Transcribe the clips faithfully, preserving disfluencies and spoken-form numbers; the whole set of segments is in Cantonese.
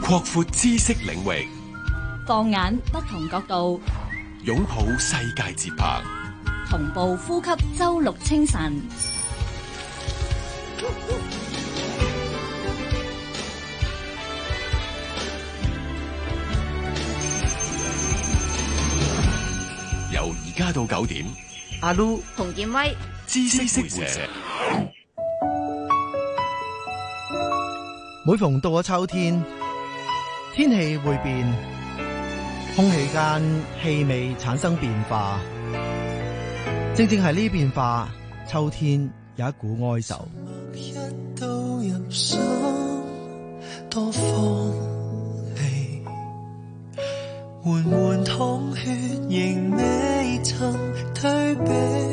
擴闊知識領域， 放眼不同角度， 擁抱世界節拍， 同步呼吸周六清晨。 由而家到九點， 阿 Lu、 洪建威、 知識會社。 每逢到咗秋天，天氣會變，空氣間氣味產生變化。正正係呢變化，秋天有一股哀愁。 一刀入心，多放離，緩緩淌血，仍未曾退避，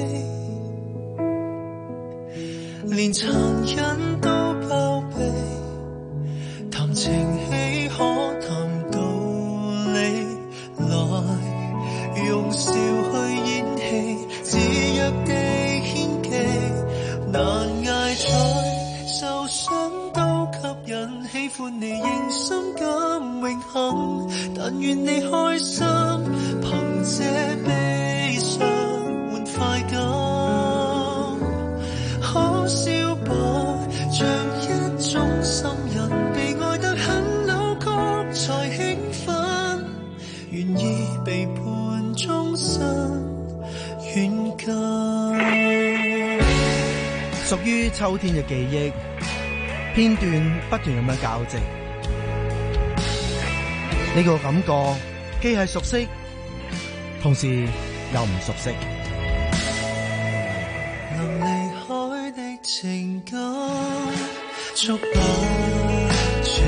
連殘忍都包庇。談情戲可談道理，來用笑去演戲，自若地獻技，難捱在受傷都吸引，喜歡你認心感永恆，但願你開心，憑這悲傷換快感，可笑吧，像一種心癮，被愛得很扭曲才興奮，願意被判終身軟禁。 屬於秋天嘅記憶片段不斷咁樣交織，呢個感覺既係熟悉，同時又唔熟悉。 能離開的情感捉不住，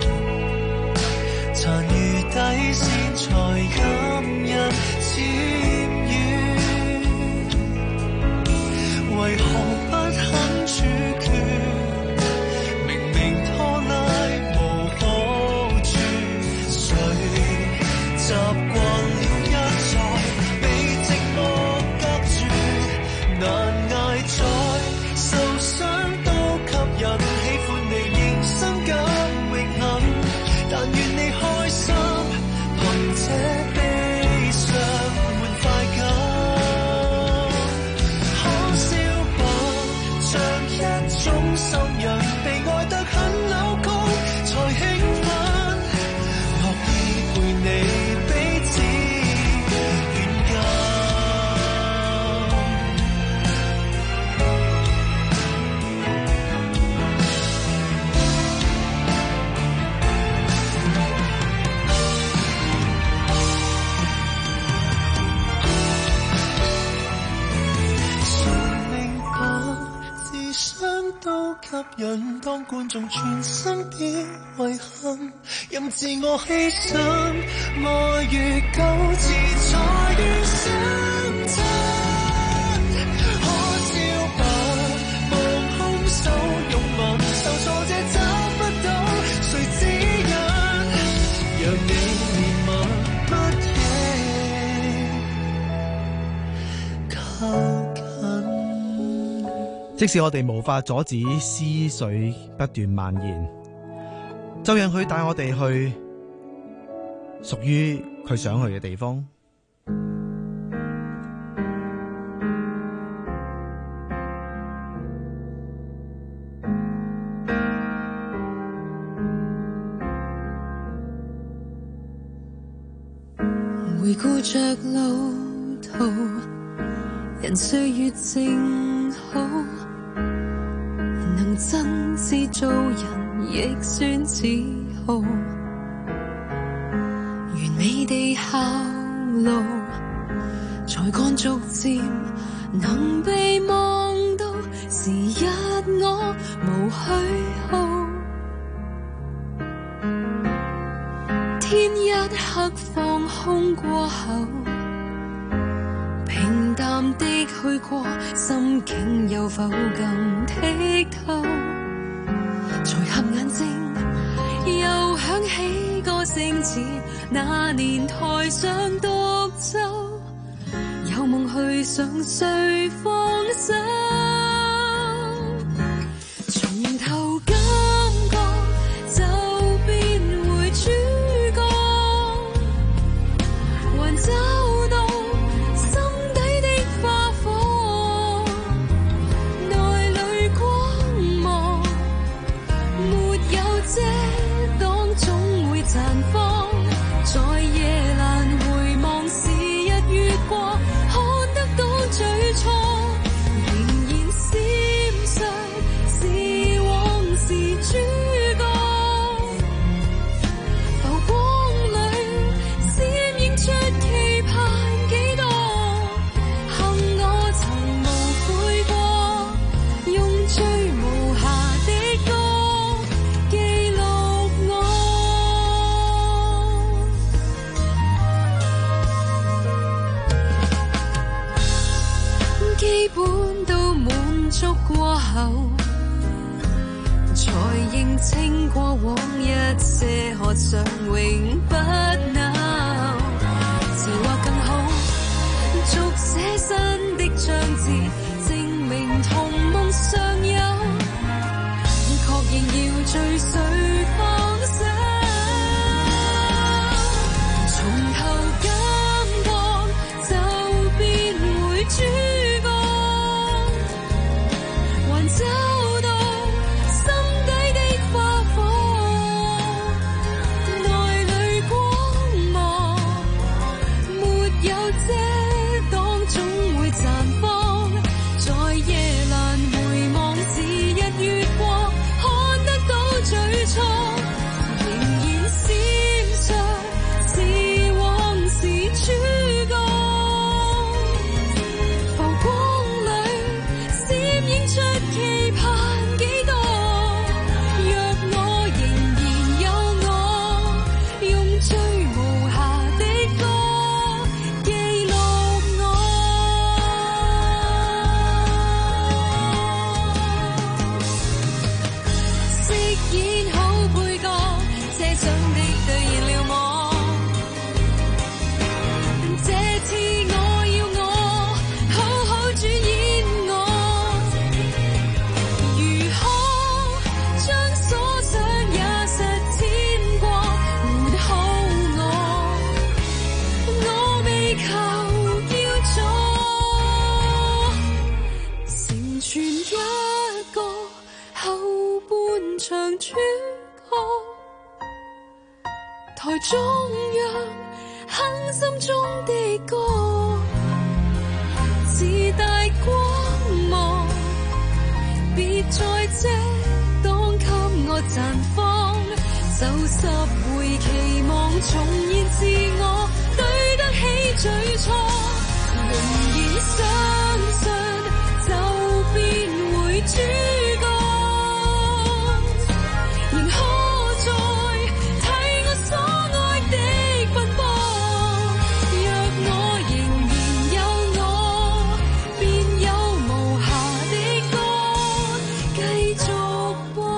殘餘底線才任人僭越，為何不肯處決？明明拖拉無好處，誰習慣了一再被寂寞隔住，難捱在受傷都吸引，喜歡你認真感永恆，但願你開心，憑這悲傷換快感，可笑吧，像一種心癮，被愛得很扭曲才興奮，樂意陪你彼此遠近。誰明白自傷都吸引，當觀眾全身變遺憾，任自我犧牲，愛越久次才越深沉，可笑吧，望兇手勇猛，受挫折找不到誰指引，讓你憐憫乜嘢靠近。 即使我哋無法阻止思緒不斷蔓延，就讓佢帶我哋去屬於佢想去嘅地方。 回顧着路途，人歲月靜好，能真知做人亦算自豪，完美地效勞，才幹逐漸能被望到，時日我無虛耗，天一刻放空過後，平淡的去過，心境有否更剔透？才合眼睛，又響起歌聲似那年台上獨奏，有夢去想誰放手？從頭感覺就變回轉。 後，才認清過往一些渴想永不朽。詞話更好，續寫新的章節，證明同夢尚有，確認要追隨放手。從頭感覺就變回主角，還找到心底的花火，內裏光芒沒有遮擋，總會綻放。在夜闌回望時日越過，看得到最初仍然閃爍，是往事主角。浮光裏閃映出期盼幾多，若我仍然有我，用最無瑕的歌記錄我。飾演好配角，車廂的對現了我。這次我要我好好主演我，如可將所想也實踐過，活好我，我未求叫座，成全一個後半場主角。台中央哼心中的歌，自帶光芒，別再遮擋給我綻放。就十回期望重現自我，對得起最初，仍然相信就變回主角。仍可再睇我所愛的奔波，若我仍然有我，便有無瑕的歌繼續播。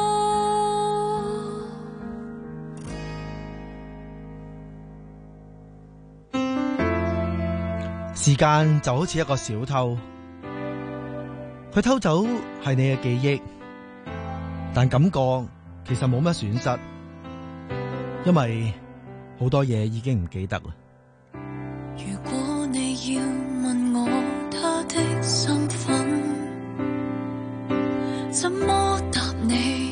時間就好似一個小偷，佢偷走係你嘅記憶，但感覺其實冇乜損失，因為好多嘢已經唔記得啦。 如果你要問我他的身份，怎麼答你？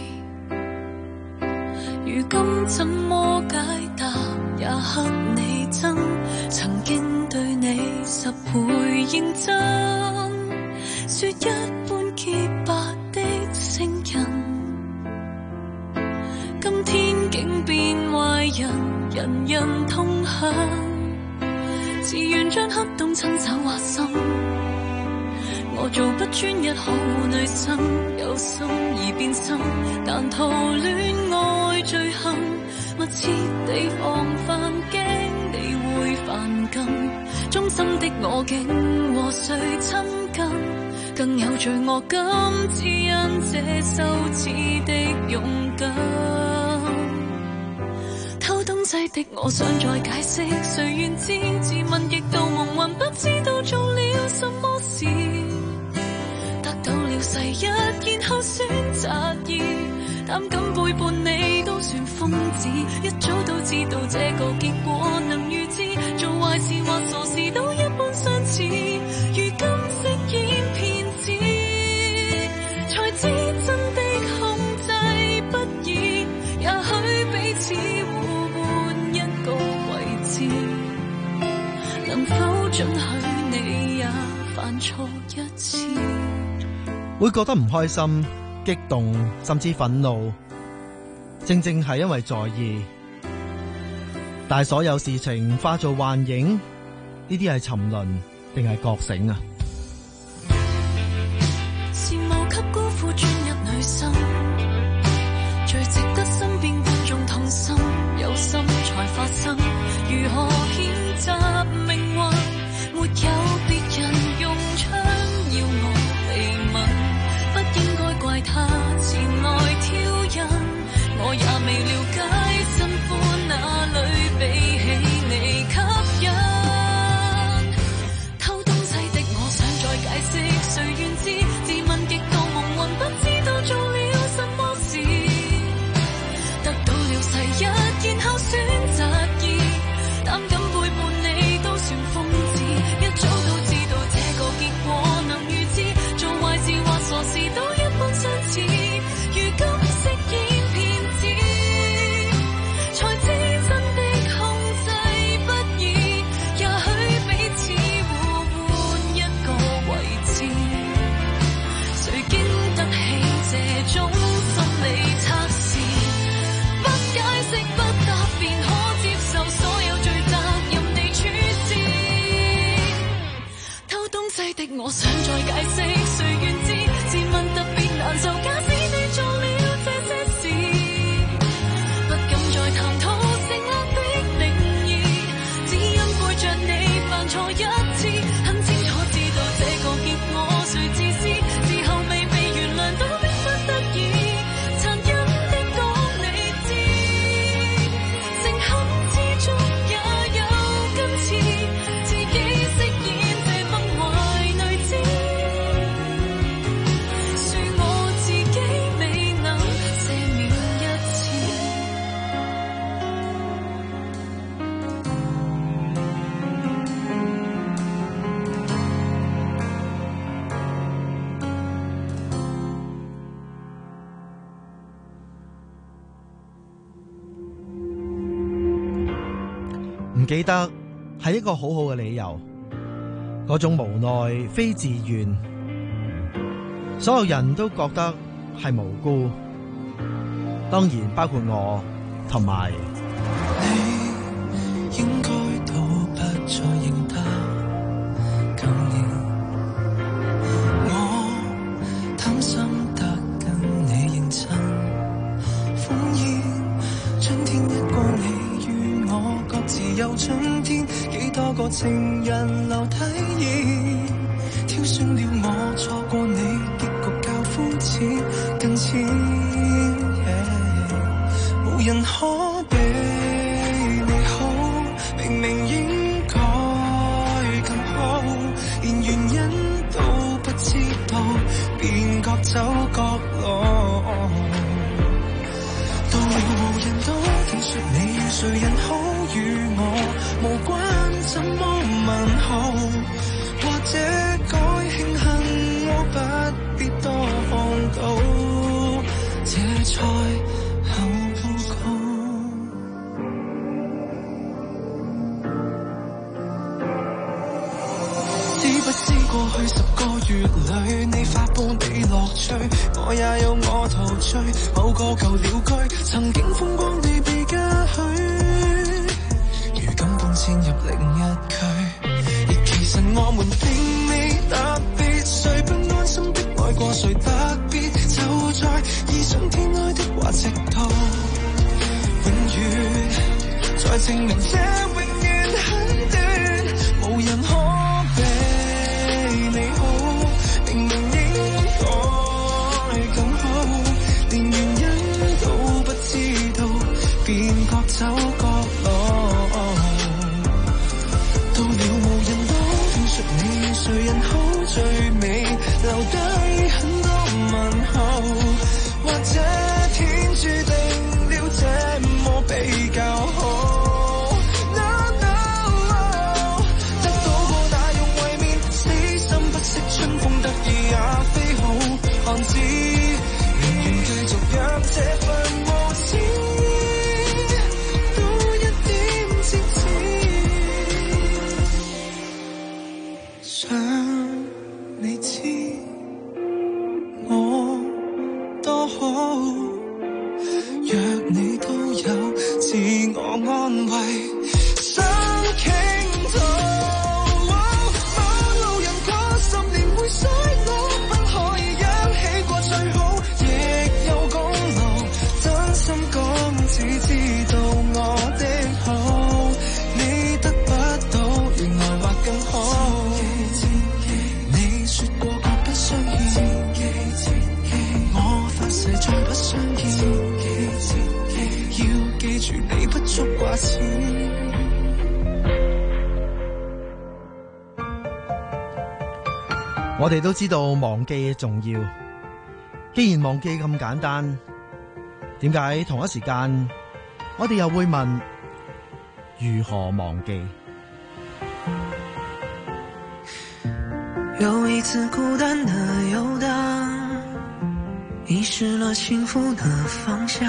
如今怎麼解答也乞你憎，曾經對你十倍認真，說一般潔白的聖人，今天竟變壞人，人人痛恨，自願將黑洞親手挖心。我做不專一好女生，有心而變心，但圖戀愛罪行，密切地防範，驚你會反感。忠心的我竟和誰親近，更有罪惡感，只因這羞恥的勇敢。偷東西的我想再解釋，誰願知？自問極度蒙混，不知道做了什麼事，得到了世一，然後選擇二，膽敢背叛你都算瘋子。一早都知道這個結果能預知，做壞事或傻事都一般相似，如今飾演騙子，才知真的控制不易，也許彼此互換一個位置，能否准許你也犯錯一次？ 會覺得唔開心、激動，甚至憤怒，正正係因為在意。但係所有事情化做幻影，呢啲係沉淪定係覺醒啊？ 羨慕給辜負專一女生，最值得身邊觀眾痛心，有心才發生。如何譴責命運？沒有別人用槍要我被吻，不唔記得係一個好好嘅理由，嗰種無奈非自願，所有人都覺得係無辜，當然包括我同埋你，應該都不再認得舊年，我貪心得跟你認真，烽煙春天一過，你與我各自有春天，幾多個情人留體驗，挑選了我錯過你，結局較膚淺更淺，無人可比你好，明明應該更好，連原因都不知道，便各走各路，到了無人都聽說你與誰人好，與我無關怎麼問候，或者該慶幸我不必多看到，這才後報告。知不知過去十個月裏，你發般地樂趣，我也有我陶醉，某個舊鳥居，曾經風光地被嘉許，如今搬遷入另一區，亦其實我們並未特別，誰不安心的愛過誰特別，就在異想天開的話直到永遠，再證明這永遠很短，無人可比你好，明明應該更好，連原因都不知道，便各走各路，到了無人都聽說你與誰人好，最美留低很多問號，或者天注定了這麼比較好。春風得意也非好，看似寧願繼續讓這份無知多一點支持，想你知我多好，若你都有自我安慰，想傾吐。所我不可以一起過最好，亦有功勞，真心講只知道我的好，你得不到原來或更好，你說過絕不相欠，我發誓再不相見，要記住你不足掛齒。 我哋都知道忘記嘅重要，既然忘記咁簡單，點解同一時間我哋又會問如何忘記？ 有一次孤單的遊蕩，遺失了幸福的方向，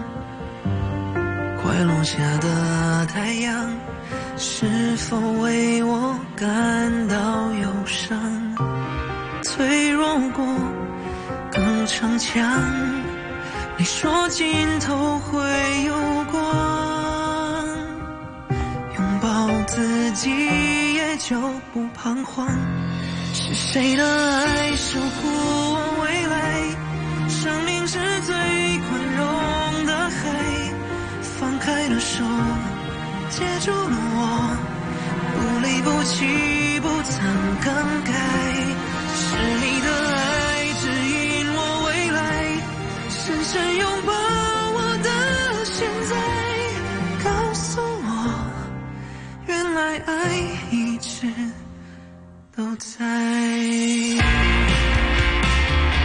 快落下的太陽是否為我感到憂傷？脆弱過更逞強，你說盡頭會有光，擁抱自己也就不彷徨，是誰的愛守護我未來？生命是最寬容的海，放開了手接住了我，不離不棄不曾更改，是你的愛指引我未來，深深擁抱我的現在，告訴我原來愛一直都在。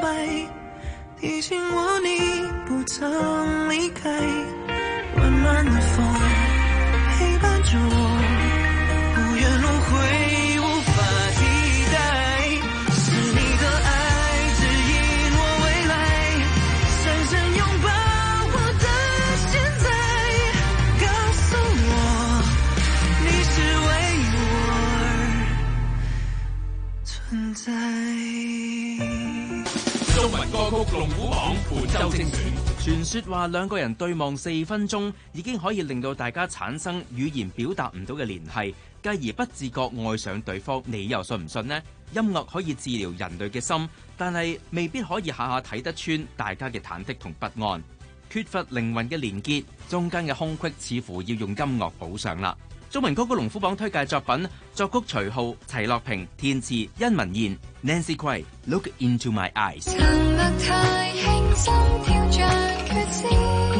怀，提醒我你不曾离开，温暖的风陪伴着我，不愿轮回无法替代，是你的爱指引我未来，深深拥抱我的现在，告诉我你是为我而存在。 中文歌曲龍虎榜本周精選。 傳說話兩個人對望四分鐘已經可以令到大家產生語言表達唔到嘅聯繫，繼而不自覺愛上對方，你又信唔信呢？音樂可以治療人類嘅心，但係未必可以下下睇得穿大家嘅忐忑同不安。缺乏靈魂嘅連結，中間嘅空隙似乎要用音樂補上啦。中文歌曲龍虎榜推介作品，作曲徐浩、齊樂平，填詞殷文燕、Nancy Quay。Look into my eyes。 沉默太輕，心跳像決志，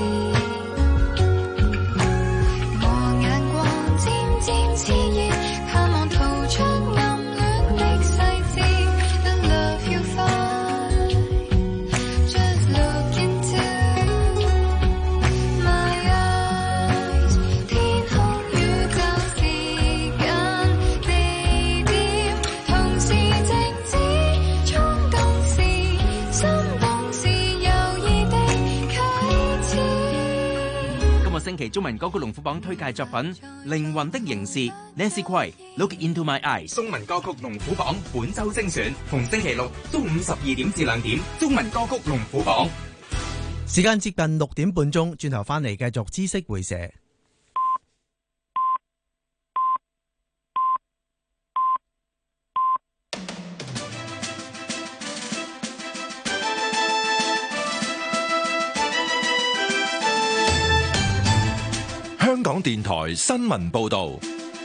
和眼光漸漸熾熱，盼望逃出暗戀的細節。The love you find, just look into my eyes。天空宇宙時間地點，同時靜止，衝動時心動時猶豫地啟齒。 今個星期中文歌曲龍虎榜推介作品《靈魂的凝視》，Nancy Quay，Look into my eyes。 中文歌曲龍虎榜本周精選，逢星期六中午十二點至兩點，中文歌曲龍虎榜。 時間接近六點半鐘，轉頭翻嚟繼續知識會社。 香港電台新聞報導。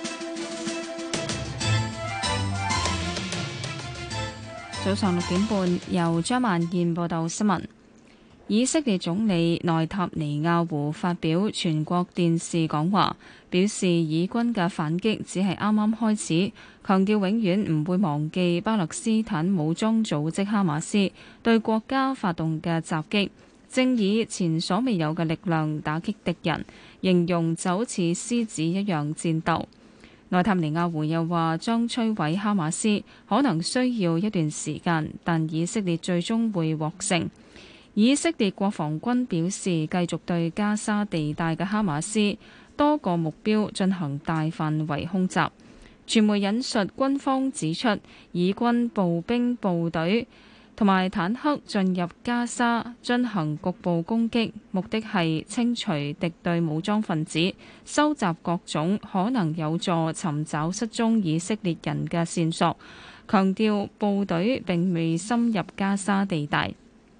早上六點半，由張萬燕報道新聞。以色列總理內塔尼亞胡發表全國電視講話，表示以軍嘅反擊只係啱啱開始，強調永遠唔會忘記巴勒斯坦武裝組織哈馬斯對國家發動嘅襲擊，正以前所未有嘅力量打擊敵人，形容就好似獅子一樣戰鬥。內塔尼亞胡又話將摧毀哈馬斯可能需要一段時間，但以色列最終會獲勝。以色列國防軍表示，繼續對加沙地帶嘅哈馬斯多個目標進行大範圍空襲。傳媒引述軍方指出，以軍步兵部隊同埋坦克進入加沙進行局部攻擊，目的係清除敵對武裝分子，收集各種可能有助尋找失蹤以色列人嘅線索。強調部隊並未深入加沙地帶。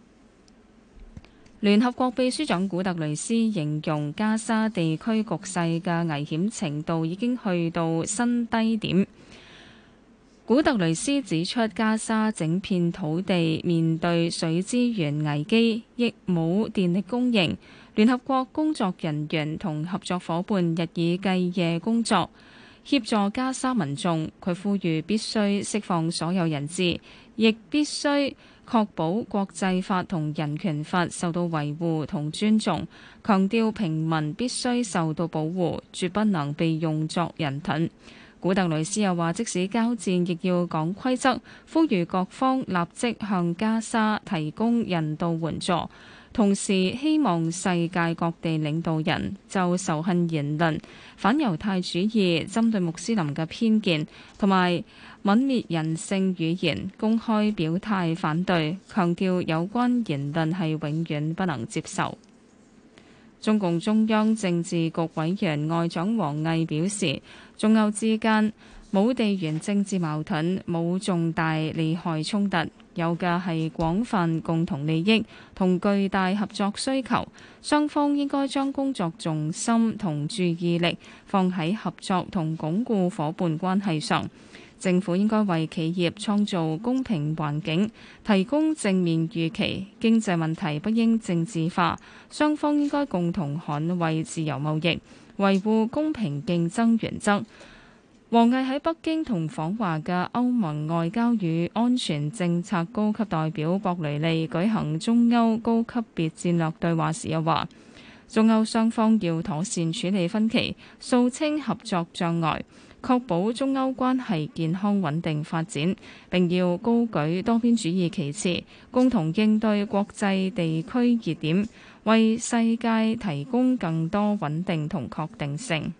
聯合國秘書長古特雷斯形容加沙地區局勢嘅危險程度已經去到新低點。古特雷斯指出，加沙整片土地面對水資源危機，亦冇電力供應。聯合國工作人員同合作伙伴日以繼夜工作，協助加沙民眾。佢呼籲必須釋放所有人質，亦必須確保國際法同人權法受到維護同尊重，強調平民必須受到保護，絕不能被用作人盾。古特雷斯又話，即使交戰亦要講規則，呼籲各方立即向加沙提供人道援助，同時希望世界各地領導人就仇恨言論、反猶太主義、針對穆斯林嘅偏見同埋泯滅人性語言公開表態反對，強調有關言論係永遠不能接受。中共中央政治局委員外長王毅表示，中歐之間冇地緣政治矛盾，冇重大利害衝突，有嘅係廣泛共同利益同巨大合作需求。雙方應該將工作重心同注意力放喺合作同鞏固夥伴關係上。政府應該為企業創造公平環境，提供正面預期。經濟問題不應政治化，雙方應該共同捍衛自由貿易，維護公平競爭原則。 王毅喺北京同訪華嘅歐盟外交與安全政策高級代表博雷利舉行中歐高級別戰略對話時又話，中歐雙方要妥善處理分歧，掃清合作障礙，確保中歐關係健康穩定發展，並要高舉多邊主義旗幟，共同應對國際地區熱點，為世界提供更多穩定同確定性。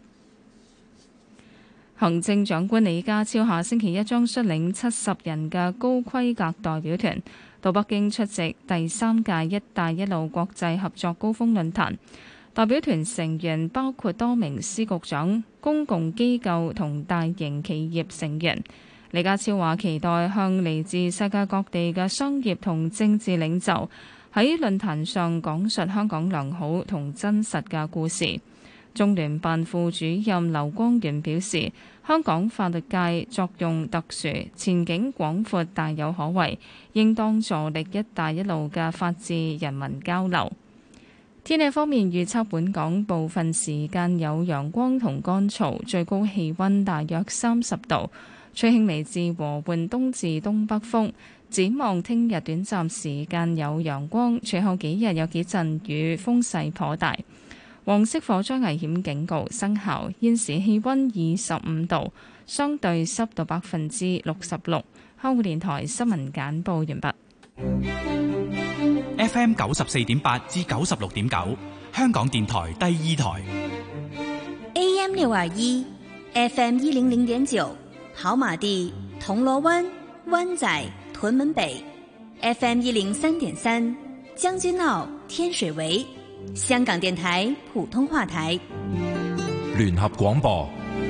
行政長官李家超下星期一將率領七十人嘅高規格代表團到北京出席第三屆一帶一路國際合作高峰論壇。代表團成員包括多名司局長、公共機構同大型企業成員。李家超話期待向嚟自世界各地嘅商業同政治領袖喺論壇上講述香港良好同真實嘅故事。中聯辦副主任劉光源表示，香港法律界作用特殊，前景廣闊，大有可為，應當助力一帶一路嘅法治人民交流。天氣方面預測，本港部分時間有陽光同乾燥，最高氣溫大約三十度，吹輕微至和緩東至東北風。展望聽日短暫時間有陽光，隨後幾日有幾陣雨，風勢頗大。黃色火災危險警告生效，現時氣溫二十五度，相對濕度百分之六十六。香港電台新聞簡報完畢。 F M 九十四點八至九十六點九，香港電台第二台。 A M 六二一 ，F M 一零零點九，跑馬地、銅鑼灣、灣仔、屯門北 ，F M 一零三點三，將軍澳、天水圍。香港電台普通話台， 聯合廣播。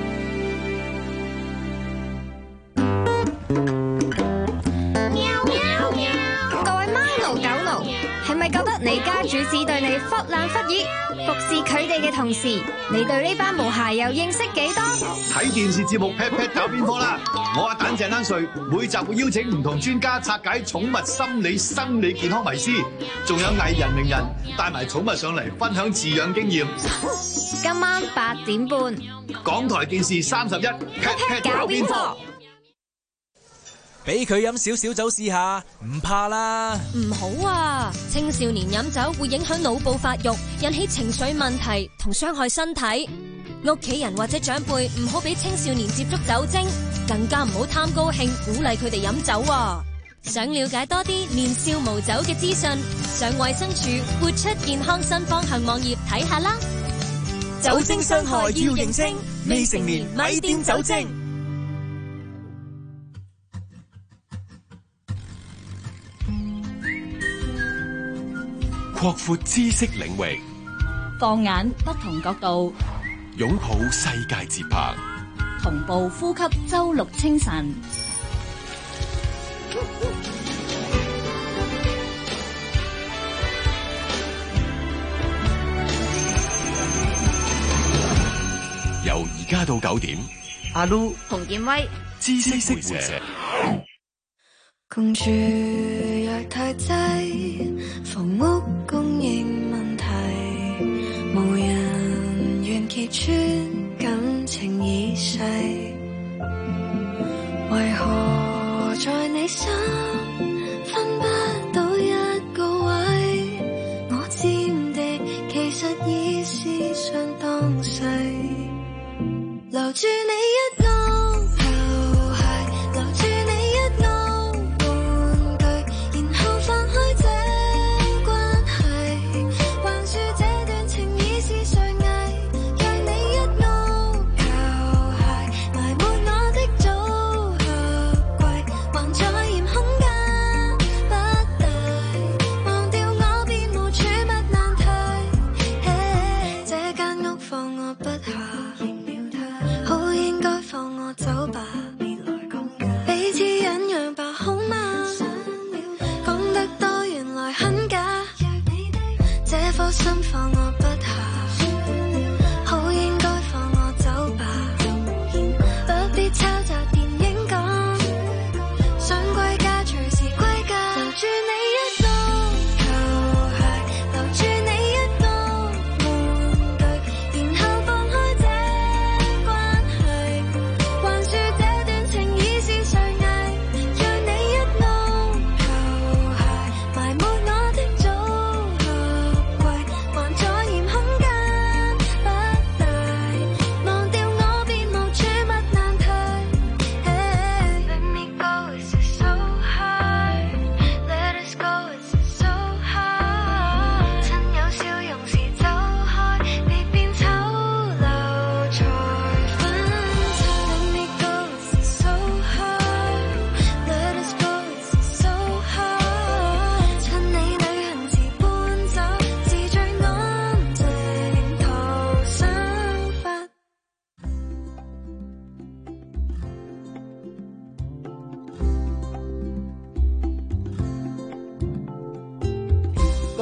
喵喵喵！各位貓奴狗奴，係咪覺得你家主子對你忽冷忽熱？服侍佢哋嘅同時，你對呢班毛孩又認識幾多？ 睇電視節目 Pet Pet 搞邊科啦！我阿蛋鄭丹瑞每集會邀請唔同專家拆解寵物心理生理健康迷思，仲有藝人名人帶埋寵物上嚟分享飼養經驗。 今晚八點半， 港台電視三十一 Pet Pet 搞邊科。 俾佢飲少少酒試下，唔怕啦。 唔好啊！青少年飲酒會影響腦部發育，引起情緒問題同傷害身體。屋企人或者長輩唔好俾青少年接觸酒精，更加唔好貪高興鼓勵佢哋飲酒啊！想了解多啲年少無酒嘅資訊，上衛生署活出健康新方向網頁睇下啦。 酒精傷害要認清，未成年咪掂酒精。 擴闊知識領域， 放眼不同角度， 擁抱世界節拍， 同步呼吸周六清晨。 由而家到九點， 阿 Lu、 洪建威、 知識識者。 共住若太擠，房屋供應問題，無人願揭穿感情已逝，為何在你心分不到一個位？我佔地其實已是相當細，留住你一個。留住你一個玩具，然後放開這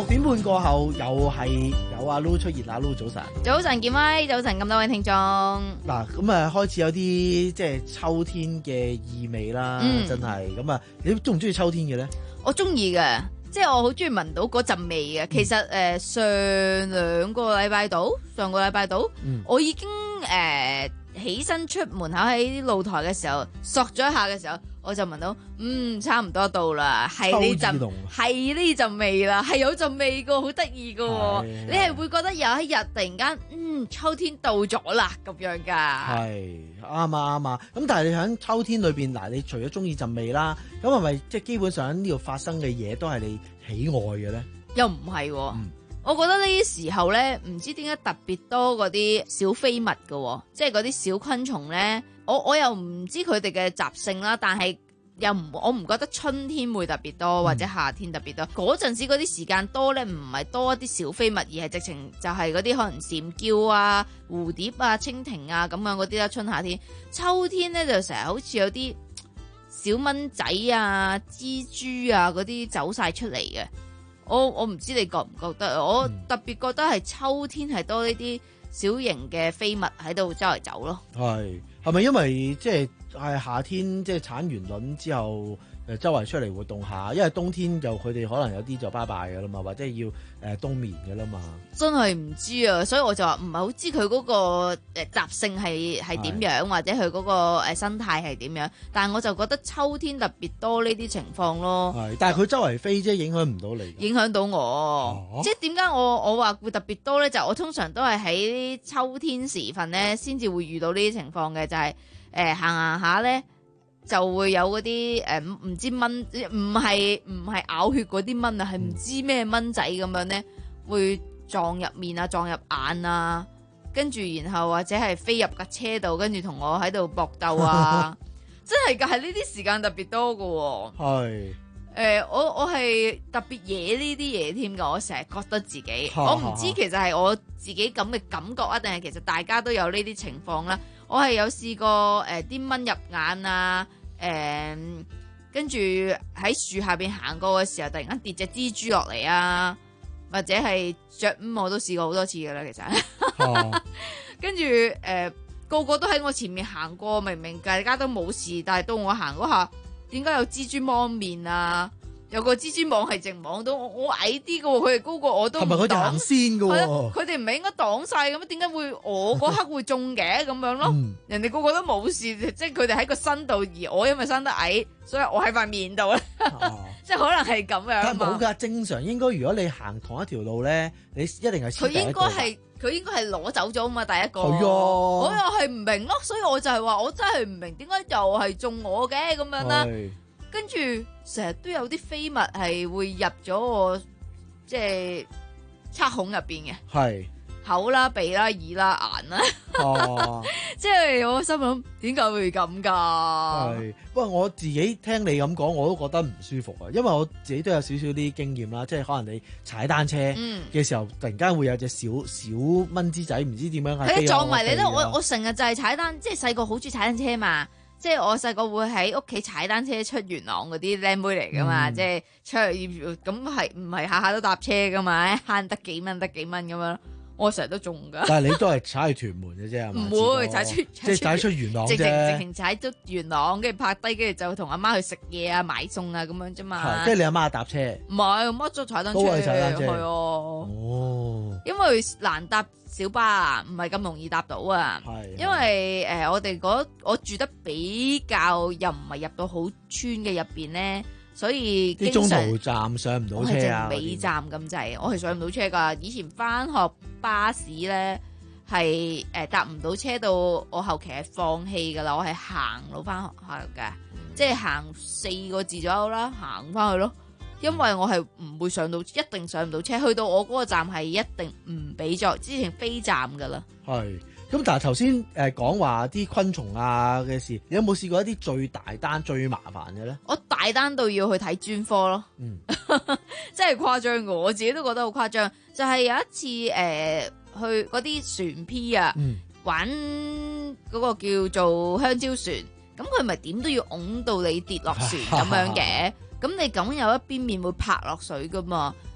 六點半過後又係有阿 Lu 出現，阿 Lu 早晨。 早晨，健威，早晨咁多位聽眾。 嗱，咁啊開始有啲即係秋天嘅意味啦， 嗯、 真係。咁啊，你中唔中意秋天嘅咧？ 我中意嘅，即係我好中意聞到嗰陣味嘅。其實誒、呃，上兩個禮拜到，上個禮拜到，嗯、我已經誒、呃、起身出門口喺露台嘅時候，索咗一下嘅時候。我就聞到，嗯，差唔多到啦，係呢陣，係呢陣味啦，係有陣味噶，好得意噶，你係會覺得有一日突然間，嗯，秋天到咗啦，咁樣噶。 係啱啊啱啊，咁但係你喺秋天裏邊，嗱，你除咗中意陣味啦，咁係咪即係基本上呢度發生嘅嘢都係你喜愛嘅咧？ 又唔係、啊，嗯、我覺得呢啲時候咧，唔知點解特別多嗰啲小飛物噶，即係嗰啲小昆蟲咧。我我又唔知佢哋嘅習性啦，但係又唔我唔覺得春天會特別多，或者夏天特別多。嗰陣、嗯、時嗰啲時間多咧，唔係多一啲小飛物，而係直情就係嗰啲可能蟬叫啊、蝴蝶啊、蜻蜓啊咁樣嗰啲啦。春夏天、秋天咧就成日好似有啲小蚊仔啊、蜘蛛啊嗰啲走晒出嚟嘅。我我唔知你覺唔覺得？我特別覺得係秋天係多呢啲小型嘅飛物喺度周圍走咯。 係。係咪因為即係係夏天即係產完卵之後誒周圍出嚟活動下？因為冬天就佢哋可能有啲就拜拜嘅啦嘛，或者要誒、呃、冬眠嘅啦嘛。 真係唔知啊，所以我就話唔係好知佢嗰個誒習性係係點樣，是或者佢嗰個誒生態係點樣。但係我就覺得秋天特別多呢啲情況咯。 係，但係佢周圍飛即係影響唔到你。 影響到我，啊、即係點解我我話會特別多咧？就係、我通常都係喺秋天時分咧，先至會遇到呢啲情況嘅，就係誒行行下咧。就會有嗰啲誒唔知蚊，唔係唔係咬血嗰啲蚊啊，係唔知咩蚊仔咁樣咧，會撞入面啊，撞入眼啊，跟住然後或者係飛入架車度，跟住同我喺度搏鬥啊，真係噶，係呢啲時間特別多噶、哦。係誒是、呃，我我係特別惹呢啲嘢添噶，我成日覺得自己，我唔知其實係我自己咁嘅感覺啊，定係其實大家都有呢啲情況啦。我係有試過誒啲、呃、蚊入眼啊，誒、呃、跟住喺樹下邊行過嘅時候，突然間跌隻蜘蛛落嚟啊，或者係雀咁，我都試過好多次噶啦，其實。啊、跟住誒、呃、個個都喺我前面行過，明明大家都冇事，但係到我行嗰下，點解有蜘蛛網面啊？有個蜘蛛網係直網到我，我矮啲嘅喎，佢哋高過我都唔擋。係咪佢哋行先嘅喎？佢哋唔係應該擋晒嘅咩？點解會我嗰刻會中嘅咁樣咯？嗯、人哋個個都冇事，即係佢哋喺個身度，而我因為生得矮，所以我喺塊面度咧，啊、即係可能係咁樣。但係冇㗎，正常應該如果你行同一條路咧，你一定係佢應該係佢應該係攞走咗啊嘛，第一個。係啊，我又係唔明咯，所以我就係話我真係唔明點解又係中我嘅咁樣啦。跟住成日都有啲飛物係會入咗我即係測孔入邊嘅，係口啦、鼻啦、耳啦、眼啦，哦、即係我心諗點解會咁噶？係，不過我自己聽你咁講，我都覺得唔舒服啊，因為我自己都有少少啲經驗啦，即係可能你踩單車嘅時候，嗯、突然間會有隻小小蚊滋仔，唔知點樣係撞埋你咧。我我成日就係踩單，即係細個好中意踩單車嘛。即係我細個會喺屋企踩單車出元朗嗰啲靚妹嚟噶嘛，嗯、即係出去咁係唔係下下都搭車噶嘛，慳得幾蚊得幾蚊咁樣，我成日都中噶。但係你都係踩去屯門嘅啫，係嘛？唔會踩出，即係踩出元朗啫。直情直情踩咗元朗，跟住拍低，跟住就同阿媽去食嘢啊、買餸啊咁樣啫嘛。即係你阿媽搭車？唔係，阿媽都踩單車。都係踩單車。係啊。哦。因為難搭小巴啊，唔係咁容易搭到啊。係。因為誒、呃，我哋嗰我住得比較又唔係入到好村嘅入邊咧，所以啲中途站上唔到車啊。尾站咁滯，我係上唔到車噶。以前翻學巴士咧係誒搭唔到車到，我後期係放棄噶啦，我係行路翻學校嘅，即係行四個字左右啦，行翻去咯。因為我係唔會上到，一定上唔到車，去到我嗰個站係一定唔俾再之前飛站噶啦。係，咁但係頭先誒講話啲昆蟲啊嘅事，你有冇試過一啲最大單最麻煩嘅咧？我大單到要去睇專科咯，嗯，真係誇張噶，我自己都覺得好誇張。就係、是、有一次誒、呃、去嗰啲船 P 啊，嗯、玩嗰個叫做香蕉船，咁佢咪點都要拱到你跌落船咁樣嘅。咁你咁有一邊面會拍落水噶嘛？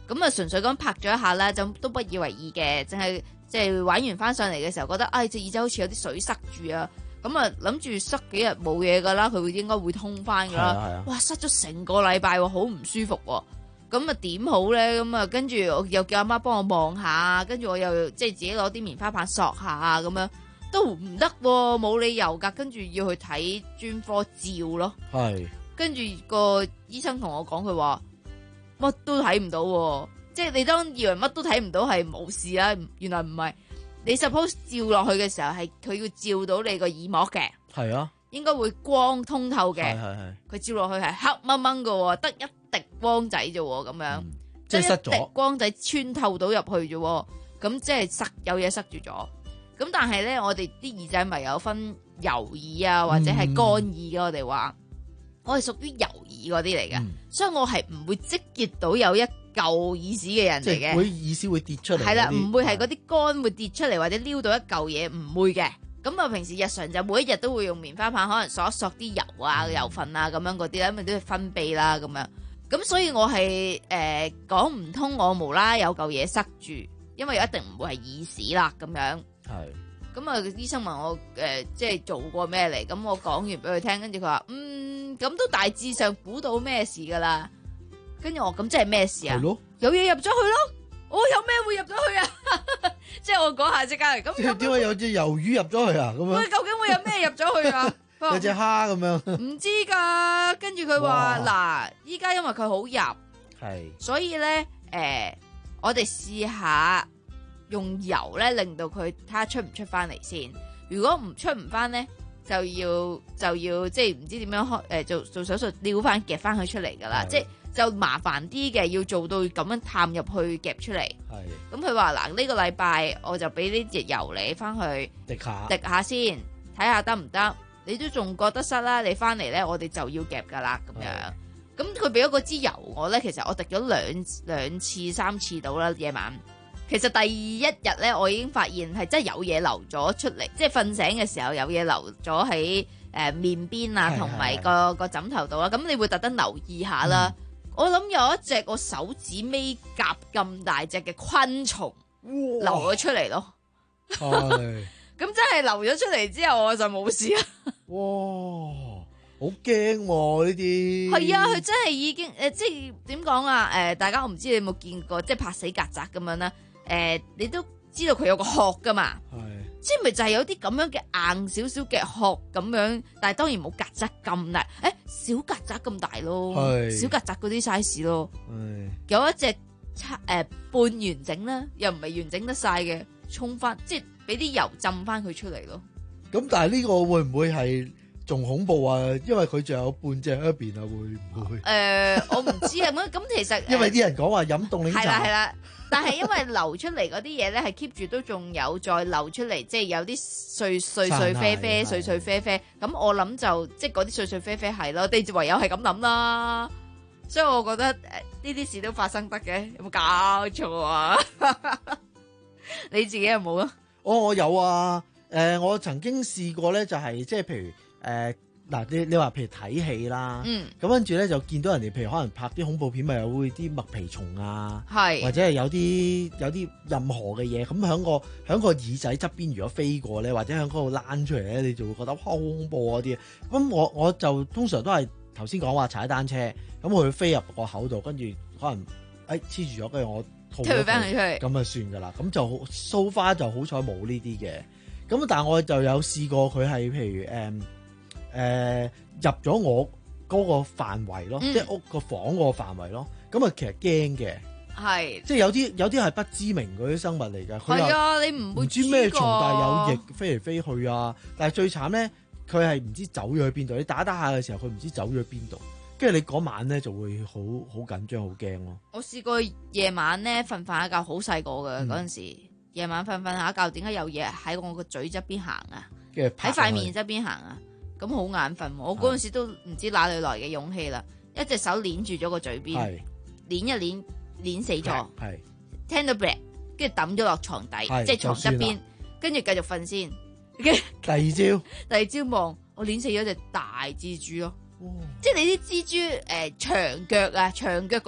咁啊純粹咁拍咗一下啦，就都不以為意嘅，淨係即係玩完翻上嚟嘅時候覺得，唉隻耳仔好似有啲水塞住啊，咁啊諗住塞幾日冇嘢噶啦，佢會應該會通翻噶啦，哇塞咗成個禮拜喎，好唔舒服喎，咁啊點好咧？咁啊跟住我又叫阿媽幫我望下，跟住我又即係自己攞啲棉花棒索下咁樣。都唔得喎，冇理由㗎，跟住要去睇專科照咯。係，跟住個醫生同我講，佢話乜都睇唔到喎，即係你當以為乜都睇唔到係冇事啦，原來唔係。你 suppose 照落去嘅時候係佢要照到你個耳膜嘅。係啊，應該會光通透嘅。係係係。佢照落去係黑掹掹嘅喎，得一滴光仔啫喎，咁樣。嗯、即係塞咗。一滴光仔穿透到入去啫喎，咁即係塞有嘢塞住咗。咁但係咧，我哋啲耳仔咪有分油耳啊，或者係乾耳嘅。我哋話我係屬於油耳嗰啲嚟嘅，嗯、所以我係唔會積結到有一嚿耳屎嘅人嚟嘅。即係會耳屎會跌出嚟。係啦，唔會係嗰啲乾會跌出嚟或者撩到一嚿嘢，唔會嘅。咁啊，平時日常就每一日都會用棉花棒，可能索一索啲油啊、油分啊咁樣嗰啲啦，因為都係分泌啦咁樣。咁所以我係誒講唔通，我無啦有嚿嘢塞住，因為一定唔會係耳屎啦咁樣。係，咁啊醫生問我誒、呃，即係做過咩嚟？咁我講完俾佢聽，跟住佢話，嗯，咁都大致上估到咩事噶啦。跟住我咁即係咩事啊？有嘢入咗去咯。我、哦、有咩會入咗去啊？即係我嗰下即刻嚟。咁點解有隻魷魚入咗去啊？咁樣。喂，究竟會有咩入咗去啊？有隻蝦咁樣。唔知噶。跟住佢話嗱，依家因為佢好入，係，所以咧誒、呃，我哋試下。用油咧令到佢睇下出唔出翻嚟先，如果唔出唔翻咧，就要就要即係唔知點樣開誒做做手術撩翻夾翻佢出嚟噶啦，即係就麻煩啲嘅，要做到咁樣探入去夾出嚟。係，咁佢話嗱呢個禮拜我就俾呢隻油你翻去滴下滴下先，睇下得唔得？你都仲覺得塞啦，你翻嚟咧我哋就要夾噶啦咁樣。咁佢俾咗嗰支油我咧，其實我滴咗兩兩次三次到啦夜晚。其實第一日咧，我已經發現係真係有嘢流咗出嚟，即係瞓醒嘅時候有嘢流咗喺誒面邊啊，同埋個個枕頭度啦。咁你會特登留意下啦。嗯、我諗有一隻個手指尾甲咁大隻嘅昆蟲流咗出嚟咯。咁真係流咗出嚟之後，我就冇事啦。哇！好驚喎呢啲。係啊，佢真係已經誒、呃，即係點講啊？誒、呃，大家我唔知你有冇見過，即係拍死曱甴咁樣啦。誒、呃，你都知道佢有個殼噶嘛？係，即係咪就係有啲咁樣嘅硬少少嘅殼咁樣，但係當然冇曱甴咁大，誒、欸，小曱甴咁大咯，小曱甴嗰啲 size 咯，有一隻差誒半完整啦，又唔係完整得晒嘅，沖翻，即係俾啲油浸翻佢出嚟咯。咁但係呢個會唔會係仲恐怖啊？因為佢仲有半隻喺邊啊，會唔會？誒、呃，我唔知啊，咁咁其實因為啲人講話飲凍檸茶係啦係啦。但係因為流出嚟嗰啲嘢咧，係 keep 住都仲有再流出嚟，即係有啲碎碎碎啡啡、碎碎啡啡。咁我諗就即係嗰啲碎碎啡啡係咯，你唯有係咁諗啦。所以我覺得誒呢啲事都發生得嘅，有冇搞錯啊？你自己有冇啊？哦，我有啊。誒、呃，我曾經試過咧，就係即係譬如誒。呃嗱，你你話譬如睇戲啦，咁跟住咧就見到人哋譬如可能拍啲恐怖片，咪有會啲麥皮蟲啊，是或者係有啲有啲任何嘅嘢，咁喺個喺個耳仔側邊如果飛過咧，或者喺嗰度躝出嚟咧，你就會覺得好恐怖嗰啲。咁我我就通常都係頭先講話踩單車，咁佢會飛入個口度，跟住可能誒黐住咗，跟住我吐咗佢，咁啊算噶啦。咁就 so far 就好彩冇呢啲嘅。咁但係我就有試過佢係譬如誒。嗯誒、呃、入咗我嗰個範圍咯，嗯、即係屋個房嗰個範圍咯，咁啊其實驚嘅，係即係有啲有啲係不知名嗰啲生物嚟㗎，係啊，你唔會唔知咩蟲，但係有翼飛嚟飛去啊！但係最慘咧，佢係唔知走咗去邊度，你打打下嘅時候，佢唔知走咗去邊度，跟住你嗰晚咧就會好好緊張、好驚咯。我試過夜晚咧瞓瞓一覺，好細個嘅嗰陣時，夜晚瞓瞓下一覺，點解有嘢喺我個嘴側邊行啊？喺塊面側邊行啊？咁好眼瞓，我嗰陣時都唔知哪裏來嘅勇氣啦，一隻手捏住咗個嘴邊，捏一捏，捏死咗，聽到 break， 跟住抌咗落床底，即係床側邊，跟住繼續瞓先。第二朝，第二朝望我捏死咗隻大蜘蛛咯，即係你啲蜘蛛誒長腳啊，長腳嗰啲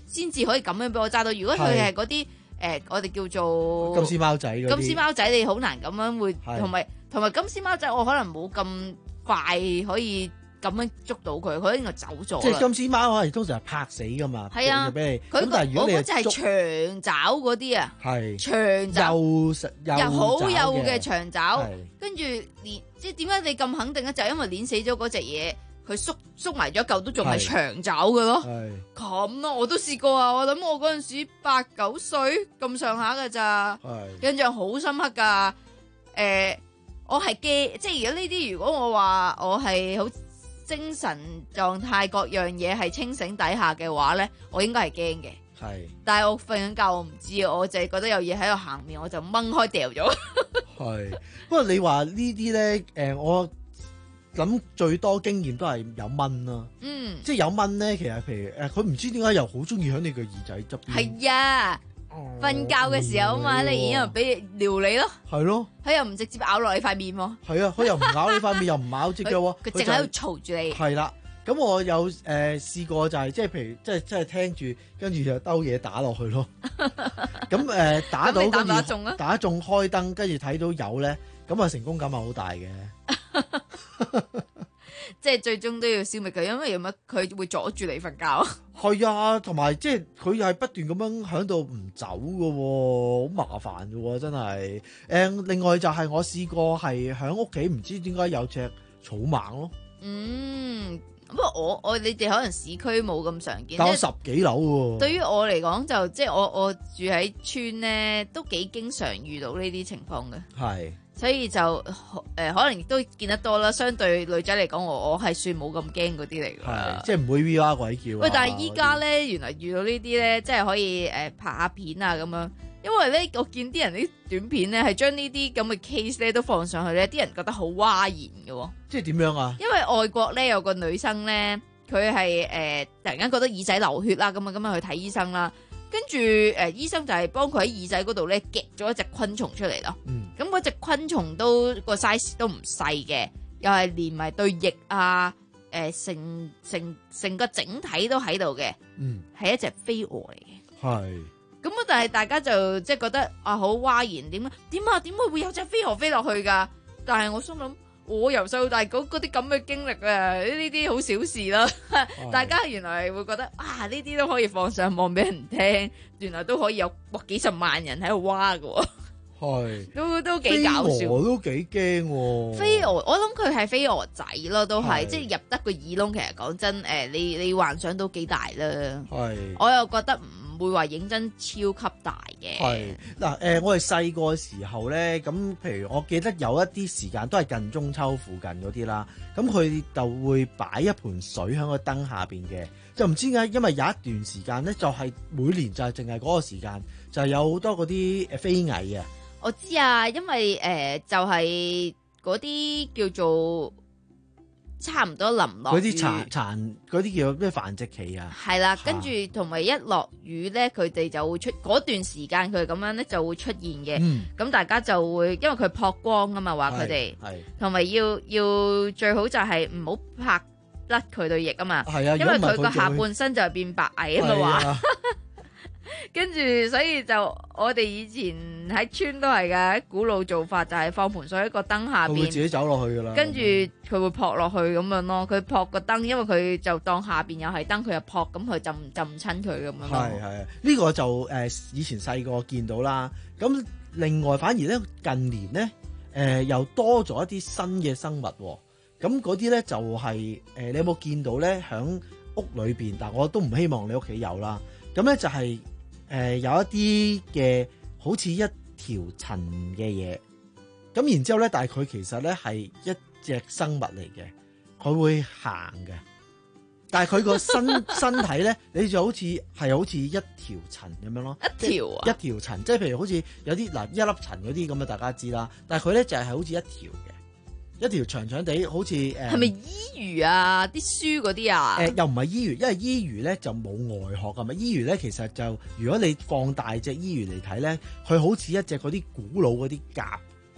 先至可以咁樣俾我揸到。如果佢係嗰啲誒，我哋叫做金絲貓仔嗰啲， 金絲貓仔你好難咁樣會，同埋同埋金絲貓仔我可能冇咁快可以咁樣捉到佢，佢應該走咗。 即係金絲貓可能通常係拍死噶嘛， 係啊， 俾你。 佢咁但係如果你我嗰隻係長爪嗰啲啊， 係長爪幼實又好幼嘅長係爪，跟住連即係點解你咁肯定咧？就係因為碾死咗嗰隻嘢。佢縮縮埋咗一嚿都仲係長爪嘅咯，咁咯，我都試過啊！我諗我嗰陣時八九歲咁上下嘅咋，印象好深刻噶。誒、呃，我係驚，即係如果呢啲，如果我話我係好精神狀態各樣嘢係清醒底下嘅話咧，我應該係驚嘅。 係， 但係我瞓緊覺，我唔知啊，我就係覺得有嘢喺度行面，我就掹開掉咗。係， 不過你話呢啲咧，誒、呃，我。咁最多經驗都係有蚊啦，嗯，即係有蚊咧，其實譬如誒，佢唔知點解又好中意喺你個耳仔側邊。 係啊，瞓覺嘅時候啊嘛，你然之後俾撩你咯， 係咯， 佢又唔直接咬落你塊面喎。係啊，佢又唔咬你塊面，又唔咬隻腳喎， 佢淨喺度嘈住你。 係啦，咁我有誒、呃、試過就係、是、即係譬如即係即係聽住，跟住就兜嘢打落去咯。咁誒、呃、打到跟住打中啊，打中開燈，跟住睇到有咧，咁啊成功感係好大嘅。 即係最終都要消滅佢，因為有乜佢會阻住你瞓覺。 係啊，同埋即係佢係不斷咁樣響度唔走嘅，好麻煩嘅，真係。誒，另外就係我試過係響屋企唔知點解有隻草蜢咯。 嗯，不過我我你哋可能市區冇咁常見， 但我十幾樓喎。 對於我嚟講就即係我我住喺村咧，都幾經常遇到呢啲情況嘅。係。所以就誒、呃、可能亦都見得多啦。相對女仔嚟講，我我係算冇咁驚嗰啲嚟㗎。係，即係唔會 V R 鬼叫。喂，但係依家咧，原來遇到呢啲咧，即係可以誒、呃、拍下片啊咁樣。因為咧，我見啲人啲短片咧係將呢啲咁嘅 case 咧都放上去咧，啲人覺得好嘩然嘅喎。即係點樣啊？因為外國咧有個女生咧，佢係誒突然間覺得耳仔流血啦，咁啊咁啊去睇醫生啦。跟住誒、呃、醫生就係幫佢喺耳仔嗰度咧夾咗一隻昆蟲出嚟咯。咁嗰隻昆蟲都個 size 都唔細嘅，又係連埋對翼啊，誒、呃、成成成個整體都喺度嘅。嗯，係一隻飛蛾嚟嘅。係。咁啊，但係大家就即係覺得啊好嘩然，點啊點啊點會會有隻飛蛾飛落去㗎？但係我心諗。我由細到大嗰嗰啲咁嘅經歷啊，呢啲好小事啦。大家原來會覺得啊，呢啲都可以放上網俾人聽，原來都可以有哇幾十萬人喺度挖㗎。係，都都幾搞笑。飛蛾都幾驚喎。飛蛾，我諗佢係飛蛾仔咯，都係即係入得個耳窿。其實講真，誒，你你幻想到幾大啦。係，我又覺得唔。唔會話認真超級大嘅。係嗱，誒，我哋細個嘅時候咧，咁譬如我記得有一啲時間都係近中秋附近嗰啲啦，咁佢就會擺一盆水喺個燈下邊嘅，就唔知點解，因為有一段時間咧，就係每年就係淨係嗰個時間，就係有好多嗰啲誒飛蟻啊。我知啊，因為誒、呃、就係嗰啲叫做。差唔多淋落嗰啲殘殘嗰啲叫咩繁殖期啊？係啦，跟住同埋一落雨咧，佢哋就會出嗰段時間，佢咁樣咧就會出現嘅。咁、嗯、大家就會因為佢撲光啊嘛，話佢哋係同埋要要最好就係唔好拍甩佢對翼啊嘛。係啊，因為佢個下半身就係變白蟻啊嘛話。跟住，所以就我哋以前喺村都係嘅，古老做法就係放盆水喺個燈下邊，佢會自己走落去噶啦。跟住佢會撲落去咁樣咯，佢撲個燈，因為佢就當下邊又係燈，佢又撲，咁佢浸浸親佢咁樣。係係，呢個就誒、呃、以前細個見到啦。咁另外反而咧近年咧誒、呃、又多咗一啲新嘅生物，咁嗰啲咧就係、是、誒、呃、你有冇見到咧響屋裏邊？但我都唔希望你屋企有啦。咁咧就係、是。誒、呃、有一啲嘅好似一條塵嘅嘢，咁然之後咧，但係佢其實咧係一隻生物嚟嘅，佢會行嘅，但係佢個身身體咧，你就好似係好似一條塵咁樣咯，一條啊，一條塵，即係譬如好似有啲嗱一粒塵嗰啲咁啊，大家知啦，但係佢咧就係、是、好似一條嘅。一條長長地，好似誒，係、呃、咪衣魚啊？啲書嗰啲啊？誒、呃，又唔係衣魚，因為衣魚咧就冇外殼噶嘛。衣魚咧其實就，如果你放大隻衣魚嚟睇咧，佢好似一隻嗰啲古老嗰啲甲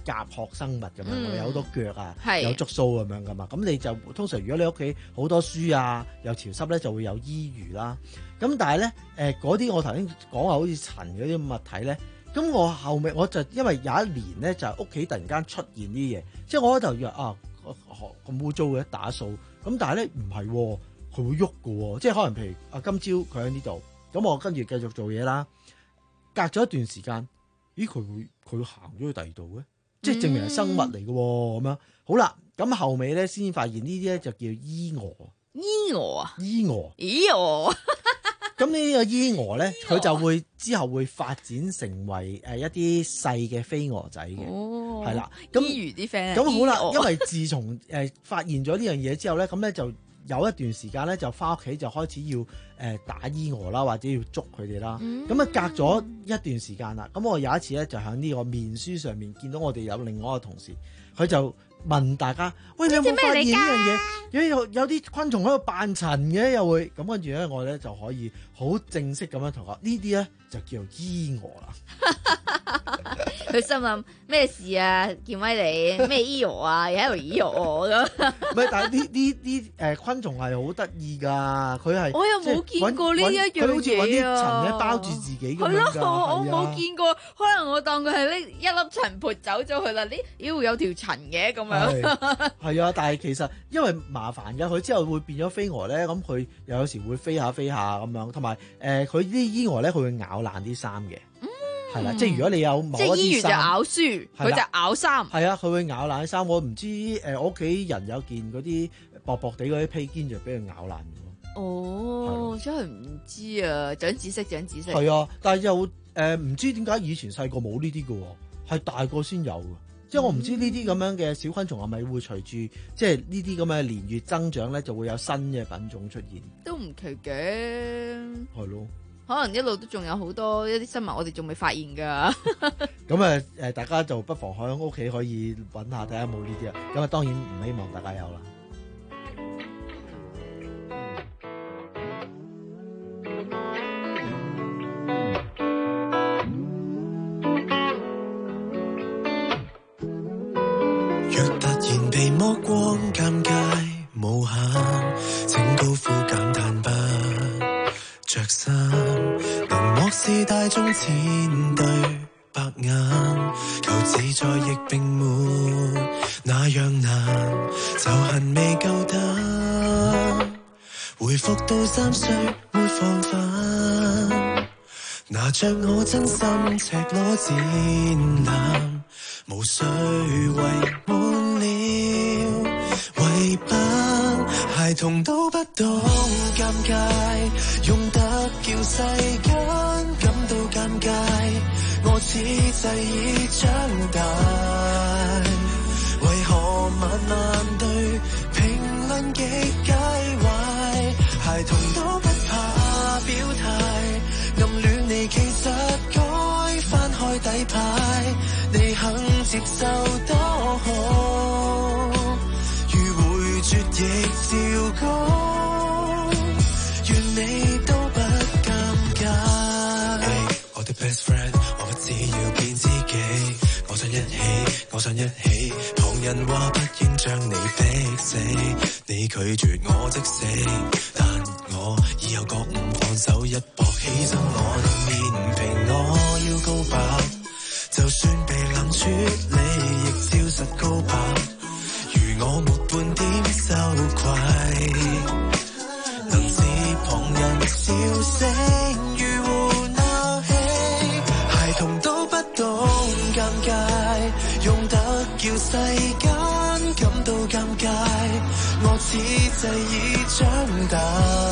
甲殼生物咁樣， 嗯有好多腳啊， 係有觸鬚咁樣噶嘛。咁你就通常如果你屋企好多書啊，又潮濕咧，就會有衣魚啦。咁但係咧，誒嗰啲我頭先講話好似塵嗰啲物體咧，咁我後尾我就因為有一年咧，就屋企突然間出現啲嘢，即係我開頭以為啊咁污糟嘅打掃，咁但係咧唔係，佢會喐㗎喎，即係可能譬如啊今朝佢喺呢度，咁我跟住繼續做嘢啦，隔咗一段時間，咦佢會佢行咗去第二度嘅，即係證明係生物嚟嘅喎，咁樣好啦，咁後尾咧先發現呢啲咧就叫依蛾， 依蛾啊， 依蛾， 咦蛾。 咁呢個依蛾咧，佢就會之後會發展成為誒一啲細嘅飛蛾仔嘅，係啦、哦。咁依魚啲 friend， 咁好啦，因為自從誒發現咗呢樣嘢之後咧，咁咧就有一段時間咧就翻屋企就開始要誒打依蛾啦，或者要捉佢哋啦。咁啊、嗯、隔咗一段時間啦，咁我有一次咧就喺呢個面書上面見到我哋有另外一個同事，佢就問大家：喂，你有冇發現呢樣嘢？有有有啲昆蟲喺度扮塵嘅，又會咁跟住咧，我咧就可以好正式咁樣同佢呢啲咧就叫做依蛾啦。 佢心諗咩事啊？健威你咩依蛾啊？又喺度依蛾咁。唔係，但係呢呢啲誒昆蟲係好得意㗎，佢係我又冇見過呢一樣嘢啊！ 佢好似揾啲塵咧包住自己咁樣㗎。 係咯，我冇見過，可能我當佢係呢一粒塵撥走咗去啦。呢妖有條塵嘅咁樣。 係啊，但係其實因為麻煩嘅，佢之後會變咗飛蛾咧，咁佢又有時會飛下飛下咁樣，同埋誒佢啲依蛾咧，佢會咬爛啲衫嘅。係啦，即係如果你有某一啲衫，即係依魚就咬書，佢就咬衫。係啊，佢會咬爛啲衫。我唔知誒，我屋企人有件嗰啲薄薄地嗰啲披肩就俾佢咬爛咗。 哦，真係唔知啊，長知識，長知識。 係啊，但係又誒唔知點解以前細個冇呢啲嘅，係大個先有嘅。即係我唔知呢啲咁樣嘅小昆蟲係咪會隨住即係呢啲咁嘅年月增長咧，就會有新嘅品種出現。 都唔奇嘅。係咯。 可能一路都仲有好多一啲生物，我哋仲未發現噶。 咁啊，誒，大家就不妨喺屋企可以揾下睇下有冇呢啲啊。咁啊，當然唔希望大家有啦。 若突然被剝光，尷尬無限，請高呼感嘆吧。着衫，能漠視大眾前對白眼，求自在亦並沒那樣難，就恨未夠膽回復到三歲沒防範，拿着我真心赤裸展覽，無需圍滿了圍板，孩童都不懂尷尬，用得叫世間感到尷尬，我此際已長大，為何慢慢對評論極介懷，孩童都不怕表態，暗戀你其實該翻開底牌，你肯接受多好，如回絕亦照講，願你都不尷尬。Hey, 我的 best friend， 我不只要變知己，我想一起，我想一起，旁人話不應將你逼死，你拒絕我即死，但我已有覺悟，放手一搏，犧牲我的面皮，我要告白，就算被冷處理，亦照實告白，如我沒半點羞愧，能使旁人笑聲如胡鬧戲，孩童都不懂尷尬，用得叫世間感到尷尬，我此際已長大，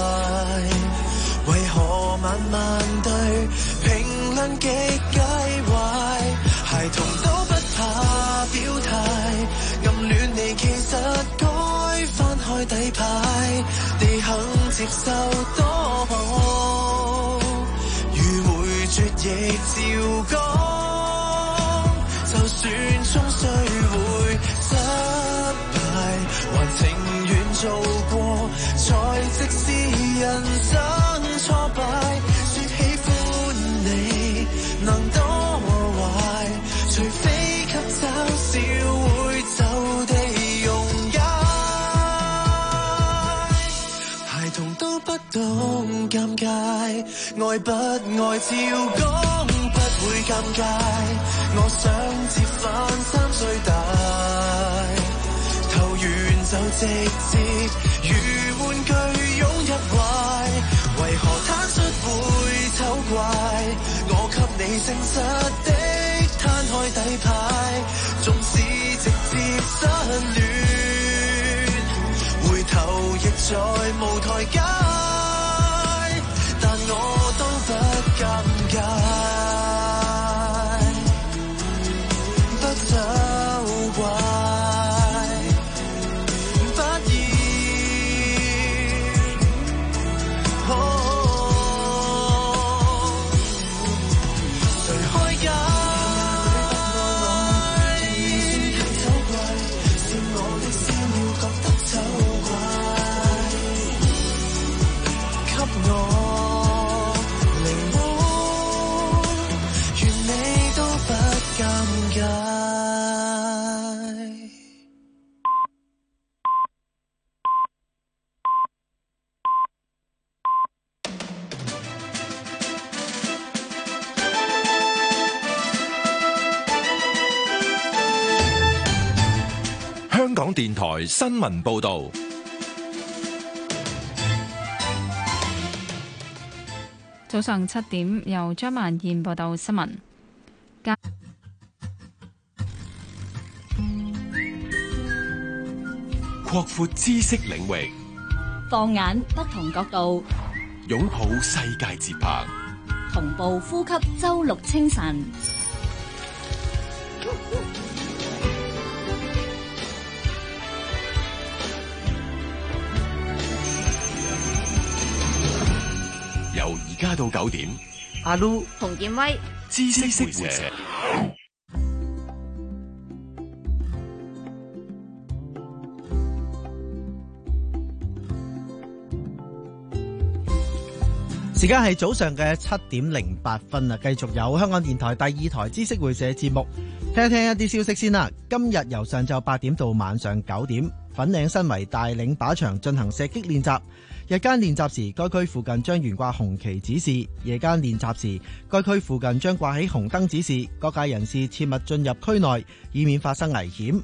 為何慢慢對評論極介懷，孩童都不怕表態，暗戀你其實該翻開底牌，你肯接受多好，如回絕亦照講，就算終須會失敗，還情願做過，才直視人生挫敗，說喜歡你能多壞，除非給找愛不愛照講不會尷尬，我想接返三歲大，投完就直接如玩具擁一懷，為何坦率會醜怪，我給你誠實的攤開底牌，縱使直接失戀，回頭亦再無台階，但我都不尷尬，不醜怪，不要誰開解，太醜怪，笑我的笑料覺得醜怪，給我靈魂，願你都不尷尬。 香港電台新聞報道。 早上七點，由張曼燕報道新聞。 擴闊知識領域， 放眼不同角度， 擁抱世界節拍， 同步呼吸周六清晨。 由而家到九點， 阿 Lu、洪建威， 知識會社。 時間係早上嘅七點零八分啊！繼續有香港電台第二台知識會社節目，聽一聽一啲消息先啦。今日由上晝八點到晚上九點，粉嶺新圍帶領靶場進行射擊練習。日間練習時，該區附近將懸掛紅旗指示；夜間練習時，該區附近將掛起紅燈指示，各界人士切勿進入區內，以免發生危險。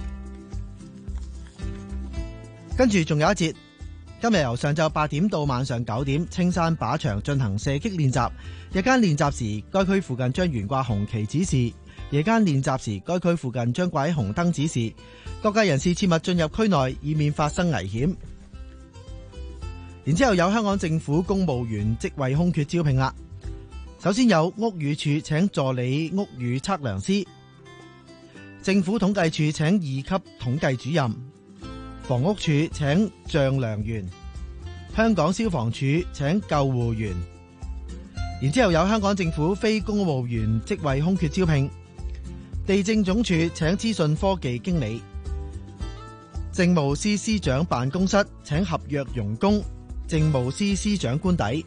跟住仲有一節，今日由上晝八點到晚上九點，青山靶場進行射擊練習。日間練習時，該區附近將懸掛紅旗指示；夜間練習時，該區附近將掛起紅燈指示，各界人士切勿進入區內，以免發生危險。然之後有香港政府公務員職位空缺招聘啦。首先有屋宇署請助理屋宇測量師，政府統計處請二級統計主任，房屋署請丈量員，香港消防處請救護員。然之後有香港政府非公務員職位空缺招聘，地政總署請資訊科技經理，政務司司長辦公室請合約傭工，政務司司長官邸。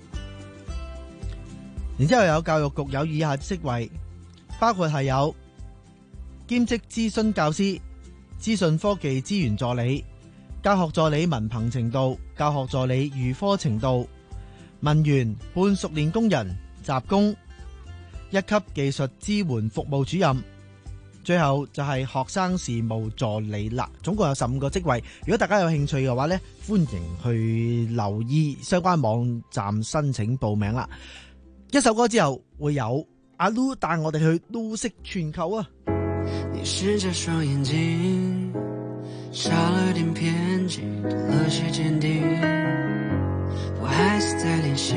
然之後有教育局有以下職位，包括係有兼職諮詢教師、資訊科技資源助理、教學助理文憑程度、教學助理預科程度、文員、半熟練工人、雜工、一級技術支援服務主任。最後就係學生事務助理啦，總共有十五個職位。如果大家有興趣嘅話呢，歡迎去留意相關網站申請報名啦。一首歌之後會有阿 Lu 帶我哋去都市全球啊！ 你試着雙眼睛，少了點偏激，多了些堅定，我還是在練習，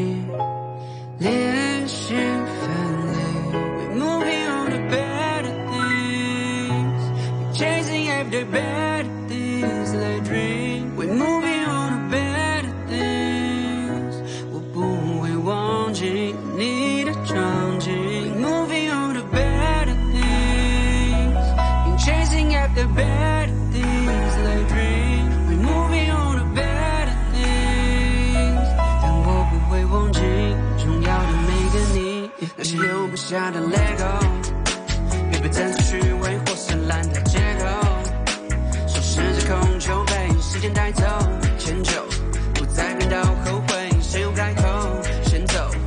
練習分離 We're moving on to better things, We're chasing after better things like dream, We're moving on to better things, 我不會忘記你的場景 We're moving on to better things, We're chasing after better things like dream, We're moving on to better things, 但我不會忘記重要的每個你，那些留不下的 Lego， 別被戰術虛偽或絢爛的借口，收拾着空就被時間帶走，遷就不再感到後悔，誰又開口先走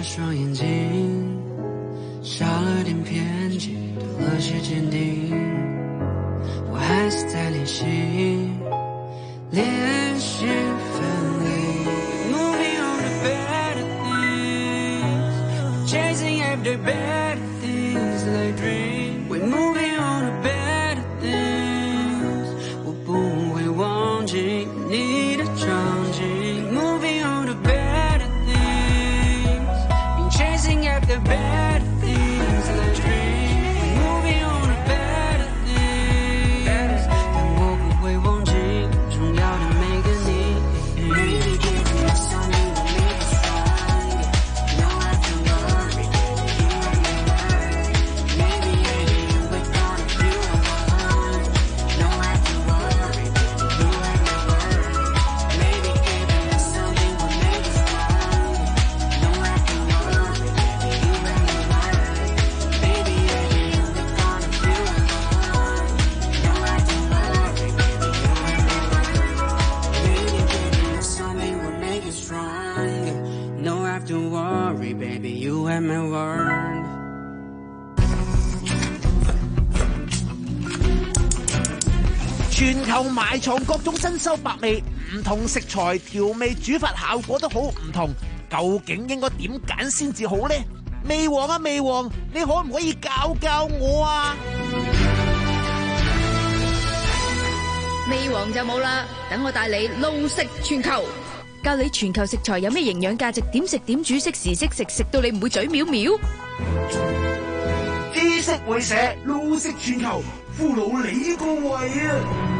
双眼睛，少了点偏激，多了些坚定。我还是在练习，练习分离。Moving on to better things, chasing after better things like dream. We're moving on to better things， 我不会忘记你的场景。Moving on to better things, been chasing after better things like dream. We're moving on to better things， 但我不会忘记重要的每个你。Maybe give me something to make it strong. No have to worry, you are my word. Maybe maybe we're gonna feel alone. No have to worry, you are my word. Maybe give me something to make it strong. No have to worry, you are my word. Maybe maybe we're gonna feel alone. No have to worry, you are my word. Maybe give me something will make it strong. No have to worry, baby, you have my word. 全球埋藏各種新秀百味，唔同食材調味煮法效果都好唔同，究竟應該點揀先至好呢？味王啊味王，你可唔可以教教我啊？ 味王就冇啦，等我帶你路食全球，教你全球食材有咩營養價值，點食點煮，適時適食，食到你唔會嘴藐藐。 知識會社路食全球，俘虜你個胃啊！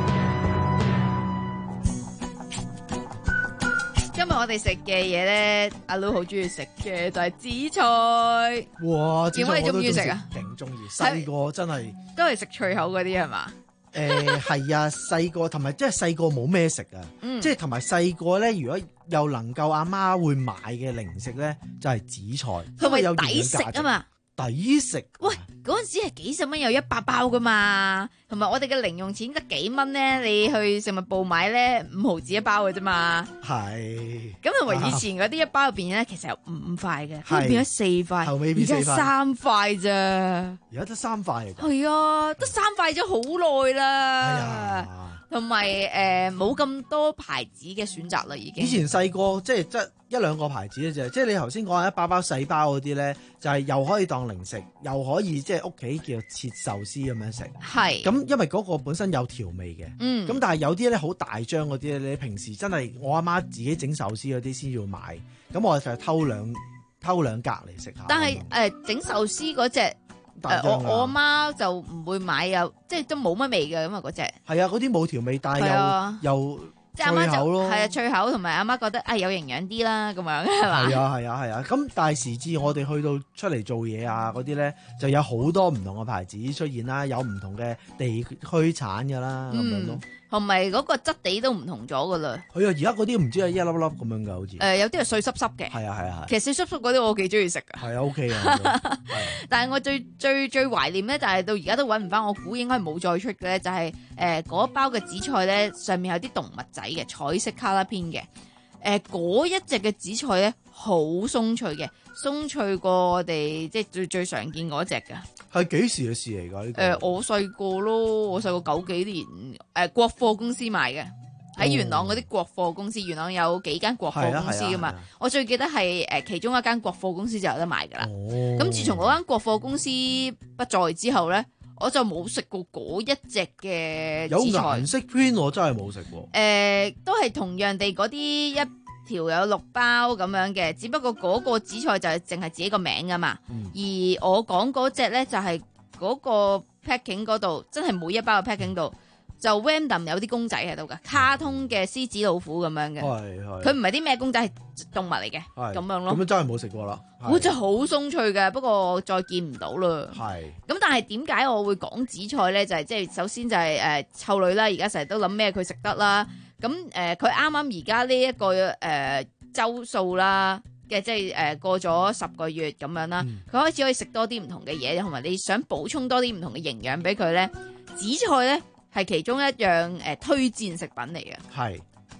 今日我哋食嘅嘢咧，阿 Lu 好中意食嘅就係紫菜。 哇！ 點解你中意食啊？ 勁中意，細個真係都係食脆口嗰啲係嘛？ 誒係啊，細個同埋即係細個冇咩食啊， 嗯即係同埋細個咧，如果又能夠阿媽會買嘅零食咧，就係紫菜， 同埋因為有抵食啊嘛， 抵食。 喂，嗰陣時係幾十蚊有一百包噶嘛，同埋我哋嘅零用錢得幾蚊咧，你去食物部買咧五毫子一包嘅啫嘛。 係。 咁同埋以前嗰啲一包入邊咧，其實有五塊嘅， 係後變咗四塊， 後尾變四塊而家三塊咋。 而家得三塊嚟㗎。 係啊，得三塊咗好耐啦。 係啊。 同埋誒冇咁多牌子嘅選擇啦，已經。 以前細個即係得一兩個牌子嘅啫，即係你頭先講一包包細包嗰啲咧，就係、是、又可以當零食，又可以即係屋企叫切壽司咁樣食。 係。 咁因為嗰個本身有調味嘅。 嗯。 咁但係有啲咧好大張嗰啲咧，你平時真係我阿媽自己整壽司嗰啲先要買，咁我就偷兩偷兩格嚟食下。 但係誒整壽司嗰隻。誒我我阿媽就唔會買，又即係都冇乜味嘅，咁啊嗰隻係啊，嗰啲冇調味，但係又、啊、又即係阿媽就脆口咯， 係啊脆口，同埋阿媽覺得啊有營養啲啦，咁樣係嘛？ 係啊係啊係啊，咁但係時至我哋去到出嚟做嘢啊嗰啲咧，就有好多唔同嘅牌子出現啦，有唔同嘅地區產㗎啦咁樣咯。 同埋嗰個質地都唔同咗噶啦。 係啊，而家嗰啲唔知係一粒粒咁樣㗎，好似。 誒有啲係碎濕濕嘅。係啊係啊係。 其實碎濕濕嗰啲我幾中意食㗎。 係啊 OK 啊。 但係我最最最懷念咧，就係到而家都揾唔翻，我估應該係冇再出嘅咧，就係誒嗰包嘅紫菜咧，上面有啲動物仔嘅彩色卡拉片嘅。誒嗰一隻嘅紫菜咧，好鬆脆嘅，鬆脆過我哋即係最最常見嗰隻㗎。 係幾時嘅事嚟㗎？呢個誒我細個咯，我細個九幾年誒、呃、國貨公司賣嘅，喺元朗嗰啲國貨公司，元朗有幾間國貨公司㗎嘛。我最記得係誒、呃、其中一間國貨公司就有得賣㗎啦。咁、哦、自從嗰間國貨公司不在之後咧，我就冇食過嗰一隻嘅紫菜。 有顏色片我真係冇食過。誒、 呃，都係同樣地嗰啲一條有六包咁樣嘅，只不過嗰個紫菜就係淨係自己個名㗎嘛。嗯、而我講嗰隻咧就係、是、嗰個 packing 嗰度，真係每一包嘅 packing 度就 random 有啲公仔喺度㗎，卡通嘅獅子老虎咁樣嘅。係係。佢唔係啲咩公仔，係動物嚟嘅。係。咁樣咯。咁樣真係冇食過啦。好似好鬆脆嘅，不過再見唔到啦。係。咁但係點解我會講紫菜咧？就係即係首先就係誒湊女啦，而家成日都諗咩佢食得啦。咁誒佢啱啱而家呢一個誒、呃、週數啦嘅，即係誒、呃、過咗十個月咁樣啦，佢、嗯、開始可以食多啲唔同嘅嘢，同埋你想補充多啲唔同嘅營養俾佢咧，紫菜咧係其中一樣誒、呃、推薦食品嚟嘅。係。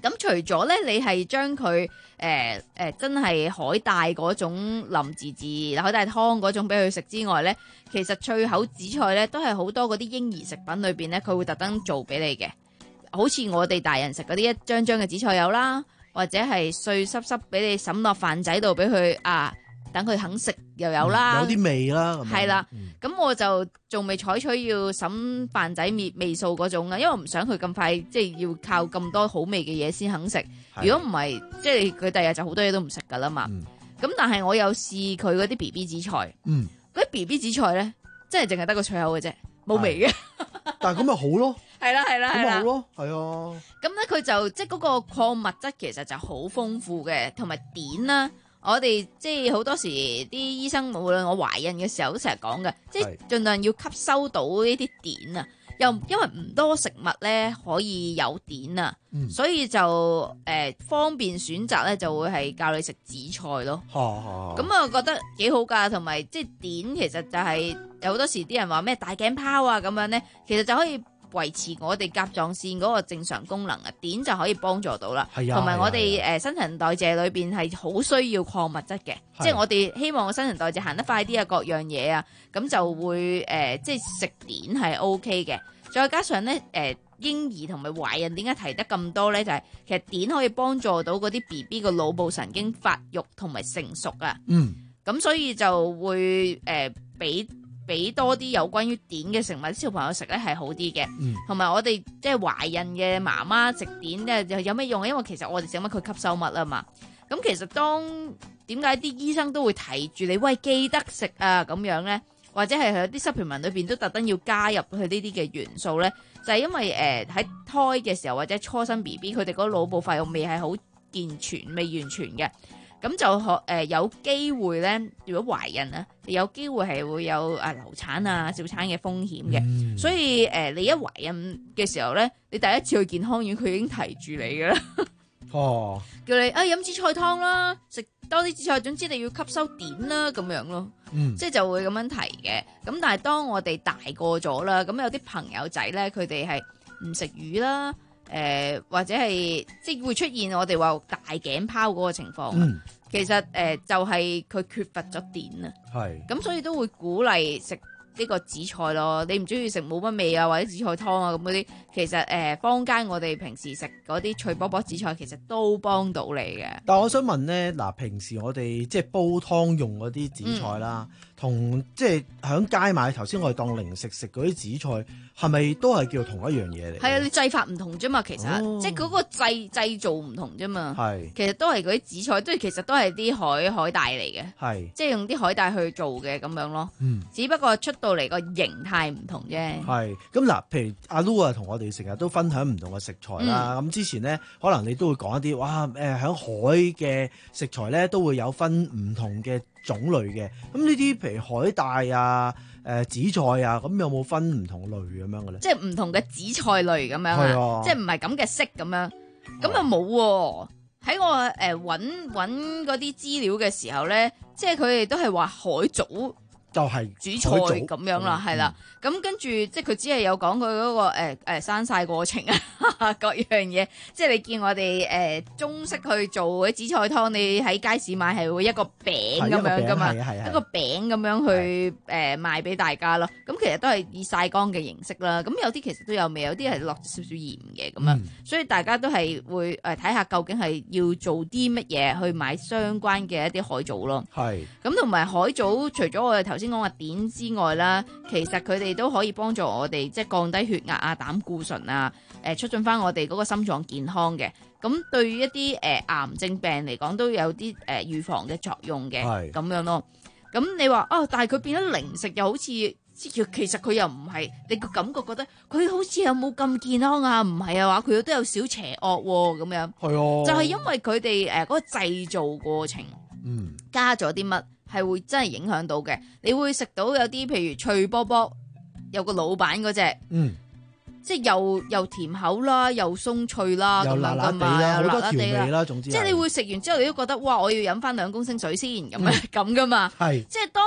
咁除咗咧，你係將佢誒誒真係海帶嗰種淋字字海帶湯嗰種俾佢食之外咧，其實脆口紫菜咧都係好多嗰啲嬰兒食品裏邊咧，佢會特登做俾你嘅。好似我哋大人食嗰啲一張張嘅紫菜有啦，或者係碎濕濕俾你揼落飯仔度俾佢啊，等佢肯食又有啦， 嗯、有啲味啦， 係啦。咁、嗯、我就仲未採取要揼飯仔味味素嗰種啊，因為我唔想佢咁快即係要靠咁多好味嘅嘢先肯食。如果唔係，即係佢第日就好多嘢都唔食噶啦嘛。咁、嗯、但係我有試佢嗰啲 B B 紫菜，嗰、嗯、啲 B B 紫菜咧，真係淨係得個脆口嘅啫，冇味嘅。 但係咁咪好咯。 係啦係啦係啦， 咁咪好咯，係啊。 咁咧佢就即係嗰個礦物質其實就好豐富嘅，同埋碘啦。我哋即係好多時啲醫生，無論我懷孕嘅時候都成日講嘅，即係盡量要吸收到呢啲碘啊。又因為唔多食物咧可以有碘啊、嗯，所以就誒、呃、方便選擇咧，就會係教你食紫菜咯。咁、啊、我覺得幾好㗎，同埋即係碘其實就係、是、有好多時啲人話咩大頸泡啊咁樣咧，其實就可以維持我哋甲狀腺嗰個正常功能啊，碘就可以幫助到啦。同埋我哋誒新陳代謝裏邊係好需要礦物質嘅，即係我哋希望個新陳代謝行得快啲啊，各樣嘢啊，咁就會誒、呃、即係食碘係 O K 嘅。再加上咧誒、呃、嬰兒同埋懷孕點解提得咁多咧？就係、是、其實碘可以幫助到嗰啲 B B 個腦部神經發育同埋成熟啊。嗯，咁所以就會誒俾俾多啲有關於碘嘅食物，小朋友食咧係好啲嘅。嗯，同埋我哋即係懷孕嘅媽媽食碘咧，又有咩用？因為其實我哋食乜佢吸收乜啊嘛。咁其實當點解啲醫生都會提住你喂記得食啊咁樣咧？或者係有啲 supplement 裏邊都特登要加入去呢啲嘅元素咧，就係、是、因為誒喺、呃、胎嘅時候或者初生 B B 佢哋嗰個腦部發育未係好健全，未完全嘅，咁就學誒、呃、有機會咧，如果懷孕啊，有機會係會有啊流產啊小產嘅風險嘅、嗯，所以誒、呃、你一懷孕嘅時候咧，你第一次去健康院佢已經提住你噶啦，哦，叫你啊飲紫菜湯啦，食多啲紫菜，總之你要吸收碘啦咁樣咯。嗯，即係就會咁樣提嘅，咁但係當我哋大個咗啦，咁有啲朋友仔咧，佢哋係唔食魚啦，誒、呃、或者係即係會出現我哋話大頸泡嗰個情況、嗯，其實誒、呃、就係、是、佢缺乏咗碘啊，係，咁所以都會鼓勵食呢個紫菜咯。你唔中意食冇乜味啊，或者紫菜湯啊咁嗰啲，其實誒、呃、坊間我哋平時食嗰啲脆卜卜紫菜，其實都幫到你嘅。 但係我想問咧，嗱，平時我哋即係煲湯用嗰啲紫菜啦，同、嗯、即係喺街買頭先我哋當零食食嗰啲紫菜，係咪都係叫同一樣嘢嚟？係啊，你製法唔同啫嘛，其實、哦、即係嗰個製製造唔同啫嘛。係，其實都係嗰啲紫菜，都係其實都係啲海海帶嚟嘅。係，即係用啲海帶去做嘅咁樣咯。嗯，只不過出到嚟個形態唔同啫。係，咁嗱，譬如阿 Lu 啊，同我哋成日都分享唔同嘅食材啦。咁、嗯、之前咧，可能你都會講一啲，哇，誒、呃，喺海嘅食材咧，都會有分唔同嘅種類嘅。咁呢啲譬如海帶啊。誒、呃、紫菜啊，咁有冇分唔同類咁樣嘅咧？即係唔同嘅紫菜類咁樣啊，即係唔係咁嘅色咁樣，咁啊冇喎。喺我誒揾揾嗰啲資料嘅時候咧，即係佢哋都係話海藻。就係、是、煮菜咁樣啦，係、嗯、啦，咁跟住即係佢只係有講佢嗰個誒誒、呃、生曬過程啊，各樣嘢，即係你見我哋誒、呃、中式去做嗰啲紫菜湯，你喺街市買係會一個餅咁樣噶嘛，一個餅咁樣去誒、呃、賣俾大家咯。咁其實都係以曬乾嘅形式啦。咁有啲其實都有味，有啲係落少少鹽嘅咁樣、嗯，所以大家都係會誒睇下究竟係要做啲乜嘢去買相關嘅一啲海藻咯。係咁同埋海藻，除咗我哋頭先講話碘之外啦，其實佢哋都可以幫助我哋即係降低血壓啊、膽固醇啊，誒、呃、促進翻我哋嗰個心臟健康嘅。咁對於一啲誒、呃、癌症病嚟講都有啲誒、呃、預防嘅作用嘅，咁樣咯。咁你話哦，但係佢變咗零食又好似，其實佢又唔係，你個感覺覺得佢好似有冇咁健康啊？唔係啊，話佢都有少邪惡喎，咁樣。係啊，就係、是、因為佢哋誒嗰個製造過程，嗯，加咗啲乜？係會真係影響到嘅，你會食到有啲譬如脆卜卜，有個老闆嗰隻，嗯，即係又又甜口啦，又鬆脆啦，咁樣噶嘛，好多調味啦，總之，即係你會食完之後，你都覺得哇，我要飲翻兩公升水先咁樣咁噶嘛，係，即係當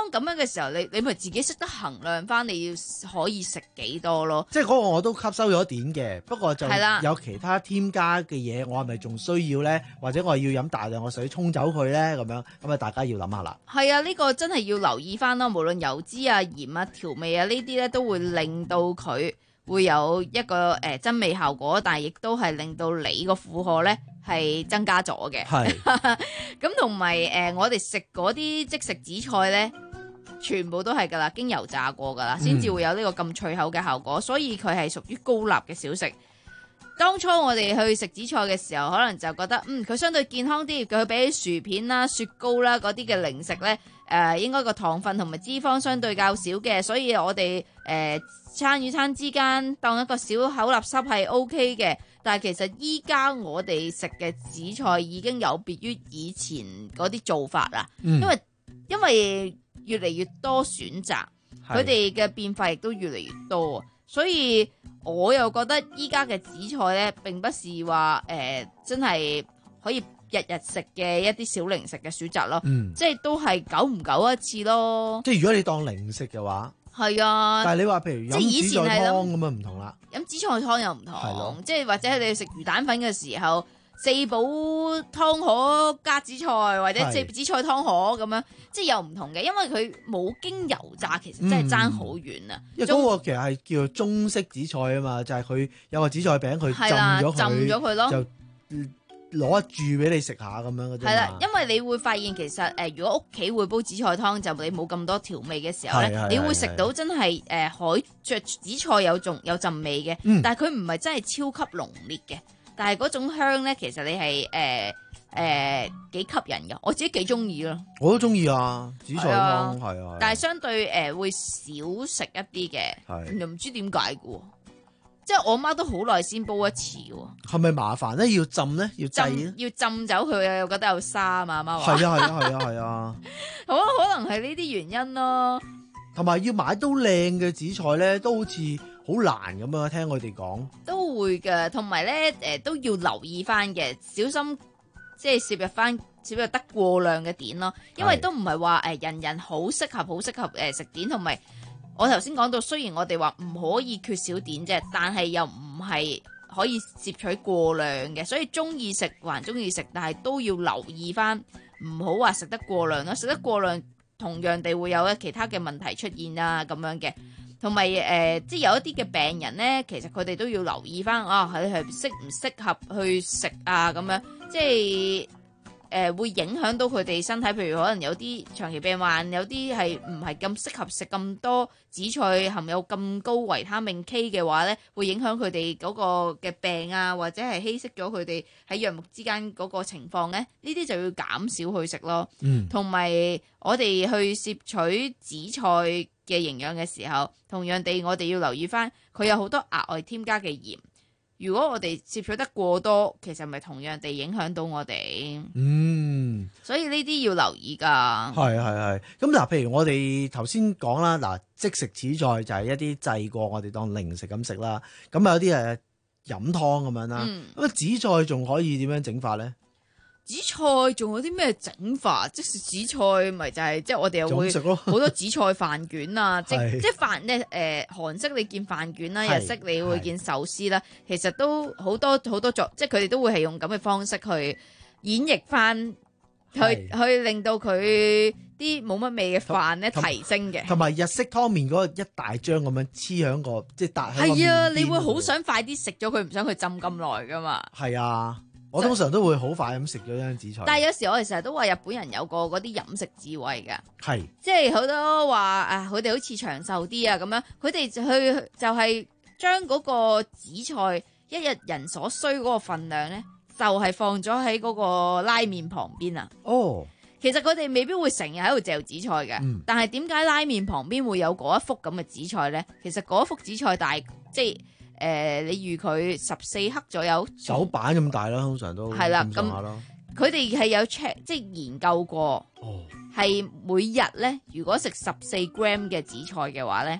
咁樣嘅時候，你你咪自己識得衡量翻你要可以食幾多咯。 即係嗰個我都吸收咗一點嘅，不過就係啦有其他添加嘅嘢，我係咪仲需要咧？或者我係要飲大量嘅水沖走佢咧？咁樣咁啊，大家要諗下啦。 係啊，呢、呢個真係要留意翻咯。無論油脂啊、鹽啊、調味啊呢啲咧，都會令到佢會有一個誒、呃、增味效果，但係亦都係令到你個負荷咧係增加咗嘅。 係咁同埋誒，我哋食嗰啲即食紫菜咧，全部都係噶啦，經油炸過噶啦，先至會有呢個咁脆口嘅效果，所以佢係屬於高鈉嘅小食。當初我哋去食紫菜嘅時候，可能就覺得嗯佢相對健康啲，佢比起薯片啦、雪糕啦嗰啲嘅零食咧，誒、呃、應該個糖分同埋脂肪相對較少嘅，所以我哋誒、呃、餐與餐之間當一個小口垃圾係 O K 嘅。但係其實依家我哋食嘅紫菜已經有別於以前嗰啲做法啦， 嗯、 因為因為越嚟越多選擇，佢哋嘅變化亦都越嚟越多，所以我又覺得依家嘅紫菜咧並不是話誒、呃、真係可以日日食嘅一啲小零食嘅選擇咯， 嗯、 即係都係久唔久一次咯。 即係如果你當零食嘅話， 係啊。 但係你話譬如飲紫菜湯咁啊唔同啦， 飲紫菜湯又唔同，即係或者你食魚蛋粉嘅時候，四寶湯河加紫菜，或者即係紫菜湯河咁樣，即係又唔同嘅，因為佢冇經油炸，其實真係爭好遠啊！ 因為嗰個其實係叫做中式紫菜啊嘛，就係、是、佢有個紫菜餅，佢浸咗佢， 浸咗佢咯， 就攞一注俾你食下咁樣嘅啫。係啦，因為你會發現其實誒、呃，如果屋企會煲紫菜湯，就你冇咁多調味嘅時候咧，你會食到真係誒、呃、海著紫菜有種有陣味嘅，嗯、但係佢唔係真係超級濃烈嘅。但係嗰種香咧，其實你係誒誒幾吸引嘅，我自己幾中意咯。 我都中意啊，紫菜湯係啊。 但係相對誒、呃、會少食一啲嘅，又唔知點解嘅。即係我媽都好耐先煲一次喎。 係咪麻煩咧？要浸咧？要製咧？ 要浸走佢啊！又覺得有沙啊嘛，媽話。 係啊係啊係啊係啊。 好可能係呢啲原因咯。 同埋要買到靚嘅紫菜咧，都好似好難咁樣，聽佢哋講。 都會嘅，同埋咧誒都要留意翻嘅，小心即係攝入翻攝入得過量嘅碘咯。因為都唔係話誒人人好適合好適合誒食碘，同埋我頭先講到，雖然我哋話唔可以缺少碘啫，但係又唔係可以攝取過量嘅，所以中意食還中意食，但係都要留意翻，唔好話食得過量咯。食得過量同樣地會有一其他嘅問題出現啊咁樣嘅。同埋誒，即係有一啲嘅病人咧，其實佢哋都要留意翻啊，係係適唔適合去食啊咁樣，即係誒、呃、會影響到佢哋身體。譬如可能有啲長期病患，有啲係唔係咁適合食咁多紫菜含有咁高維他命 K 嘅話咧，會影響佢哋嗰個嘅病啊，或者係稀釋咗佢哋喺藥物之間嗰個情況咧，呢啲就要減少去食咯。嗯，同埋我哋去攝取紫菜嘅營養嘅時候，同樣地我哋要留意翻，佢有好多額外添加嘅鹽。如果我哋攝取得過多，其實咪同樣地影響到我哋。嗯，所以呢啲要留意噶。 係係係。咁嗱，譬如我哋頭先講啦，嗱，即食紫菜就係一啲製過，我哋當零食咁食啦。咁有啲誒飲湯咁樣啦。咁啊、嗯，紫菜仲可以點樣整法咧？ 紫菜仲有啲咩整法？即食紫菜咪就係、是、即係我哋又會好多紫菜飯卷啊！即即飯咧誒韓式你見飯卷啦，日式你會見壽司啦，其實都好多好多作，即係佢哋都會係用咁嘅方式去演繹翻，去去令到佢啲冇乜味嘅飯咧提升嘅。 同埋日式湯麵嗰個一大張咁樣黐響個即係搭喺個麵邊。係啊，你會好想快啲食咗佢，唔想佢浸咁耐噶嘛。 係啊。我通常都會好快咁食咗張紫菜， 但係有時我哋成日都話日本人有個嗰啲飲食智慧嘅， 係即係好多話啊，佢哋好似長壽啲啊咁樣，佢哋就去就係將嗰個紫菜一日人所需嗰個份量咧，就係、是、放咗喺嗰個拉麵旁邊啊。哦，其實佢哋未必會成日喺度嚼紫菜嘅，嗯、但係點解拉麵旁邊會有嗰一幅咁嘅紫菜咧？其實嗰一幅紫菜大即係。誒、呃，你預佢十四克左右， 手板咁大啦，通常都係啦。咁佢哋係有 check，即係研究過，係、哦、每日咧，如果食十四 gram 嘅紫菜嘅話咧，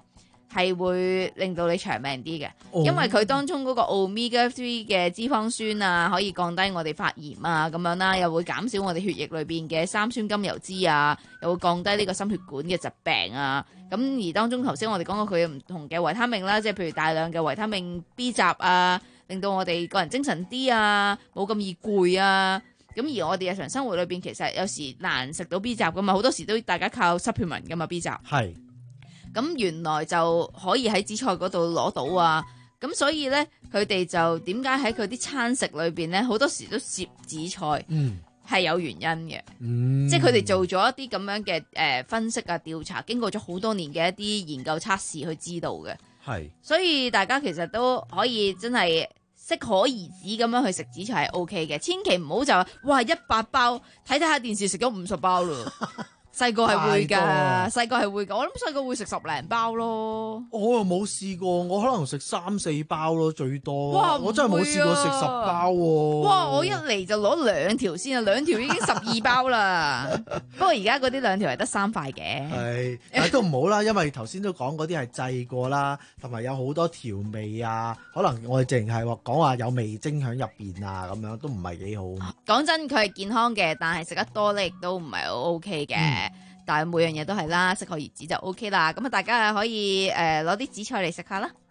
係會令到你長命啲嘅， 哦因為佢當中嗰個 omega three 嘅脂肪酸啊，可以降低我哋發炎啊咁樣啦，又會減少我哋血液裏邊嘅三酸甘油脂啊，又會降低呢個心血管嘅疾病啊。咁而當中頭先我哋講過佢唔同嘅維他命啦，即係譬如大量嘅維他命 B 集啊，令到我哋個人精神啲啊，冇咁易攰啊。咁而我哋日常生活裏邊其實有時難食到 B 集噶嘛，好多時都大家靠 supplement 噶嘛 B 集。 係。 咁原來就可以喺紫菜嗰度攞到啊！咁所以咧，佢哋就點解喺佢啲餐食裏邊咧，好多時都攝紫菜， 嗯， 係有原因嘅， 嗯， 即係佢哋做咗一啲咁樣嘅誒、呃、分析啊調查，經過咗好多年嘅一啲研究測試去知道嘅， 係， 所以大家其實都可以真係適可而止咁樣去食紫菜係 O K 嘅，千祈唔好就話哇一百包睇睇下電視食咗五十包咯。細個係會㗎，細個係會㗎。我諗細個會食十零包咯。 我又冇試過，我可能食三四包咯，最多。 哇！ 我真係冇試過食十包喎。 哇！我一嚟就攞兩條先啊，兩條已經十二包啦。不過而家嗰啲兩條係得三塊嘅。 係，但係都唔好啦，因為頭先都講嗰啲係製過啦，同埋有好多調味啊。可能我哋淨係話講話有味精喺入邊啊，咁樣都唔係幾好。 講真，佢係健康嘅，但係食得多咧亦都唔係好 OK 嘅。嗯但係每樣嘢都係啦，適可而止就 O K 啦。咁啊，大家可以誒攞啲紫菜嚟食下啦。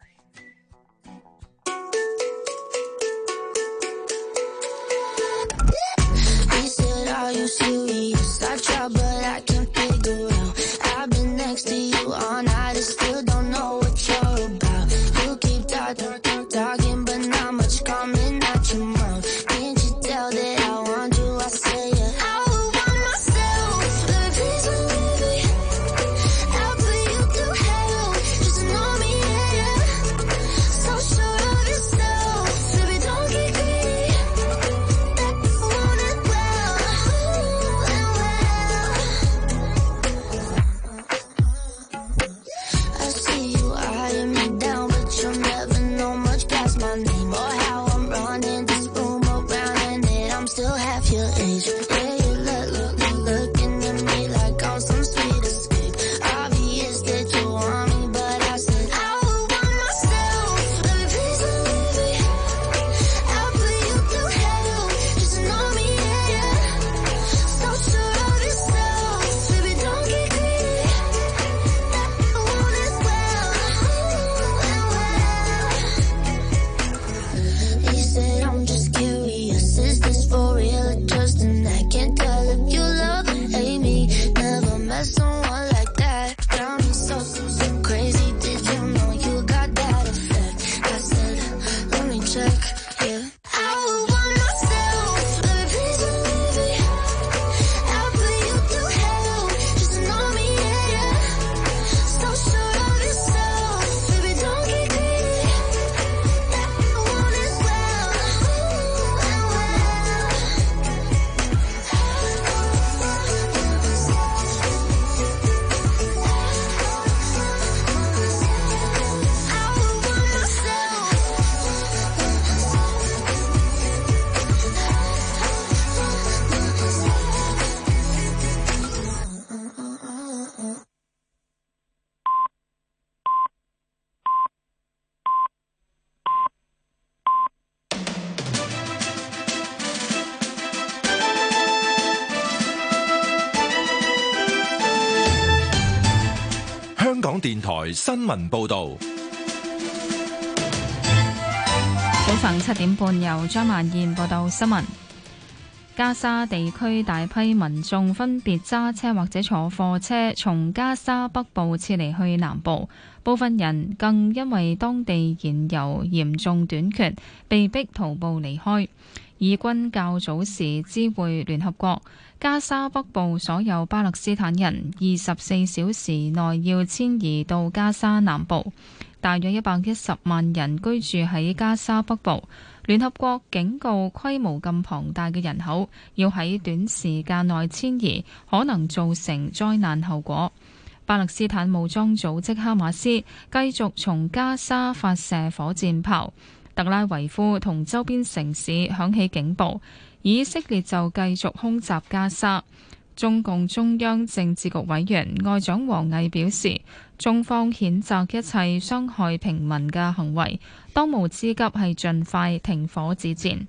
香港電台新聞報道。 早上七點半，由張萬燕報道新聞。加沙地區大批民眾分別揸車或者坐貨車從加沙北部撤離去南部，部分人更因為當地燃油嚴重短缺，被迫徒步離開。以軍較早時知會聯合國，加沙北部所有巴勒斯坦人二十四小時內要遷移到加沙南部，大約一百一十萬人居住喺加沙北部。聯合國警告，規模咁龐大嘅人口要喺短時間內遷移，可能造成災難後果。巴勒斯坦武裝組織哈馬斯繼續從加沙發射火箭炮，特拉維夫同周邊城市響起警報，以色列就繼續空襲加沙。中共中央政治局委員外長王毅表示， 中方譴責一切傷害平民嘅行為，當務之急係盡快停火止戰。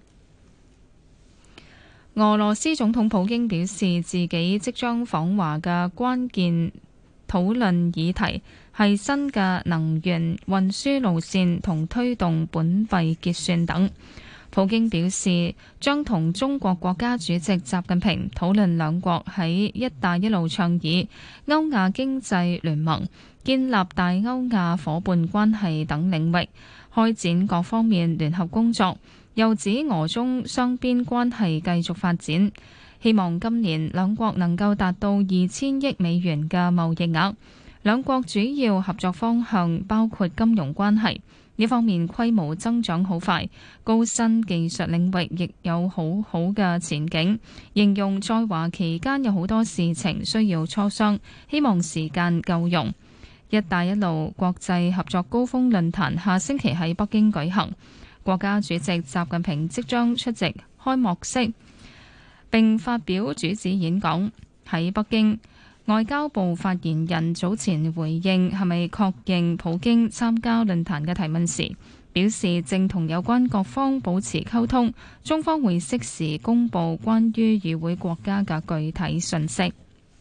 俄羅斯總統普京表示，自己即將訪華嘅關鍵討論議題係新嘅能源運輸路線同推動本幣結算等。普京表示，將同中國國家主席習近平討論兩國喺一帶一路倡議、歐亞經濟聯盟、建立大歐亞夥伴關係等領域，開展各方面聯合工作。又指俄中雙邊關係繼續發展，希望今年兩國能夠達到二千億美元嘅貿易額。兩國主要合作方向包括金融關係，呢方面規模增長好快，高新技術領域亦有好好嘅前景。形容在華期間有好多事情需要磋商，希望時間夠用。一帶一路國際合作高峰論壇下星期喺北京舉行，國家主席習近平即將出席開幕式並發表主旨演講。喺北京，外交部發言人早前回應係咪確認普京參加論壇嘅提問時，表示正同有關各方保持溝通，中方會適時公布關於與會國家嘅具體信息。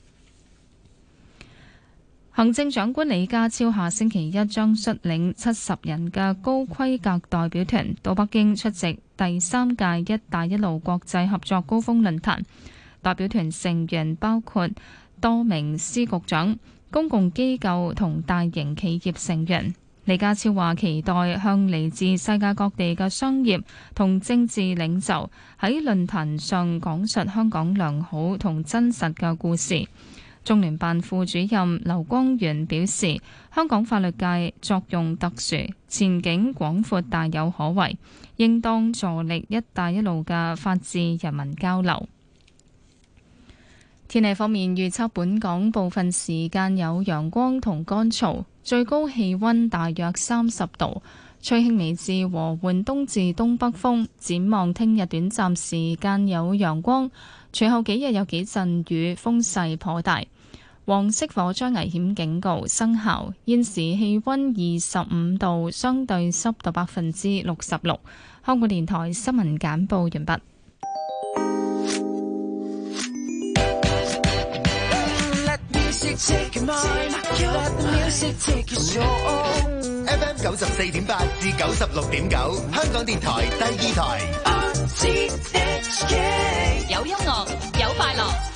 行政長官李家超下星期一將率領七十人嘅高規格代表團到北京出席第三屆一帶一路國際合作高峰論壇。代表團成員包括多名司局長、公共機構同大型企業成員。李家超話期待向嚟自世界各地嘅商業同政治領袖喺論壇上講述香港良好同真實嘅故事。中聯辦副主任劉光源表示，香港法律界作用特殊，前景廣闊，大有可為，應當助力一帶一路嘅法治人民交流。天氣方面預測，本港部分時間有陽光同乾燥，最高氣溫大約三十度，吹輕微至和緩東至東北風。展望聽日短暫時間有陽光，隨後幾日有幾陣雨，風勢頗大。黃色火災危險警告生效。現時氣溫二十五度，相對濕度百分之六十六。香港電台新聞簡報完畢。 F M 九十四點八至九十六點九，香港電台第二台。 有音樂，有快樂。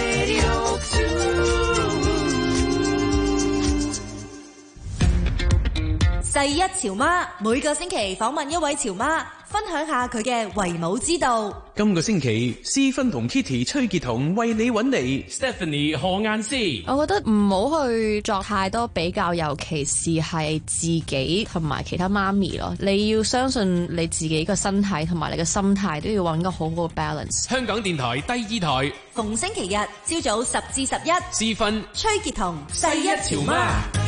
世一潮媽每個星期訪問一位潮媽，分享下佢嘅為母之道。 今個星期，思芬同 Kitty 崔潔彤為你揾嚟 Stephanie 何雁詩。 我覺得唔好去作太多比較，尤其是係自己同埋其他媽咪咯。你要相信你自己個身體同埋你嘅心態，都要揾個好好嘅 balance。 香港電台第二台， 逢星期日朝早十至十一， 思芬、 崔潔彤，世一潮媽。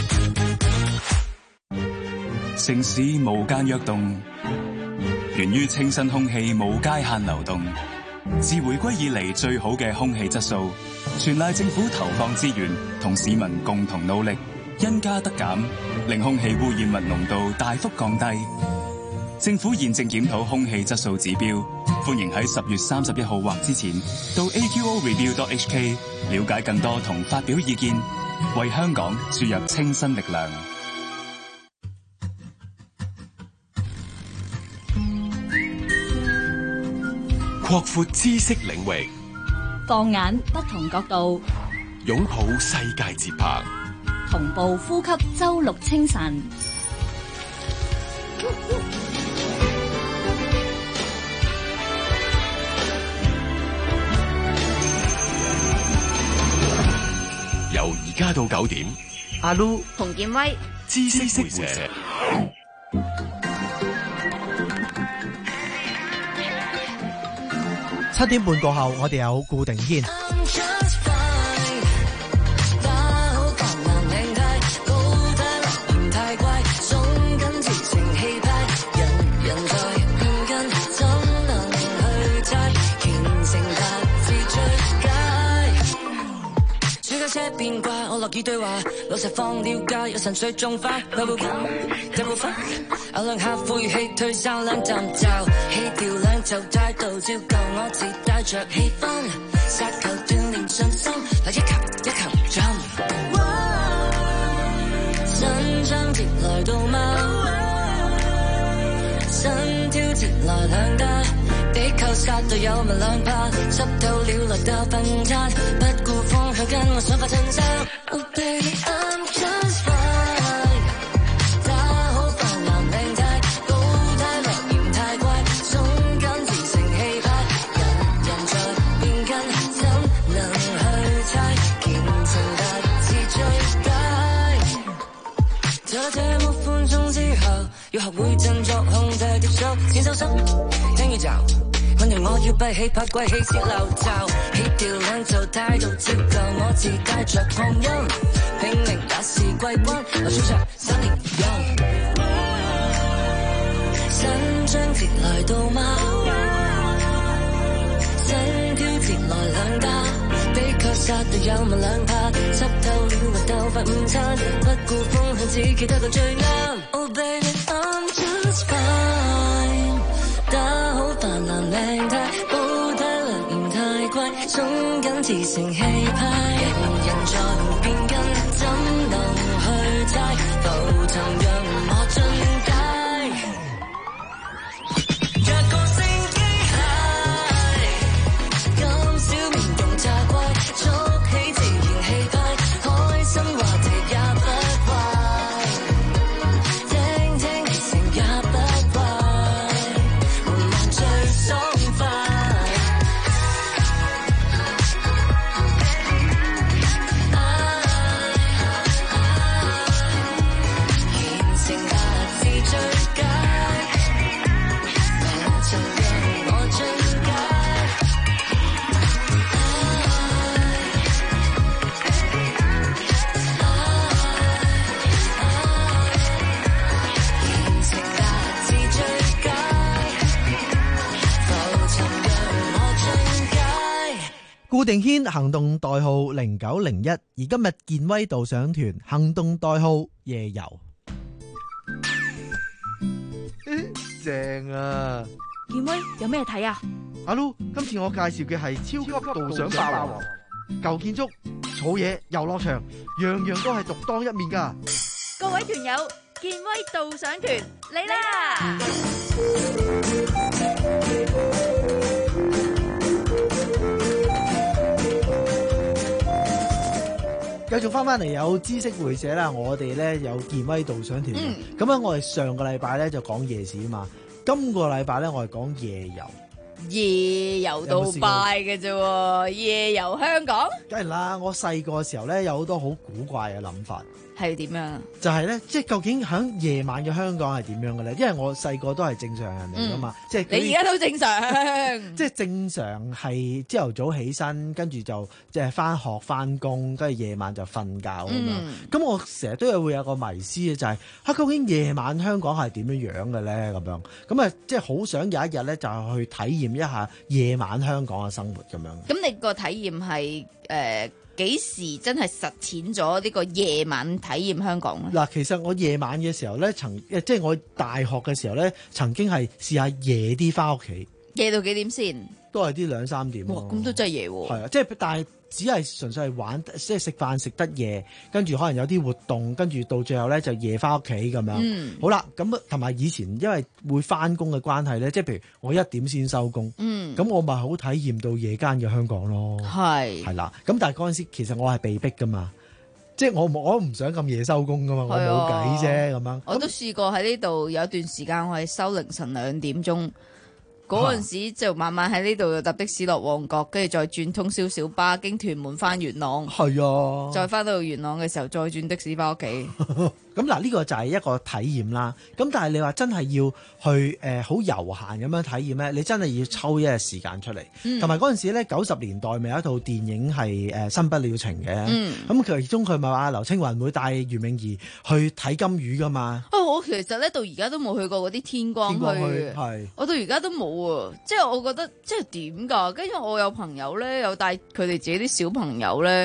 城市無間躍動，源於清新空氣無界限流動。自回歸以嚟最好嘅空氣質素，全賴政府投放資源同市民共同努力，因加得減，令空氣污染物濃度大幅降低。政府現正檢討空氣質素指標，歡迎喺十月三十一號或之前到 A Q O review dot H K 了解更多同發表意見，為香港注入清新力量。 擴闊知識領域， 放眼不同角度， 擁抱世界節拍， 同步呼吸周六清晨。 由而家到九點， 阿 Lu、洪建威、 知識會社。 七點半過後，我哋有固定軒。 車變怪，我樂意以對話，老實放了假，有神水種花，有部緊，有部分，我兩下晦氣退燒兩陣就氣調兩就態度照舊，我自帶着氣氛，殺球鍛鍊信心，來一球一球進。新章節來到嗎？新挑戰來兩打，比扣殺隊友們兩拍，濕透了來得分餐，不顧風向跟我想發襯衫。Oh baby I'm just fine， 打好飯難命太高太落鹽太怪，鬆緊自成氣派，人人在變緊，怎能去猜？虔誠達至最佳。在這麼寬鬆之後，要學會振作控制節奏，先收心，聽宇宙。困人我要閉氣拍貴氣泄漏罩，氣調兩就態度照舊，我自帶着擴音，拼命也是季軍，我操着三連音。新章節來到嗎？新挑戰來兩打，比扣殺隊友們兩拍，濕透了雲鬥發午餐，不顧風向只記得到最啱。Oh baby I'm just fine， 打好飯難命太，煲太涼鹽太貴，鬆緊自成氣派，人人在變緊，怎能去猜？浮沉讓我進階。 固定軒行動代號零九零一，而今日健威導賞團行動代號夜遊。 正啊！ 健威有咩睇啊？ 阿 Lu，今次我介紹嘅係超級導賞霸王，舊建築、草野、遊樂場，樣樣都係獨當一面噶。 各位團友，健威導賞團嚟啦！ 繼續翻翻嚟有知識會社啦，我哋咧有健威導賞團，咁啊、嗯、我哋上個禮拜咧就講夜市啊嘛，今個禮拜咧我哋講夜遊。 夜遊到拜嘅啫，夜遊香港？ 梗係啦，我細個嘅時候咧有好多好古怪嘅諗法。 係點樣？就係咧，即係究竟喺夜晚嘅香港係點樣嘅咧？因為我細個都係正常人嚟噶嘛，嗯、即係你而家都正常， 即係正常係朝頭早起身，跟住就即係翻學翻工，跟住夜晚就瞓覺啊嘛。咁、嗯、我成日都有會有個迷思嘅，就係、是、啊，究竟夜晚香港係點樣樣嘅咧？咁樣咁啊，即係好想有一日咧，就係去體驗一下夜晚香港嘅生活咁樣。 咁你個體驗係誒？幾時真係實踐咗呢個夜晚體驗香港咧？ 嗱，其實我夜晚嘅時候咧，曾即係我大學嘅時候咧，曾經係試下夜啲翻屋企。 夜到幾點先？ 都係啲兩三點。 哇，咁都真係夜喎。 係啊，即係但係只係純粹係玩，即係食飯食得夜，跟住可能有啲活動，跟住到最後咧就夜翻屋企咁樣。嗯。好啦，咁同埋以前因為會翻工嘅關係咧，即係譬如我一點先收工。嗯。咁我咪好體驗到夜間嘅香港咯。係。係啦，咁但係嗰陣時其實我係被逼噶嘛，即係我我唔想咁夜收工噶嘛，我冇計啫咁樣。 我都試過喺呢度有一段時間，我係收凌晨兩點鐘。嗰陣時就慢慢喺呢度搭的士落旺角，跟住再轉通宵小巴經屯門翻元朗。係啊，再翻到元朗嘅時候再轉的士翻屋企。 咁嗱，呢個就係一個體驗啦。咁但係你話真係要去誒好悠閒咁樣體驗咧，你真係要抽一日時間出嚟。同埋嗰陣時咧，九十年代咪有一套電影係誒《新不了情》嘅。嗯。咁其中佢咪話劉青雲會帶袁詠儀去睇金魚噶嘛？ 啊，我其實咧到而家都冇去過嗰啲天光去。係。我到而家都冇啊！即係我覺得即係點㗎？跟住我有朋友咧，有帶佢哋自己啲小朋友咧。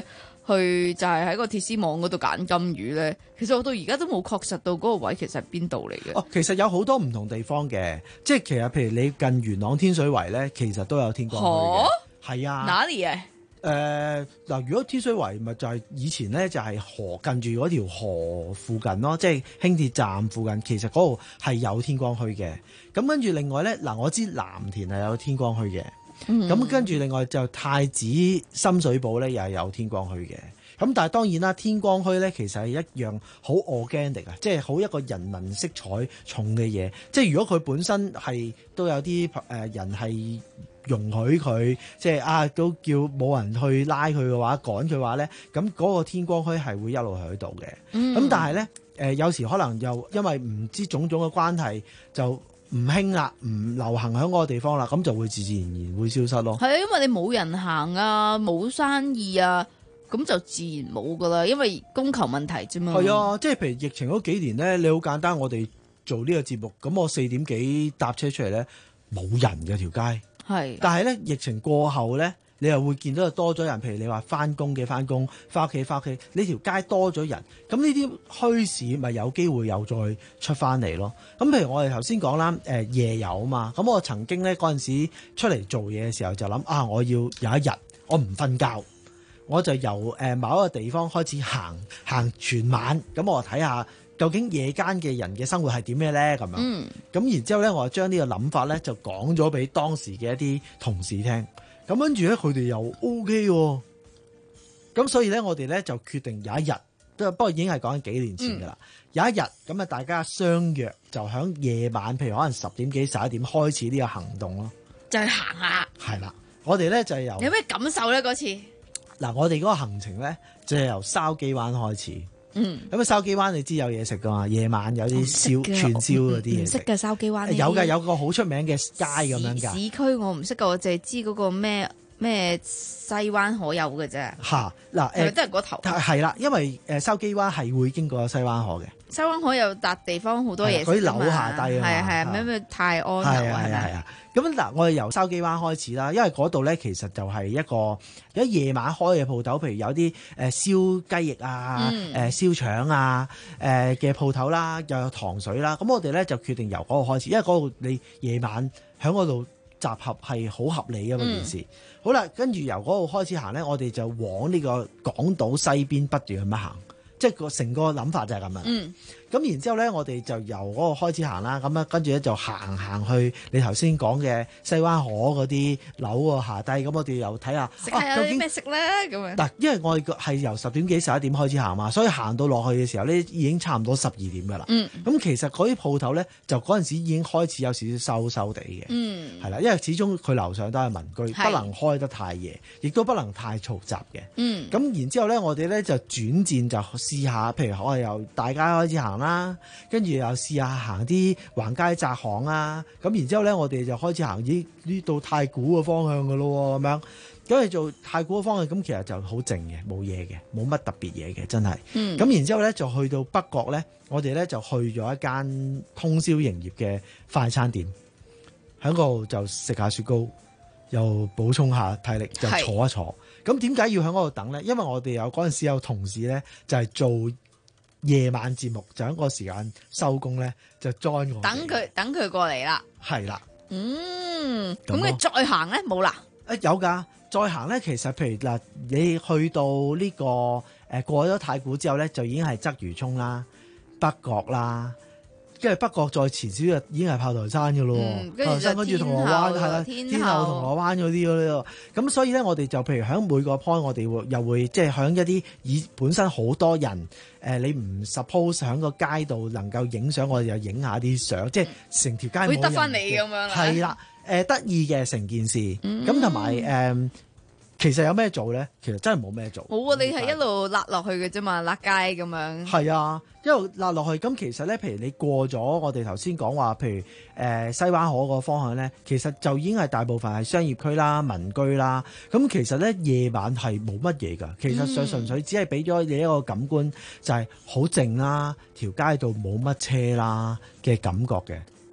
去就係喺個鐵絲網嗰度揀金魚咧？其實我到而家都冇確實到嗰個位其實係邊度嚟嘅。 哦，其實有好多唔同地方嘅，即係其實譬如你近元朗天水圍咧，其實都有天光墟嘅。係啊， 哪裡啊？ 誒嗱、呃，如果天水圍咪就係以前咧就係河近住嗰條河附近咯，即係輕鐵站附近，其實嗰度係有天光墟嘅。咁跟住另外咧嗱，我知藍田係有天光墟嘅，咁、嗯、跟住另外就太子深水埗咧又係有天光墟嘅。咁但係當然啦，天光墟咧其實係一樣好 organic 啊，即係好一個人文色彩重嘅嘢。即係如果佢本身係都有啲誒人係容許佢，即係啊都叫冇人去拉佢嘅話，趕佢話咧，咁嗰個天光墟係會一路喺度嘅。咁、嗯、但係咧誒有時可能又因為唔知種種嘅關係，就唔興啦，唔流行喺嗰個地方啦，咁就會自自然然會消失咯。 係啊，因為你冇人行啊，冇生意啊。咁就自然冇噶啦，因為供求問題啫嘛。 係啊，即係譬如疫情嗰幾年咧，你好簡單，我哋做呢個節目，咁我四點幾搭車出嚟咧，冇人嘅條街。係，但係咧疫情過後咧，你又會見到多咗人，譬如你話翻工嘅翻工，翻屋企翻屋企，呢條街多咗人，咁呢啲墟市咪有機會又再出翻嚟咯。咁譬如我哋頭先講啦，誒、呃、夜遊啊嘛，咁我曾經咧嗰陣時出嚟做嘢嘅時候就諗啊，我要有一日我唔瞓覺。我就由誒某一個地方開始行行全晚，咁我睇下究竟夜間嘅人嘅生活係點嘅咧咁樣。嗯，咁然之後咧，我就將呢個諗法咧就講咗俾當時嘅一啲同事聽。咁跟住咧，佢哋又 O K 喎。咁所以咧，我哋咧就決定有一日，不過已經係講緊幾年前㗎啦。嗯、有一日咁啊，大家相約就喺夜晚，譬如可能十點幾十一點開始呢個行動咯。 就去行下。係啦，我哋咧就係由有咩感受咧嗰次？ 嗱，我哋嗰個行程咧就係由筲箕灣開始。嗯，咁啊筲箕灣你知有嘢食噶嘛？夜晚有啲燒串燒嗰啲嘢食。唔識嘅筲箕灣。有㗎，有個好出名嘅街咁樣㗎。 市區我唔識㗎，我淨係知嗰個咩咩西灣河有嘅啫。嚇嗱誒，都係嗰頭。 係啦，因為誒筲箕灣係會經過西灣河嘅。 西灣河有笪地方好多嘢食。 佢樓下低啊嘛。 係啊係啊，咩咩泰安樓啊。係啊係啊。咁嗱，我哋由筲箕灣開始啦，因為嗰度咧其實就係一個有夜晚開嘅鋪頭，譬如有啲誒燒雞翼啊、誒、嗯呃、燒腸啊、誒嘅鋪頭啦，又有糖水啦。咁我哋咧就決定由嗰度開始，因為嗰度你夜晚喺嗰度集合係好合理㗎嘛件事。好啦，跟住由嗰度開始行咧，我哋就往呢個港島西邊不斷咁樣行。即係個成個諗法就係咁樣。嗯，咁然之後咧，我哋就由嗰個開始行啦。咁啊，跟住咧就行行去你頭先講嘅西灣河嗰啲樓下低。咁我哋又睇下食下有啲咩食咧咁樣。 嗱，因為我哋係由十點幾十一點開始行嘛，所以行到落去嘅時候咧，已經差唔多十二點㗎啦。嗯，咁其實嗰啲鋪頭咧，就嗰陣時已經開始有少少收收地嘅。嗯，係啦，因為始終佢樓上都係民居，不能開得太夜，亦都不能太嘈雜嘅。嗯，咁然之後咧，我哋咧就轉戰就試下，譬如我哋由大街開始行啦，跟住又試下行啲橫街窄巷啊，咁然之後咧，我哋就開始行呢呢到太古嘅方向㗎咯，咁樣，咁你做太古嘅方向，咁其實就好靜嘅，冇嘢嘅，冇乜特別嘢嘅，真係。嗯。咁然之後咧，就去到北角咧，我哋咧就去咗一間通宵營業嘅快餐店，喺嗰度就食下雪糕，又補充下體力，就坐一坐。咁點解要喺嗰度等咧？因為我哋有嗰陣時有同事咧，就係、是、做夜晚節目，就喺個時間收工咧，就 join 我。 等佢等佢過嚟啦。係啦。嗯，咁你再行咧冇啦？ 誒有㗎，再行咧，其實譬如嗱，你去到呢、這個誒、呃、過咗太古之後咧，就已經係鰂魚涌啦、北角啦。跟住北角再前少少已經係炮台山嘅咯，炮台山跟住銅鑼灣係啦，天后銅鑼灣嗰啲咯。咁所以咧，我哋就譬如喺每個 point，我哋會又會即係喺一啲以本身好多人誒、呃，你唔 suppose 喺個街度能夠影相，我哋又影下啲相，即係成條街冇人。會得翻你咁樣啦。係啦，誒得意嘅成件事，咁同埋誒。其實有咩做咧？其實真係冇咩做。 冇啊！你係一路揦落去嘅啫嘛，揦街咁樣。 係啊，一路揦落去。咁其實咧，譬如你過咗我哋頭先講話，譬如誒、呃、西灣河個方向咧，其實就已經係大部分係商業區啦、民居啦。咁其實咧，夜晚係冇乜嘢㗎。其實上純粹只係俾咗你一個感官，就係好靜啦，條街度冇乜車啦嘅感覺嘅。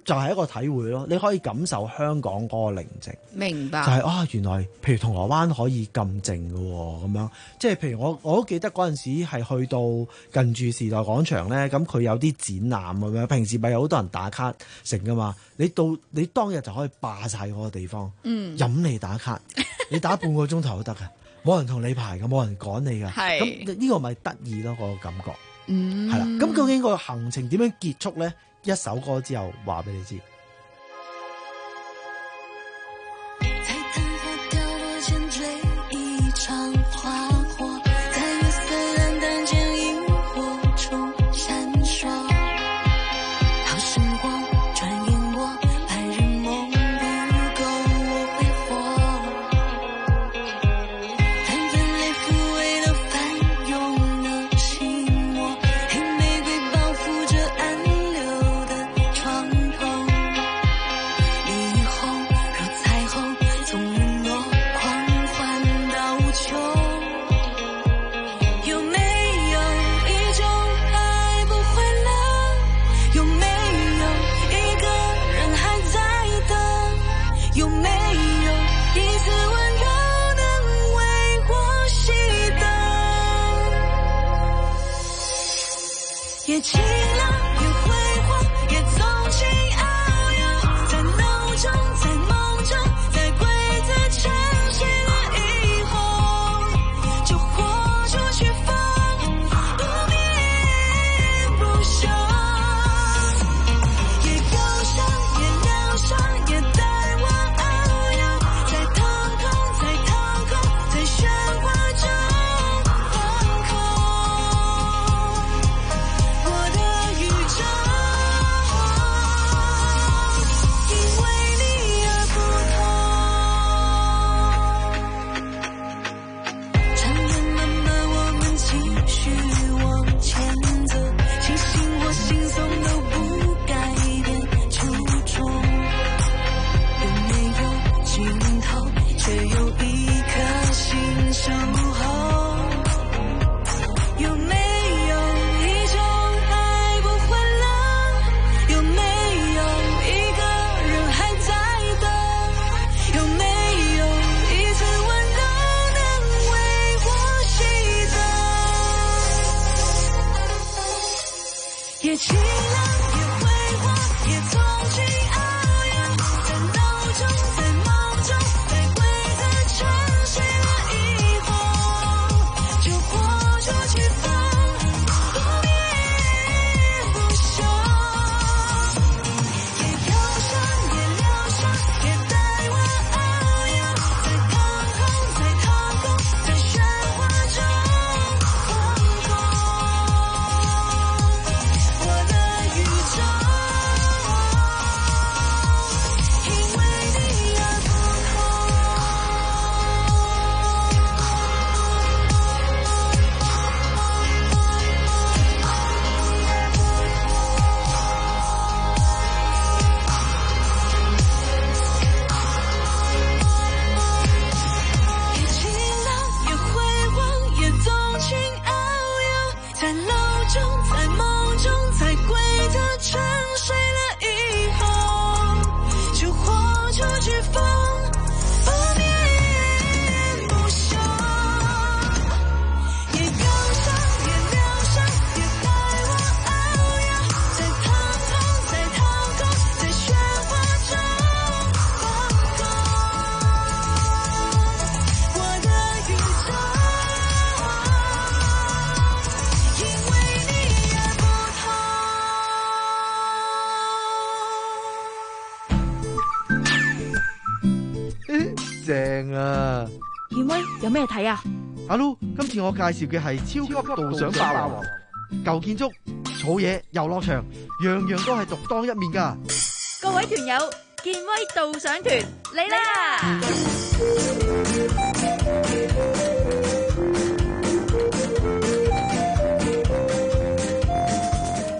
就係一個體會咯。你可以感受香港嗰個寧靜。 明白。 就係、是、啊，原來譬如銅鑼灣可以咁靜㗎喎，咁樣即係譬如我我都記得嗰陣時係去到近住時代廣場咧，咁佢有啲展覽咁樣，平時咪有好多人打卡成㗎嘛。你到你當日就可以霸晒嗰個地方， 嗯， 飲你打卡，你打半個鐘頭都得㗎，冇人同你排㗎，冇人趕你㗎。 係咁呢個咪得意咯，個感覺。 嗯， 係啦。咁究竟個行程點樣結束咧？一首歌之後話俾你知。 也晴朗，也辉煌，也纵情遨游，在脑中，在梦中，在规则沉睡了以后，就豁出去放，不眠不休。也忧伤，也疗伤，也带我遨游，在腾空，在腾空，在喧哗中。也晴朗，也辉煌，也纵情遨游，在脑中，在梦中，在规则沉睡了以后，就豁出去放，不眠不休。也忧伤，也疗伤，也带我遨游，在腾空，在腾空，在喧哗中。在脑中，在梦中，在规则沉睡了以后，就豁出去放，不眠不休。也忧伤，也疗伤，也带我遨游，在腾空，在腾空，在喧哗中放空我的宇宙。 正啊！ 健威有咩睇啊？ 阿 Lu，今次我介紹嘅係超級導賞霸王，舊建築、草野、遊樂場，樣樣都係獨當一面噶。 各位團友，健威導賞團嚟啦！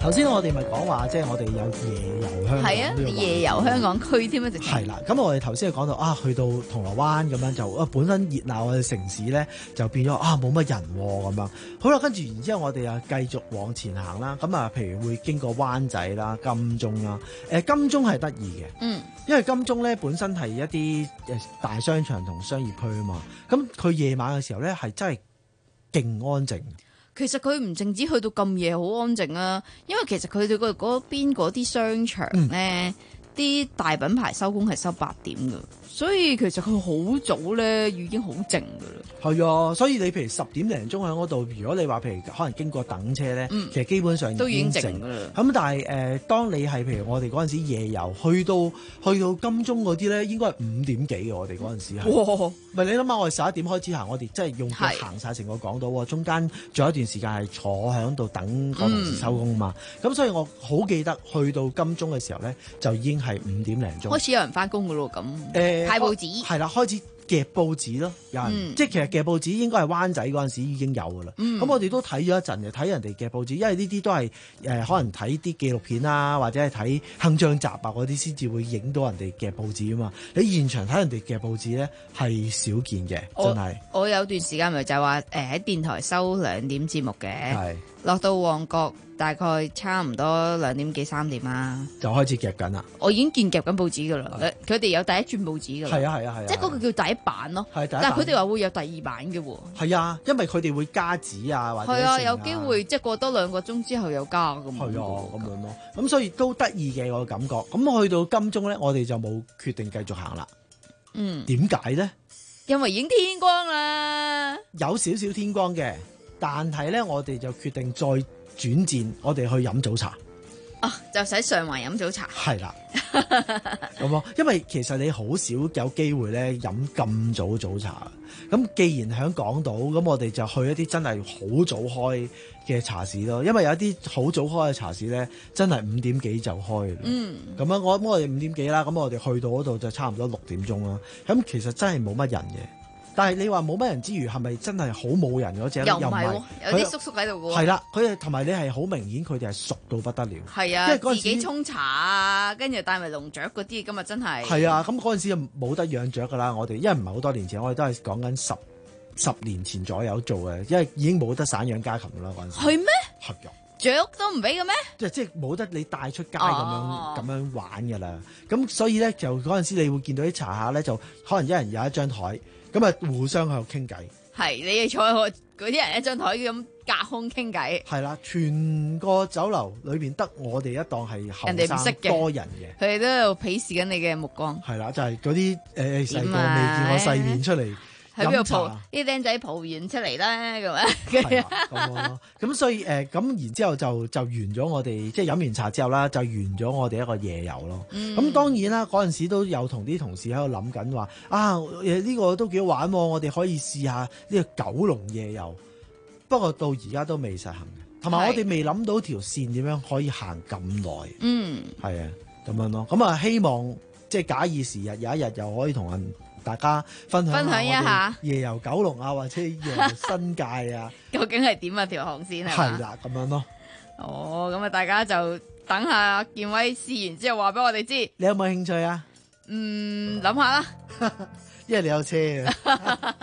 頭先我哋咪講話，即係我哋有夜遊香港。 係啊，夜遊香港區添啊，直情。 係啦，咁我哋頭先講到啊，去到銅鑼灣咁樣就啊，本身熱鬧嘅城市咧，就變咗啊冇乜人咁樣。好啦，跟住然之後我哋啊繼續往前行啦。咁啊，譬如會經過灣仔啦、金鐘啦。誒，金鐘係得意嘅，嗯，因為金鐘咧本身係一啲誒大商場同商業區啊嘛。咁佢夜晚嘅時候咧係真係勁安靜。 其實佢唔淨止去到咁夜好安靜啊，因為其實佢哋嗰嗰邊嗰啲商場咧，啲、嗯、大品牌收工係收八點㗎，所以其實佢好早咧已經好靜㗎啦。 係啊，所以你譬如十點零鐘喺嗰度，如果你話譬如可能經過等車咧，嗯、其實基本上已經都已經靜㗎啦。 咁但係誒、呃，當你係譬如我哋嗰陣時夜遊去到去到金鐘嗰啲咧，應該係五點幾嘅。我哋嗰陣時係，唔係你諗下，我哋十一點開始行，我哋真係用腳行晒成個港島，中間仲有一段時間係坐喺度等個同事收工嘛。咁、嗯、所以我好記得去到金鐘嘅時候咧，就已經係五點零鐘開始有人翻工㗎咯。咁誒派報紙係啦，開始。夾報紙咯，有人、嗯、即係其實夾報紙應該係灣仔嗰陣時已經有㗎啦。咁、嗯、我哋都睇咗一陣嘅，睇人哋夾報紙，因為呢啲都係誒、呃、可能睇啲紀錄片啊，或者係睇鏗鏘集啊嗰啲先至會影到人哋夾報紙啊嘛。你現場睇人哋夾報紙咧係少見嘅，真係。我有段時間咪就係話誒喺電台收兩點節目嘅，落到旺角大概差唔多兩點幾三點啦，就開始夾緊啦。我已經見夾緊報紙噶啦，佢哋有第一轉報紙噶啦。係啊係啊係啊，即係嗰個叫第一版咯。係第一版，但係佢哋話會有第二版嘅喎。係啊，因為佢哋會加紙啊，或者係啊，有機會即係過多兩個鐘之後有加咁。係啊，咁樣咯。咁所以都得意嘅我感覺。咁去到金鐘咧，我哋就冇決定繼續行啦。嗯，點解咧？因為已經天光啦，有少少天光嘅。但係咧，我哋就決定再轉戰，我哋去飲早茶。啊，就使上環飲早茶。係啦，咁咯，因為其實你好少有機會咧飲咁早早茶。咁既然喺港島，咁我哋就去一啲真係好早開嘅茶市咯。因為有一啲好早開嘅茶市咧，真係五點幾就開。嗯，咁樣我我哋五點幾啦，咁我哋去到嗰度就差唔多六點鐘啦。咁其實真係冇乜人嘅。但係你話冇乜人之餘，係咪真係好冇人嗰隻？又唔係，有啲叔叔喺度嘅喎。係啦，佢哋同埋你係好明顯，佢哋係熟到不得了。係啊，自己沖茶啊，跟住帶埋籠雀嗰啲，今日真係。係啊，咁嗰陣時就冇得養雀㗎啦。我哋因為唔係好多年前，我哋都係講緊十十年前左右做嘅，因為已經冇得散養家禽㗎啦嗰陣時。係咩？係啊，雀都唔俾嘅咩？即係即係冇得你帶出街咁樣咁、哦、樣玩㗎啦。咁所以咧，就嗰陣時你會見到啲茶客咧，就可能一人有一張台。咁啊，互相喺度傾偈。係，你哋坐喺嗰啲人一張台咁隔空傾偈。係啦，全個酒樓裏邊得我哋一檔係後生多人嘅。佢哋都喺度鄙視緊你嘅目光。係啦，就係嗰啲誒細個未見過世面出嚟。喺邊度抱啲僆仔抱完出嚟啦，咁啊，咁咯。咁所以誒，咁、呃、然之後就就完咗我哋，即係飲完茶之後啦，就完咗我哋一個夜遊咯。咁、嗯、當然啦，嗰陣時都有同啲同事喺度諗緊話啊，誒、這、呢個都幾好玩，我哋可以試下呢個九龍夜遊。不過到而家都未實行嘅，同埋我哋未諗到條線點樣可以行咁耐。嗯，係啊，咁樣咯。咁啊，希望即係假以時日，有一日又可以同人。大家分享分享一下夜遊九龍啊，或者夜遊新界啊，究竟係點啊條航線係？係啦，咁樣咯。哦，咁啊，大家就等下建威試完之後話俾我哋知。你有冇興趣啊？嗯，諗下啦，因為你有車啊。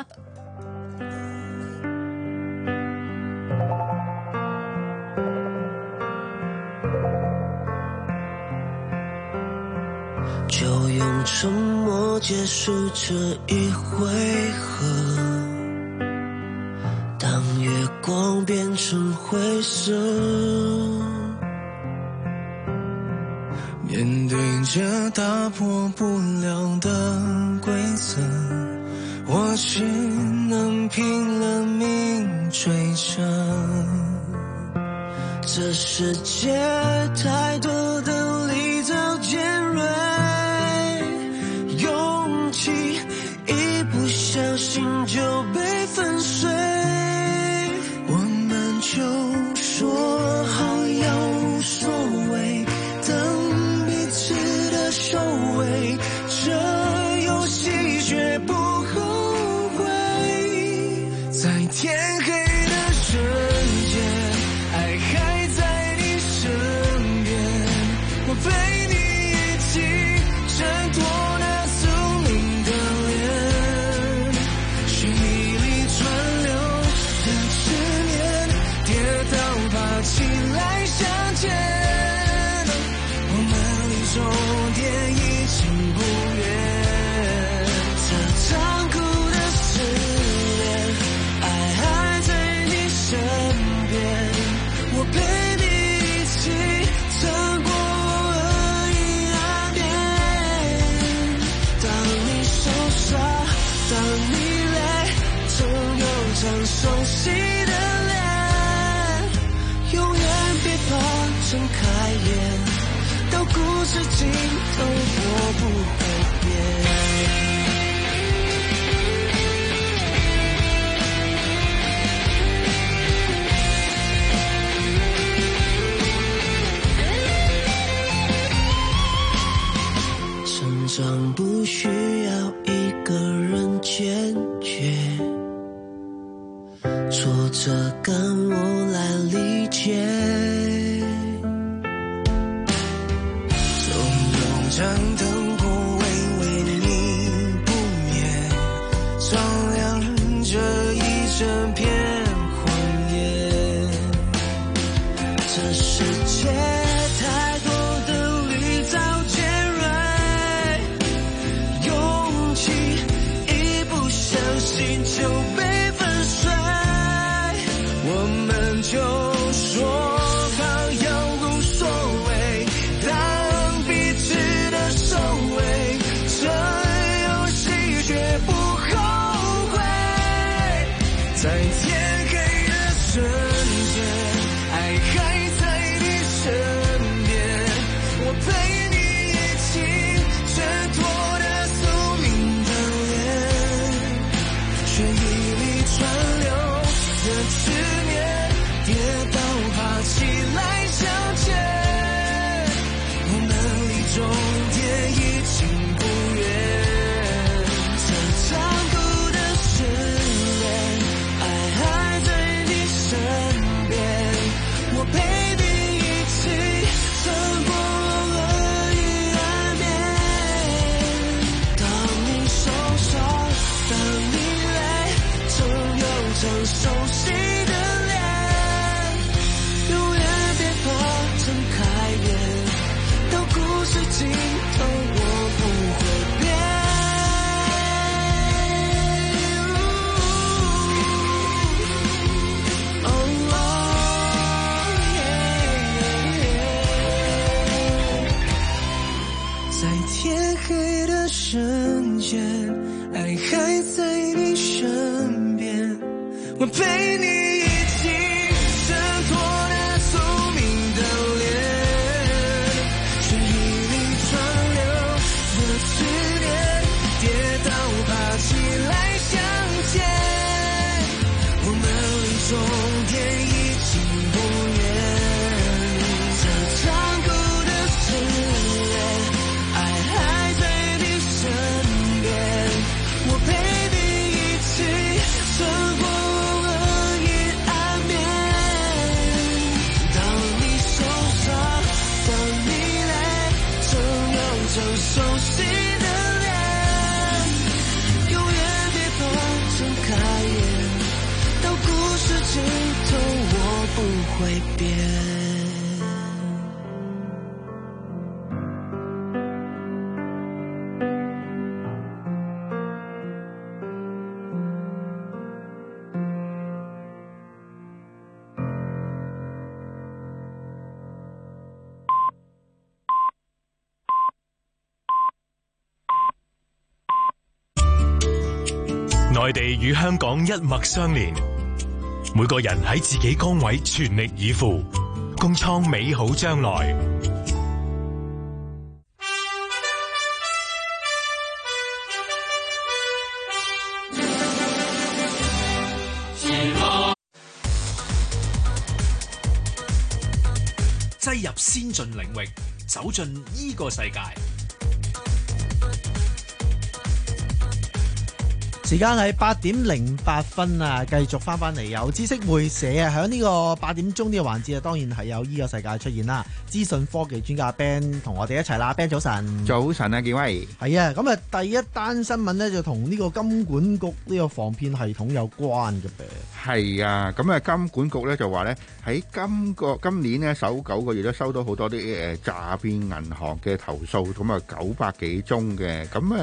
就用沉默結束這一回合，當月光變成灰色，面對着打破不了的規則，我只能拼了命追着。這世界太多的理造尖銳，一不小心就被粉碎，我們就說好要無所謂，等彼此的收尾，這遊戲絕不後悔，在天黑的瞬間，愛還在你身睁開眼，到故事盡頭我不會變。成長不需要一個人堅決，挫折感我來理解，總有盞燈火微微的你不滅，照亮這一整片荒野。這世界太多的綠藻尖銳，勇氣一不小心就被粉碎，我們就說好要無所謂，當彼此的守衛，這遊戲絕不後悔。在天黑的瞬間，愛還在你身邊，我陪你一起掙脫的宿命的臉，血液裡川流的執念，跌倒爬起來向前，我們離終點已經不遠，在殘酷的試煉，愛還在你身邊，我陪你一起撐過了陰暗面。當你受傷，當你累，總有張熟悉的臉，永遠別怕睜開眼，到故事盡頭我不會變。哦哦在天黑的瞬間，愛還在你身邊，我陪你一起掙脫那宿命的臉，血液裡川流的思念，跌倒爬起來向前，我們離終點已經不遠，這殘酷的試煉，愛還在你身邊，我陪你一起撐過了陰暗面。當你受傷，當你累，總有張熟悉的臉，永遠別怕睜開眼，到故事盡頭我不會變。 內地與香港一脈相連，每個人喺自己崗位全力以赴，共創美好將來。 擠入先進領域，走進呢個世界。 時間係八點零八分啊！繼續翻翻嚟有知識會社啊，喺呢個八點鐘呢個環節啊，當然係有呢個世界出現啦。資訊科技專家 Ben 同我哋一齊啦 ，Ben 早晨， 早晨啊，建威。 係啊，咁啊第一單新聞呢，就同呢個金管局呢個防騙系統有關嘅噃。 係啊，咁啊金管局咧就話咧喺今個今年呢首九個月都收到好多啲誒詐騙銀行嘅投訴，咁啊九百幾宗嘅，咁啊。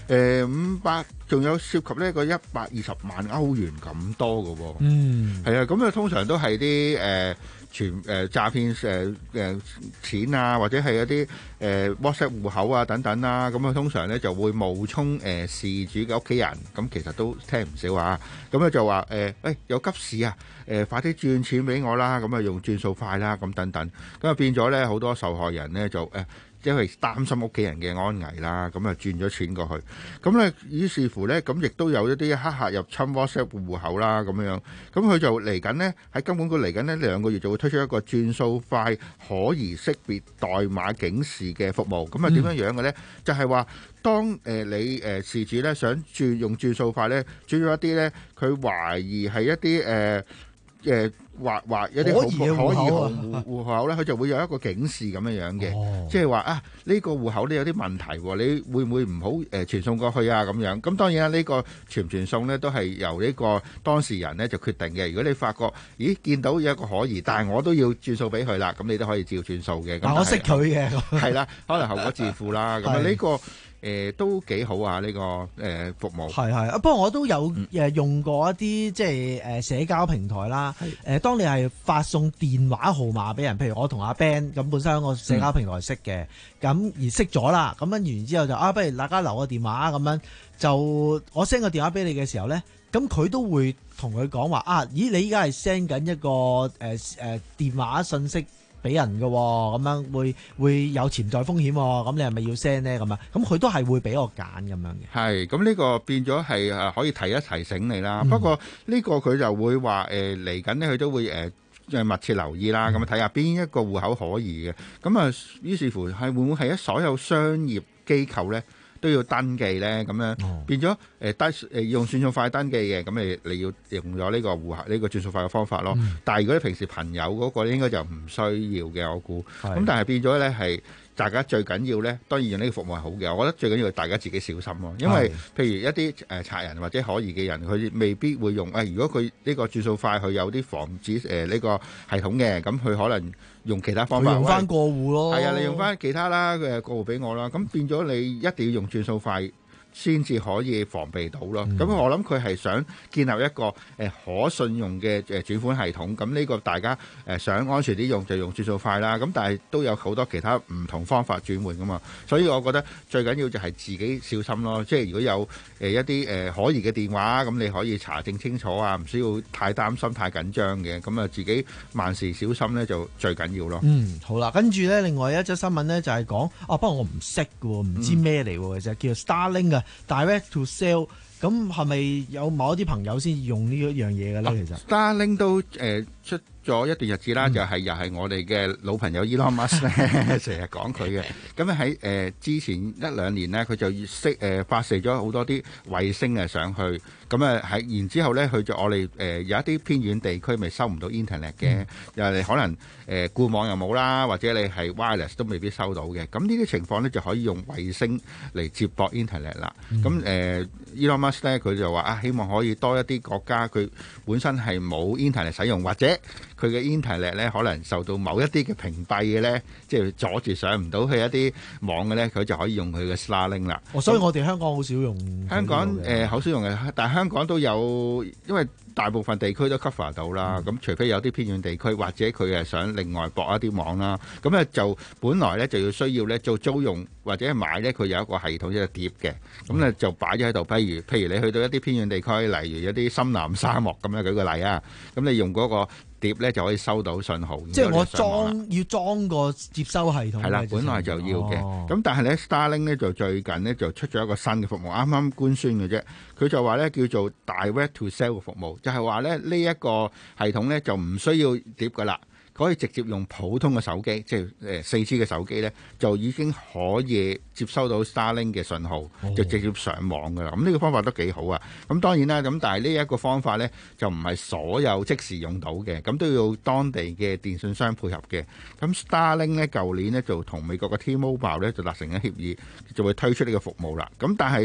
誒五百，仲有涉及呢個一百二十萬歐元咁多嘅喎。 嗯， 係啊，咁啊通常都係啲誒全誒詐騙誒誒錢啊，或者係一啲誒、呃、WhatsApp 戶口啊等等啦。咁啊通常咧就會冒充誒、呃、事主嘅屋企人，咁其實都聽唔少啊。咁咧就話誒誒有急事啊，誒、呃、快啲轉錢俾我啦，咁啊用轉數快啦，咁等等。咁啊變咗咧好多受害人咧就誒。呃因為擔心屋企人嘅安危啦，咁啊轉咗錢過去，咁咧於是乎咧，咁亦都有一啲黑客入侵 WhatsApp 戶口啦，咁樣，咁佢就嚟緊呢，喺金管局嚟緊呢兩個月就會推出一個轉數快可疑識別代碼警示嘅服務，咁啊點樣樣嘅咧？就係話當誒你誒事主咧想轉用轉數快咧，轉咗一啲咧，佢懷疑係一啲誒誒。或或一啲可疑嘅戶戶戶口咧，佢就會有一個警示咁樣樣嘅，哦、即係話啊呢、呢個戶口咧有啲問題喎，你會唔會唔好誒傳送過去啊咁樣？咁當然啦，呢、呢個傳唔傳送咧都係由呢個當事人咧就決定嘅。如果你發覺咦見到有一個可疑，但係我都要轉數俾佢啦，咁你都可以照轉數嘅。 但我識佢嘅， 係啦，可能後果自負啦。咁啊呢個。誒、呃、都幾好啊！呢、這個誒、呃、服務係係啊，不過我都有誒用過一啲即係誒社交平台啦。誒、呃，當你係發送電話號碼俾人，譬如我同阿 Ben 咁本身喺個社交平台識嘅，咁、嗯、而識咗啦，咁跟住然之後就啊，不如大家留個電話咁樣，就我 send 個電話俾你嘅時候咧，咁佢都會同佢講話啊，咦，你依家係 send 緊一個誒誒、呃、電話信息俾人嘅，咁樣會會有潛在風險，咁你係咪要 send 呢？咁樣，咁佢都係會俾我揀咁樣嘅。 係，咁呢個變咗係誒可以提一提醒你啦。嗯、不過呢個佢就會話誒嚟緊呢，佢、呃、都會誒、呃、密切留意啦。咁啊睇下邊一個戶口可疑嘅。咁啊，於是乎係會唔會係喺所有商業機構咧都要登記咧？咁樣、哦、變咗誒單誒用轉數快登記嘅，咁你你要用咗呢個戶口呢、呢個轉數快嘅方法咯。嗯、但係如果你平時朋友嗰個應該就唔需要嘅，我估。咁但係變咗咧係。大家最緊要咧，當然用呢個服務係好嘅。我覺得最緊要大家自己小心咯，因為譬如一啲誒賊人或者可疑嘅人，佢未必會用誒、哎。如果佢呢個轉數快，佢有啲防止誒呢、呃這個系統嘅，咁佢可能用其他方法。用翻過戶咯。係啊，你用翻其他啦，誒過戶俾我啦。咁變咗你一定要用轉數快。先至可以防備到咯。咁、嗯、我諗佢係想建立一個誒、呃、可信用嘅誒轉款系統。咁呢個大家誒、呃、想安全啲用就用轉數快啦。咁但係都有好多其他唔同方法轉換噶嘛。所以我覺得最緊要就係自己小心咯。即係如果有誒、呃、一啲誒、呃、可疑嘅電話，咁你可以查證清楚啊，唔需要太擔心、太緊張嘅。咁啊，自己萬事小心咧就最緊要咯。 嗯，好啦，跟住咧，另外一則新聞咧就係講啊，不過我唔識嘅喎，唔知咩嚟喎，其實叫做 Starlink 啊。Direct to sell， 咁係咪有某一啲朋友先用呢一樣嘢嘅咧？其實 Starlink 都誒、呃、出咗一段日子啦，嗯、就係又係我哋嘅老朋友 Elon Musk 咧，成日講佢嘅。咁咧喺誒之前一兩年呢，佢就識誒、呃、發射咗好多啲衛星啊上去。咁啊喺然之後咧，佢就我哋誒、呃、有一啲偏遠地區咪收唔到 internet 嘅，嗯、又你可能誒固、呃、網又冇啦，或者你係 wireless 都未必收到嘅。咁呢啲情況咧就可以用衛星嚟接駁 internet 啦。咁誒、嗯呃、Elon Musk 咧佢就話啊，希望可以多一啲國家佢本身係冇 internet 使用，或者佢嘅 internet 咧可能受到某一啲嘅屏蔽嘅咧，即係阻住上唔到去一啲網嘅咧，佢就可以用佢嘅 Starlink 啦。 哦，所以我哋香港好少用。 香港誒好、呃、少用嘅，但係香港都有，因為大部分地區都 cover 到啦。咁、嗯、除非有啲偏遠地區，或者佢係想另外駁一啲網啦。咁咧就本來咧就要需要咧做租用或者買咧，佢有一個系統一個碟嘅。咁咧、嗯、就擺咗喺度。譬如譬如你去到一啲偏遠地區，例如一啲深南沙漠咁樣，舉個例啊。咁你用嗰個碟咧就可以收到信號。即係我裝要裝個接收系統。 係啦，本來就要嘅。咁、哦、但係咧 Starlink 咧就最近咧就出咗一個新嘅服務，啱啱官宣嘅啫。佢就話咧叫做 Direct to Cell 嘅服務，就係話咧呢一個系統咧就唔需要碟噶啦。可以直接用普通嘅手機，即係誒四 G 嘅手機咧，就已經可以接收到 Starlink 嘅信號，哦、就直接上網㗎啦。咁呢個方法都幾好啊。咁當然啦，咁但係呢一個方法咧就唔係所有即時用到嘅，咁都要當地嘅電信商配合嘅。咁 Starlink 咧舊年咧就同美國嘅 T-Mobile 咧就達成咗協議，就會推出呢個服務啦。咁但係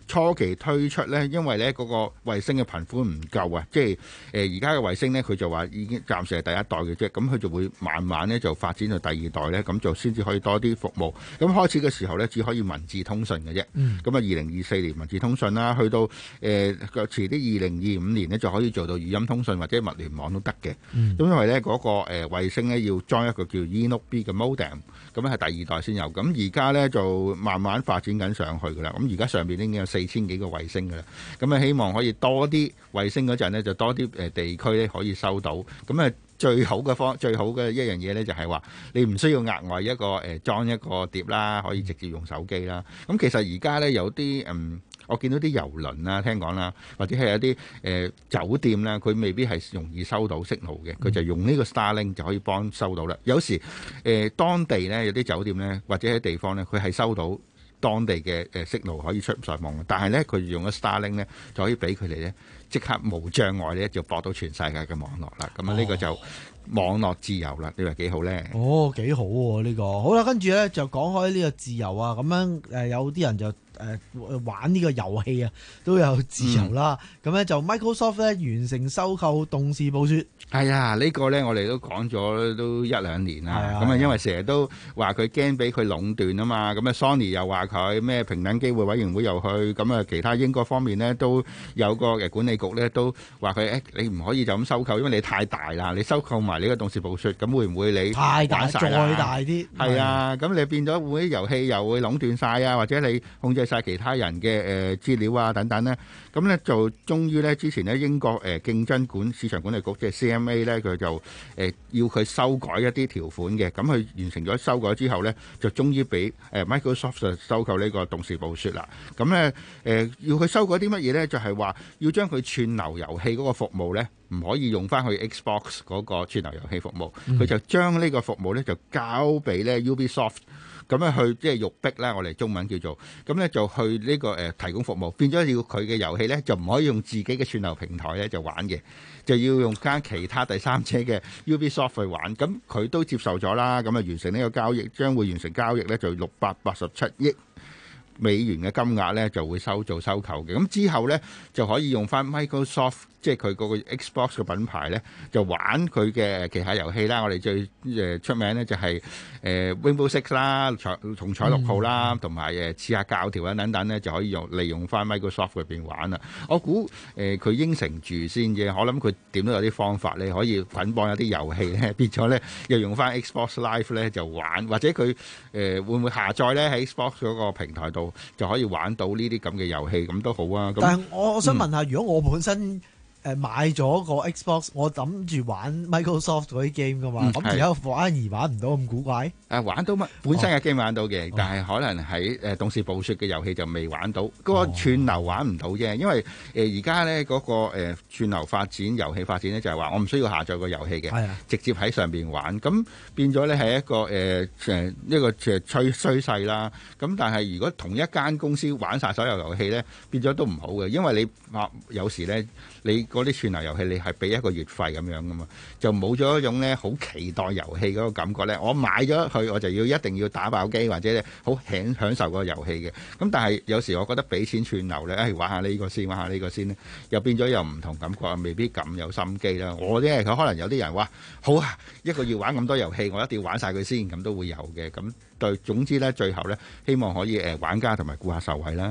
初期推出咧，因為咧嗰個衛星嘅頻寬唔夠啊，即係誒而家嘅衛星咧，佢就話已經暫時係第一代嘅啫，咁佢就會慢慢咧就發展到第二代咧，咁就先至可以多啲服務。咁開始嘅時候咧，只可以文字通訊嘅啫。咁啊，二零二四年文字通訊啦，去到誒遲啲二零二五年咧就可以做到語音通訊或者物聯網都得嘅。咁、嗯、因為咧嗰、那個誒、呃、衛星咧要裝一個叫 Enoch B 嘅 modem， 咁咧係第二代先有。咁而家咧就慢慢發展緊上去噶啦。咁而家上邊已經有四千幾個衛星噶啦。咁啊希望可以多啲衛星嗰陣咧，就多啲誒地區咧可以收到。咁啊最好嘅方最好嘅一樣嘢咧，就係話你唔需要額外一個誒裝一個碟啦，可以直接用手機啦。咁其實而家咧有啲嗯。我見到啲郵輪啦，聽講啦，或者係有啲誒、呃、酒店啦，佢未必係容易收到信號嘅，佢就用呢個 Starlink 就可以幫收到啦。有時誒、呃、當地咧有啲酒店咧，或者喺地方咧，佢係收到當地嘅誒信號可以出上網嘅，但係咧佢用咗 Starlink 咧就可以俾佢哋咧即刻無障礙咧就駁到全世界嘅網絡啦。咁啊呢個就網絡自由啦，你話幾好咧？ 哦，幾好喎呢個。好啦，跟住咧就講開呢個自由啊，咁樣誒有啲人就。誒、呃、玩呢個遊戲啊，都有自由啦。咁、嗯、咧就 Microsoft 咧完成收購動視暴雪。係啊，呢、呢個咧我哋都講咗都一兩年啦。咁啊，因為成日都話佢驚俾佢壟斷啊嘛。咁啊，Sony 又話佢咩平等機會委員會又去。咁啊，其他英國方面呢都有個嘅管理局咧都話佢誒，你唔可以就咁收購，因為你太大啦。你收購埋呢個動視暴雪，咁會唔會你太大再大啲？係啊，咁你變咗會遊戲又會壟斷晒啊，或者你控制晒其他人嘅誒資料啊等等咧，咁咧就終於咧之前咧英國誒競爭管市場管理局即係 C M A 咧，佢就誒要佢修改一啲條款嘅，咁佢完成咗修改之後咧，就終於俾誒 Microsoft 就收購呢個動視暴雪啦。咁咧誒要佢修改啲乜嘢咧？就係話要將佢串流遊戲嗰個服務咧，唔可以用翻去 Xbox 嗰個串流遊戲服務，佢、嗯、就將呢個服務咧就交俾咧 Ubisoft。咁樣去即係育碧啦，我哋中文叫做咁咧，就去呢、這個誒、呃、提供服務，變咗要佢嘅遊戲咧就唔可以用自己嘅串流平台咧就玩嘅，就要用間其他第三者嘅 Ubisoft 去玩。咁佢都接受咗啦，咁啊完成呢個交易，將會完成交易咧就六百八十七億美元嘅金額咧就會收做收購嘅。咁之後咧就可以用翻 Microsoft。即係佢嗰個 Xbox 嘅品牌咧，就玩佢嘅旗下遊戲啦。我哋最誒出名咧就係誒 Rainbow Six 啦、重彩六號啦，同埋誒刺客教條啊等等咧，就可以用利用翻 Microsoft 入邊玩啦。我估誒佢應承住先嘅，我諗佢點都有啲方法咧，可以捆綁一啲遊戲咧，變咗咧又用翻 Xbox Live 咧就玩，或者佢誒、呃、會唔會下載咧喺 Xbox 嗰個平台度就可以玩到呢啲咁嘅遊戲，咁都好啊。但係我我想問下，嗯、如果我本身誒買咗個 Xbox，我諗住玩 Microsoft 嗰啲 game 噶嘛，咁而家反而玩唔到咁古怪？誒玩到乜？本身嘅 game 玩到嘅，哦、但係可能喺誒動視暴雪嘅遊戲就未玩到，嗰、哦、個串流玩唔到啫。因為誒而家咧嗰個誒串流發展、遊戲發展咧，就係話我唔需要下載個遊戲嘅，直接喺上邊玩。咁變咗咧係一個誒誒一個誒趨趨勢啦。咁但係如果同一間公司玩晒所有遊戲咧，變咗都唔好嘅，因為你啊有時咧你。嗰啲串流遊戲你係俾一個月費咁樣噶嘛，就冇咗一種咧好期待遊戲嗰個感覺咧。我買咗佢，我就要一定要打爆機或者好享享受個遊戲嘅。咁但係有時我覺得俾錢串流咧，誒玩下呢個先，玩下呢個先咧，又變咗又唔同感覺，未必咁有心機啦。我咧佢可能有啲人話好啊，一個月玩咁多遊戲，我一定要玩晒佢先，咁都會有嘅。咁對，總之咧最後咧，希望可以誒玩家同埋顧客受惠啦。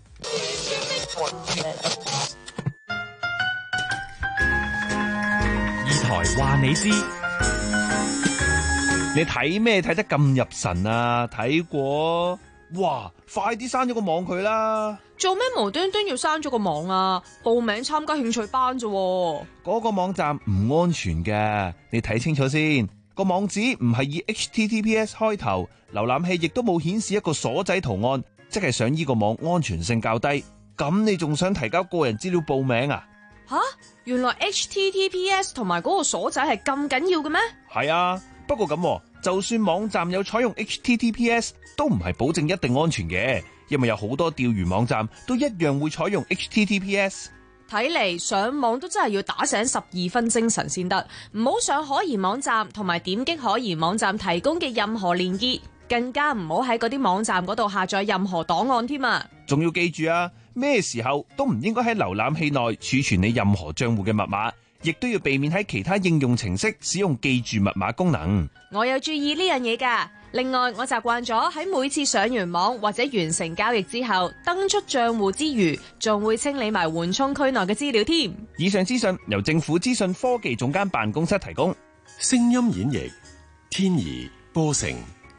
台話你知，你睇咩睇得咁入神啊？睇過？哇！快啲刪咗個網佢啦！ 做咩無端端要刪咗個網啊？報名參加興趣班啫。 嗰個網站唔安全嘅，你睇清楚先。個網址唔係以 H T T P S 開頭，瀏覽器亦都冇顯示一個鎖仔圖案，即係想呢個網安全性較低。咁你仲想提交個人資料報名啊？ 吓！原來 H T T P S 同埋嗰個鎖仔係咁緊要嘅咩？ 係啊，不過咁，就算網站有採用 H T T P S， 都唔係保證一定安全嘅，因為有好多釣魚網站都一樣會採用 H T T P S。 睇嚟上網都真係要打醒十二分精神先得，唔好上可疑網站，同埋點擊可疑網站提供嘅任何連結，更加唔好喺嗰啲網站嗰度下載任何檔案添啊！ 仲要記住啊！ 咩時候都唔應該喺瀏覽器內儲存你任何賬戶嘅密碼，亦都要避免喺其他應用程式使用記住密碼功能。 我有注意呢樣嘢㗎。另外，我習慣咗喺每次上完網或者完成交易之後，登出賬戶之餘，仲會清理埋緩衝區內嘅資料添。 以上資訊由政府資訊科技總監辦公室提供。 聲音演繹天怡波成。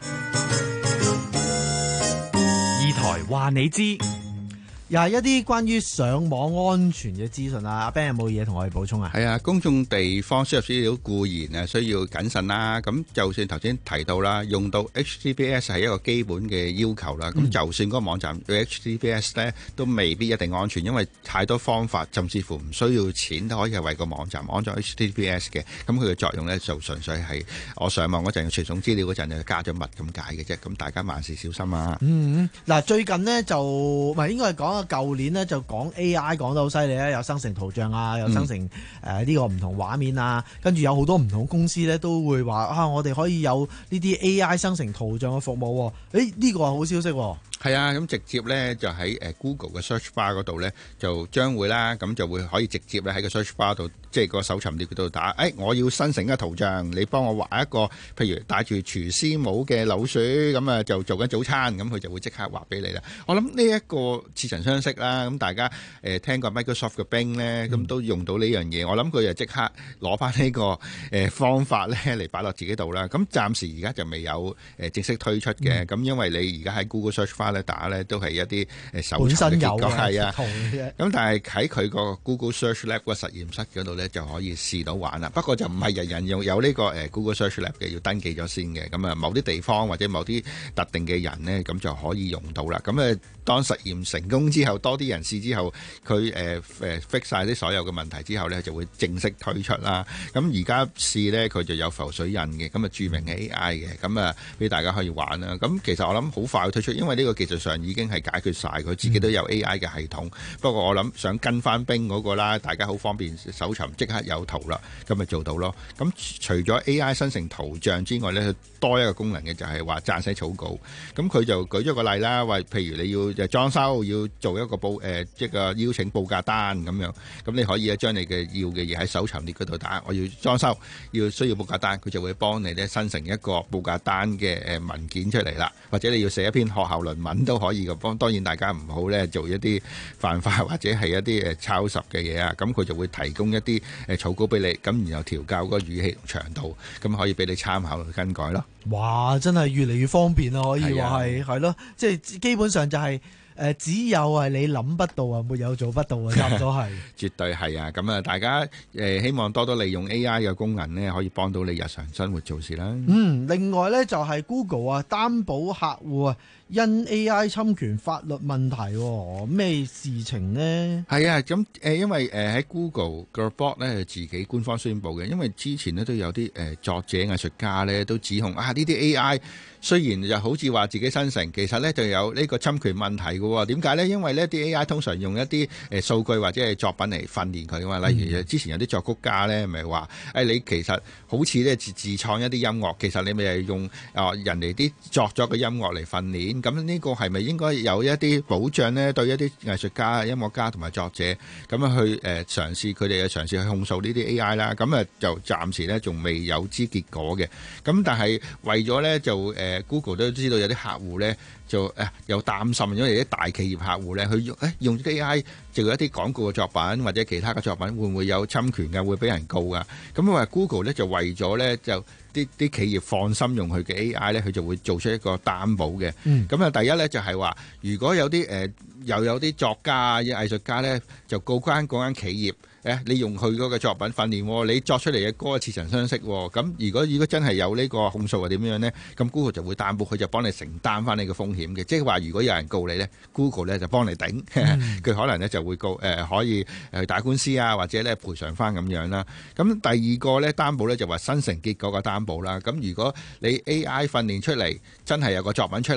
二台話你知。 又係一啲關於上網安全嘅資訊啊！阿 Ben 有冇嘢同我哋補充啊？ 係啊，公眾地方輸入資料固然啊需要謹慎啦。咁就算頭先提到啦，用到 H T T P S 係一個基本嘅要求啦。咁、嗯、就算嗰個網站對 H T T P S 咧，都未必一定安全，因為太多方法，甚至乎唔需要錢都可以係為個網站安裝 H T T P S 嘅。咁佢嘅作用咧就純粹係我上網嗰陣要傳送資料嗰陣就加咗密咁解嘅啫。咁大家萬事小心啊！ 嗯，嗱，最近呢，就唔係應該係講。舊年呢就講 A I 講得好犀利咧，有生成圖像啊，有生成誒呢、嗯呃這個唔同畫面啊，跟住有好多唔同公司咧都會話啊，我哋可以有呢啲 A I 生成圖像嘅服務。誒呢、這個係好消息。 係啊，咁直接咧就喺誒 Google 嘅 Search Bar 嗰度咧就將會啦，咁就會可以直接咧喺個 Search Bar 度，即係個搜尋列嗰度打，誒、哎、我要生成一個圖像，你幫我畫一個，譬如戴住廚師帽嘅老鼠，咁啊就做緊早餐，咁佢就會即刻畫俾你啦。我諗呢一個似曾相識啦，咁大家誒、呃、聽過 Microsoft 嘅 Bing 咧，咁、嗯、都用到呢樣嘢。我諗佢就即刻攞翻呢個誒、呃、方法咧嚟擺落自己度啦。咁暫時而家就未有誒正式推出嘅，咁、嗯、因為你而家喺 Google Search Bar打咧都係一啲誒搜尋嘅結果，係啊，咁但係喺佢個 Google Search Lab 個實驗室嗰度咧就可以試到玩啦。不過就唔係人人用有呢個誒 Google Search Lab 嘅，要登記咗先嘅。咁啊，某啲地方或者某啲特定嘅人咧，咁就可以用到啦。咁誒，當實驗成功之後，多啲人試之後，佢誒誒 fix 晒啲所有嘅問題之後咧，就會正式推出啦。咁而家試咧，佢就有浮水印嘅，咁啊註明係 A I 嘅，咁啊俾大家可以玩啦。咁其實我諗好快會推出，因為呢個技術上已經係解決晒，佢自己都有 A I 嘅系統。嗯、不過我諗想跟翻冰嗰個啦，大家好方便搜尋，即刻有圖啦，咁咪做到咯。咁除咗 A I 生成圖像之外呢，多一個功能嘅就係話撰寫草稿。咁佢就舉咗個例啦，話譬如你要就裝修，要做一個報誒即係邀請報價單咁樣，咁你可以將你嘅要嘅嘢喺搜尋列嗰度打，我要裝修，要需要報價單，佢就會幫你咧生成一個報價單嘅誒文件出嚟啦。或者你要寫一篇學校論文都可以嘅，幫當然大家唔好咧做一啲犯法或者係一啲誒抄襲嘅嘢啊，咁佢就會提供一啲誒草稿俾你，咁然後調校嗰個語氣同長度，咁可以俾你參考去更改咯。 哇！真係越嚟越方便啊，可以話係係咯，即係基本上就係、是。誒只有係你諗不到啊，沒有做不到啊，差唔多係。 絕對係啊！咁啊，大家誒希望多多利用 A I 嘅功能呢，可以幫到你日常生活做事啦。 嗯，另外呢，就係 Google 啊，擔保客戶啊因 A I 侵權法律問題，咩事情呢？係啊，咁誒因為誒喺 Google 個 blog 咧自己官方宣佈嘅，因為之前呢都有啲誒作者藝術家呢都指控啊呢啲 A I 雖然就好似話自己生成，其實呢就有呢個侵權問題嘅。點解呢？因為呢啲 A I 通常用一啲誒數據或者係作品嚟訓練佢噶嘛。例如之前有啲作曲家呢咪話誒你其實好似咧自自創一啲音樂，其實你咪係用啊人哋啲作咗嘅音樂嚟訓練。咁呢個係咪應該有一啲保障呢？對一啲藝術家、音樂家同埋作者咁樣去誒嘗試佢哋嘅嘗試去控訴呢啲 A I 啦。咁啊就暫時呢仲未有知結果嘅。咁但係為咗呢，就誒 Google 都知道有啲客戶呢。就誒有擔心，因為啲大企業客戶咧，佢用誒用 A I 做一啲廣告嘅作品或者其他嘅作品，會唔會有侵權㗎？會俾人告㗎？咁話 Google 咧就為咗咧就啲啲企業放心用佢嘅 A I 咧，佢就會做出一個擔保嘅。咁啊、嗯，第一咧就係話，如果有啲誒、呃、又有啲作家、啲藝術家咧，就告關嗰間企業。誒，你用佢嗰個作品訓練，你作出嚟嘅歌似曾相識。咁如果如果真係有呢個控訴係點樣呢？咁 Google 就會擔保，佢就幫你承擔翻你嘅風險嘅。即係話，如果有人告你呢 Google 咧就幫你頂。佢、嗯、可能呢就會告誒、呃，可以誒打官司啊，或者咧賠償翻咁樣啦。咁第二個咧擔保咧就話生成結果嘅擔保啦。咁如果你 A I 訓練出嚟真係有個作品出嚟啦，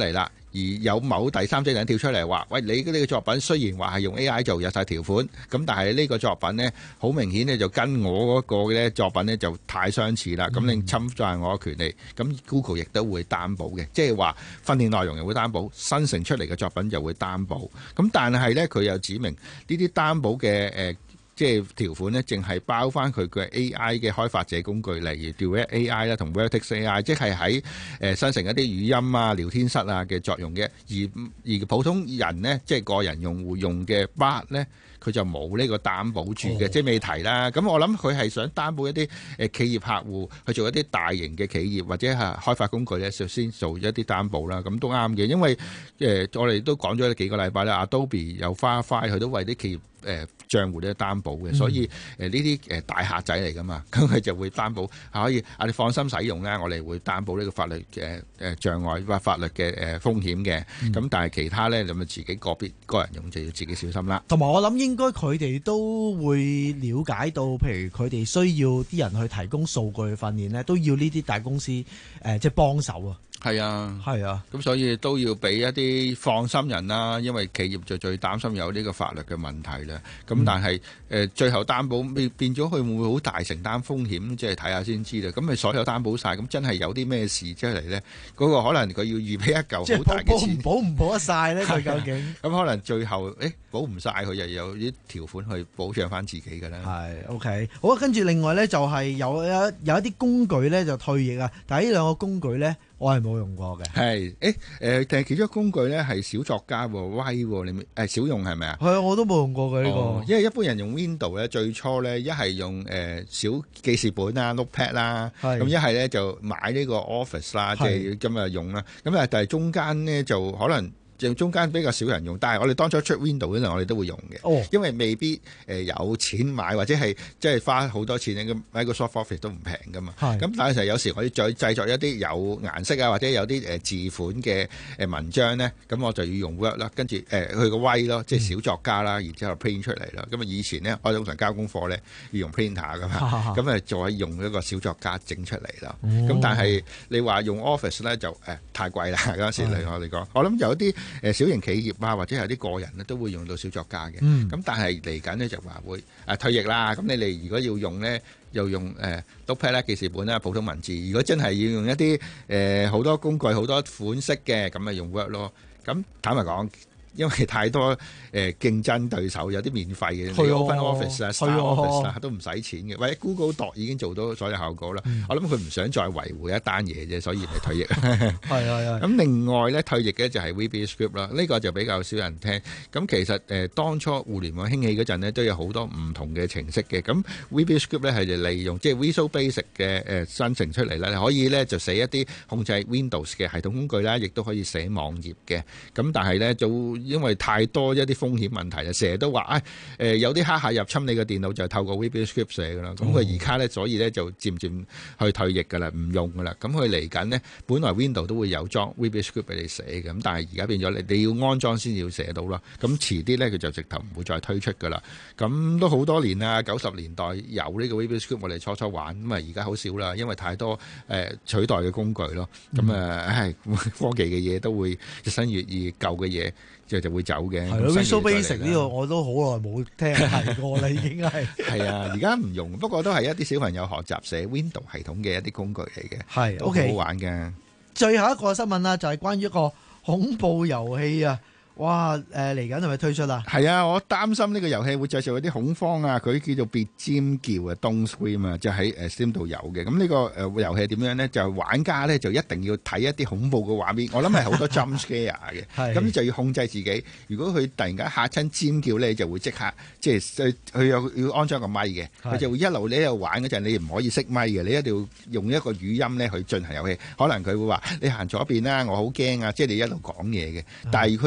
而有某第三者人跳出嚟話：喂，你呢個作品雖然話係用 A I 做有晒條款，咁但係呢個作品呢，好明顯呢就跟我嗰個咧作品呢就太相似啦，咁你侵犯我嘅權利，咁 Google 亦都會擔保嘅，即係話訓練內容又會擔保，生成出嚟嘅作品就會擔保。咁但係呢，佢又指明呢啲擔保嘅誒。呃即係條款呢，淨係包翻佢嘅 A I 嘅開發者工具，例如 Duet A I 啦同 Vertex A I， 即係喺誒生成一啲語音啊、聊天室啊嘅作用嘅。而而普通人呢，即係個人用戶用嘅 Bard 呢，佢就冇呢個擔保住嘅，哦、即係未提啦。咁我諗佢係想擔保一啲誒企業客戶去做一啲大型嘅企業或者係開發工具咧，就先做一啲擔保啦。咁都啱嘅，因為誒、呃、我哋都講咗幾個禮拜啦 ，Adobe 有花快佢都為啲企業誒。呃賬戶咧擔保嘅，所以誒呢啲誒大客仔嚟噶嘛，咁佢就會擔保可以啊，你放心使用咧，我哋會擔保呢個法律嘅誒障礙或法律嘅誒風險嘅。咁、嗯、但係其他咧，你咪自己個別個人用就要自己小心啦。 同埋我諗應該佢哋都會了解到，譬如佢哋需要啲人去提供數據去訓練咧，都要呢啲大公司誒、呃、即係幫手啊。 係啊， 係啊， 咁所以都要俾一啲放心人啦，因為企業就最擔心有呢個法律嘅問題啦。咁、嗯、但係誒、呃、最後擔保變變咗，佢會唔會好大承擔風險？即係睇下先知啦。咁咪所有擔保晒，咁真係有啲咩事出嚟咧？嗰、那個可能佢要預備一嚿好大嘅錢， 保唔保得晒咧？佢究竟咁可能最後誒保唔晒，佢又有啲條款去保障翻自己㗎啦。 係 OK， 好啊。跟住另外咧就係有一有一啲工具咧就退役啊，但係呢兩個工具咧。我係冇用過嘅。係，誒誒，但係其中一個工具咧係小作家喎，威喎，你誒少用係咪啊？係啊，我都冇用過嘅呢、哦這個。 因為一般人用 Windows 咧，最初咧一係用誒、呃、小記事本啦、Notepad 啦，咁一係咧就買呢個 Office 啦，即係今日用啦。咁啊，但係中間咧就可能。中間比較少人用，但係我哋當初出 Windows 嗰陣，我哋都會用嘅。哦，因為未必誒有錢買，或者係即係花好多錢咧。咁 Microsoft Office 都唔平噶嘛。係。咁但係有時我哋再製作一啲有顏色啊，或者有啲誒字款嘅誒文章咧，咁我就要用 Word 啦，跟住誒佢個威咯，即係小作家啦，然之後 print 出嚟啦。咁啊以前咧，我通常交功課咧要用 printer 噶嘛，咁啊再用一個小作家整出嚟啦。咁、哦、但係你話用 Office 咧就誒、呃、太貴啦嗰陣時嚟我哋講，我諗有啲。誒小型企業啊，或者係啲個人咧，都會用到小作家嘅。咁、嗯、但係嚟緊呢，就話會誒退役啦。咁你哋如果要用咧，又用誒 Notepad 啦、記事本啦、普通文字。如果真係要用一啲誒好多工具、好多款式嘅，咁咪用 Word 咯。咁坦白講。因為太多誒、呃、競爭對手，有啲免費嘅，你 Open Office 啊、Star Office 啊都唔使錢嘅，或者 Google Doc 已經做到所有效果啦、嗯。我諗佢唔想再維護一單嘢啫，所以咪退役。係係咁另外咧退役嘅就係 VBScript 啦，呢個就比較少人聽。咁其實誒、呃、當初互聯網興起嗰陣咧，都有好多唔同嘅程式嘅。咁 VBScript 咧係就利用即係 Visual Basic 嘅誒生成出嚟啦，可以咧就寫一啲控制 Windows 嘅系統工具啦，亦都可以寫網頁嘅。咁但係咧就因為太多一啲風險問題啊，成日都話誒、哎、有啲黑客入侵你嘅電腦就係透過 VBScript 寫㗎啦。咁佢而家咧，所以咧就漸漸去退役㗎啦，唔用㗎啦。咁佢嚟緊呢，本來 Windows 都會有裝 VBScript 俾你寫嘅，咁但係而家變咗你你要安裝先要寫到啦。咁遲啲咧佢就直頭唔會再推出㗎啦。咁都好多年啦，九十年代有呢個 VBScript 我哋初初玩，咁啊而家好少啦，因為太多誒、呃、取代嘅工具咯。咁啊唉科技嘅嘢都會日新月異，舊嘅嘢之後就會走嘅。係咯 Visual Basic 呢個我都好耐冇聽提過啦，已經係。係啊，而家唔用，不過都係一啲小朋友學習寫 Windows 系統嘅一啲工具嚟嘅。係 OK，好玩嘅。最後一個新聞啦，就係關於一個恐怖遊戲啊！哇！誒嚟緊係咪推出啦？係啊，我擔心呢個遊戲會製造一啲恐慌啊！佢叫做別尖叫啊 ，Don't Scream 啊，就喺誒 Steam 度有嘅。咁呢個誒遊戲係點樣咧？就係玩家咧就一定要睇一啲恐怖嘅畫面。我諗係好多 jump scare 嘅。咁就要控制自己。如果佢突然間嚇親尖叫咧，就會即刻即係佢有要安裝個咪嘅。佢就會一路你喺度玩嗰陣，你唔可以熄咪嘅，你一定要用一個語音咧去進行遊戲。可能佢會話你行左邊啦，我好驚啊！即係你一路講嘢嘅。但係佢就會突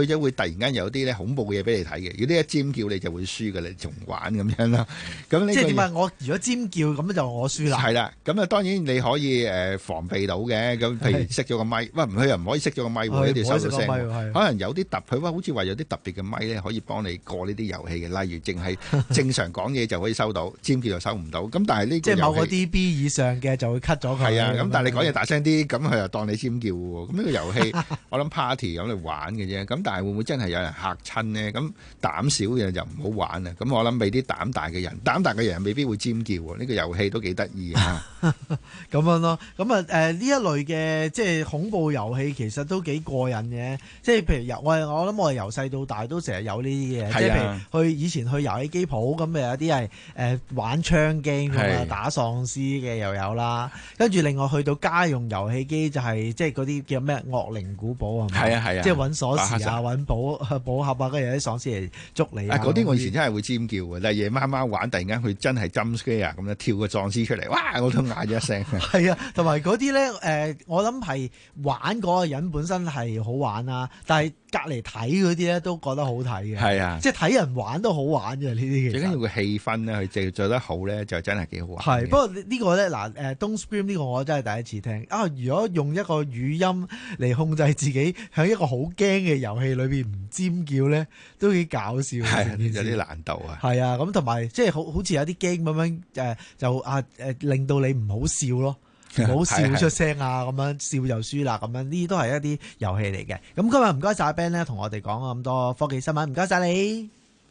然間有啲咧恐怖嘅嘢俾你睇嘅。如果你一尖叫，你就會輸嘅，你仲玩咁樣啦。咁呢個即係點解我如果尖叫咁就我輸啦？ 係啦，咁啊當然你可以誒防備到嘅。咁譬如熄咗個咪，喂唔佢又唔可以熄咗個咪喎，一定要收到聲。可能有啲特佢話好似話有啲特別嘅咪咧，可以幫你過呢啲遊戲嘅。例如淨係正常講嘢就可以收到，尖叫就收唔到。咁但係呢個即係某個 D B 以上嘅就會 cut 咗佢。 係啊，咁但係你講嘢大聲啲，咁佢又當你尖叫喎。咁呢個遊戲我諗 party 咁嚟玩嘅啫。咁但係會唔會真係有人嚇親呢？咁膽小嘅就唔好玩啊。咁我諗俾啲膽大嘅人，膽大嘅人未必會尖叫喎。呢個遊戲都幾得意啊。 咁樣咯。咁啊誒呢一類嘅即係恐怖遊戲其實都幾過癮嘅。即係譬如由我我諗我哋由細到大都成日有呢啲嘅。即係譬如去以前去遊戲機鋪咁，咪有啲係誒玩槍 game 咁啊，打喪屍嘅又有啦。跟住另外去到家用遊戲機就係即係嗰啲叫咩惡靈古堡係咪？係啊係啊，即係揾鎖匙啊，揾寶寶盒啊，跟住有啲喪屍嚟捉你啊！ 嗰啲我以前真係會尖叫嘅，但係夜媽媽玩，突然間佢真係 jump scare 咁樣跳個喪屍出嚟，哇！我都嗌咗一聲。 係啊，同埋嗰啲咧誒，我諗係玩嗰個人本身係好玩啊，但係隔離睇嗰啲咧都覺得好睇嘅。係啊，即係睇人玩都好玩嘅呢啲。 最緊要個氣氛咧，佢做做得好咧，就真係幾好玩。 係，不過呢個咧嗱誒 Don't Scream 呢個我真係第一次聽啊！如果用一個語音嚟控制自己喺一個好驚嘅遊戲裏邊唔尖叫咧，都幾搞笑。 係有啲難度啊。 係啊，咁同埋即係好好似有啲 game 咁樣誒，就啊誒令到你唔好笑咯，唔好笑出聲啊，咁樣笑就輸啦，咁樣呢啲都係一啲遊戲嚟嘅。咁今日唔該晒 Ben 咧，同我哋講咁多科技新聞，唔該晒你。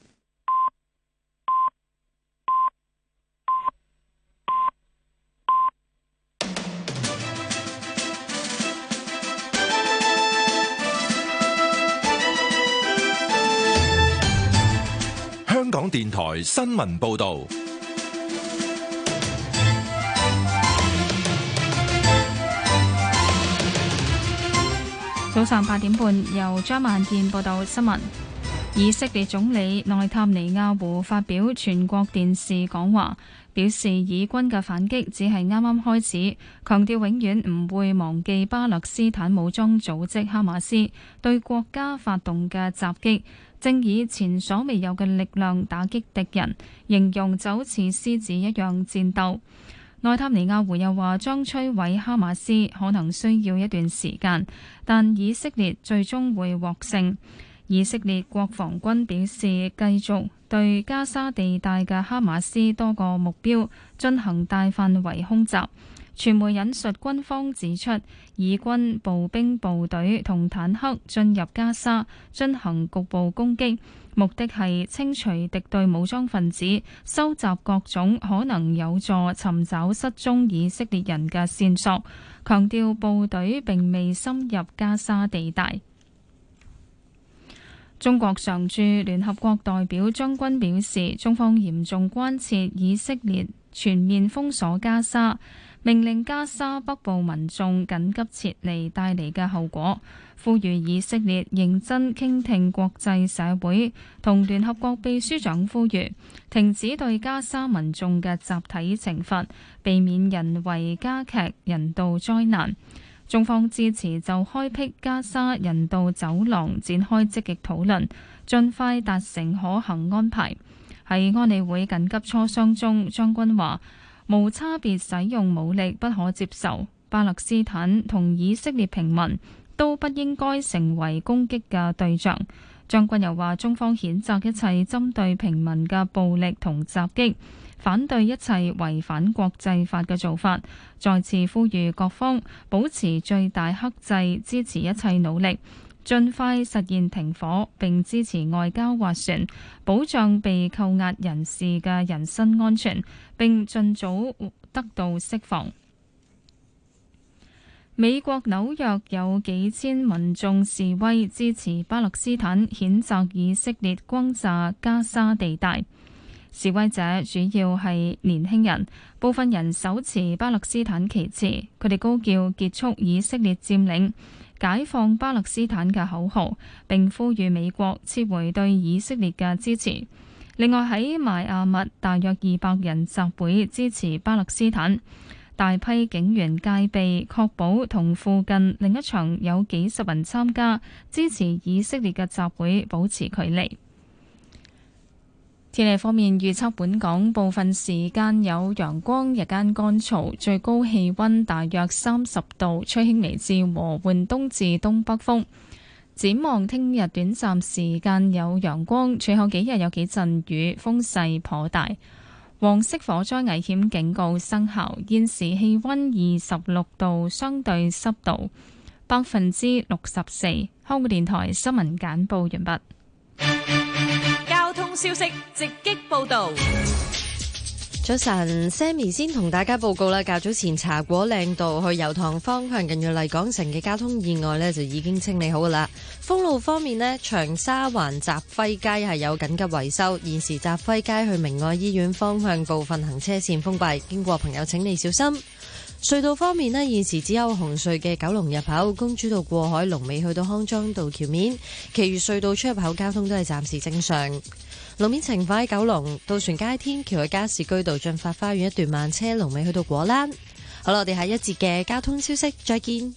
香港電台新聞報道。 早上八點半，由張萬健報道新聞。以色列總理內塔尼亞胡發表全國電視講話，表示以軍嘅反擊只係啱啱開始，強調永遠唔會忘記巴勒斯坦武裝組織哈馬斯對國家發動嘅襲擊，正以前所未有嘅力量打擊敵人，形容就好似獅子一樣戰鬥。內塔尼亞胡又話將摧毀哈馬斯可能需要一段時間，但以色列最終會獲勝。以色列國防軍表示繼續對加沙地帶嘅哈馬斯多個目標進行大範圍空襲。傳媒引述軍方指出，以軍步兵部隊同坦克進入加沙進行局部攻擊，目的係清除敵對武裝分子，收集各種可能有助尋找失蹤以色列人嘅線索，強調部隊並未深入加沙地帶。中國常駐聯合國代表張軍表示，中方嚴重關切以色列全面封鎖加沙，命令加沙北部民眾緊急撤離帶嚟嘅後果，呼籲以色列認真傾聽國際社會同聯合國秘書長呼籲，停止對加沙民眾嘅集體懲罰，避免人為加劇人道災難。中方支持就開闢加沙人道走廊展開積極討論，盡快達成可行安排。喺安理會緊急磋商中，張軍話無差別使用武力不可接受，巴勒斯坦同以色列平民都不應該成為攻擊嘅對象。張軍又話中方譴責一切針對平民嘅暴力同襲擊，反對一切違反國際法嘅做法，再次呼籲各方保持最大克制，支持一切努力，盡快實現停火，並支持外交斡旋，保障被扣押人士嘅人身安全，並盡早得到釋放。美國紐約有幾千民眾示威支持巴勒斯坦，譴責以色列轟炸加沙地帶。示威者主要係年輕人，部分人手持巴勒斯坦旗幟，佢哋高叫結束以色列佔領、解放巴勒斯坦嘅口號，並呼籲美國撤回對以色列嘅支持。另外喺邁阿密，大約二百人集會支持巴勒斯坦。 大批警員戒備，確保同附近另一場有幾十人參加支持以色列嘅集會保持距離。天氣方面預測，本港部分時間有陽光，日間乾燥，最高氣溫大約三十度，吹輕微至和緩東至東北風。展望聽日短暫時間有陽光，隨後幾日有幾陣雨，風勢頗大。黃色火災危險警告生效。現時氣溫二十六度，相對濕度百分之六十四。香港電台新聞簡報完畢。 交通消息直擊報道。 早晨 ，Sammy 先同大家報告啦。較早前茶果嶺道去油塘方向近住麗港城嘅交通意外呢，就已經清理好噶啦。封路方面呢，長沙灣集輝街係有緊急維修，現時集輝街去明愛醫院方向部分行車線封閉，經過朋友請你小心。隧道方面呢，現時只有紅隧嘅九龍入口、公主道過海、龍尾去到康莊道橋面，其餘隧道出入口交通都係暫時正常。路面情況喺九龍渡船街天橋嘅加士居道進發花園一段慢車，龍尾去到果欄。好啦，我哋下一節嘅交通消息再見。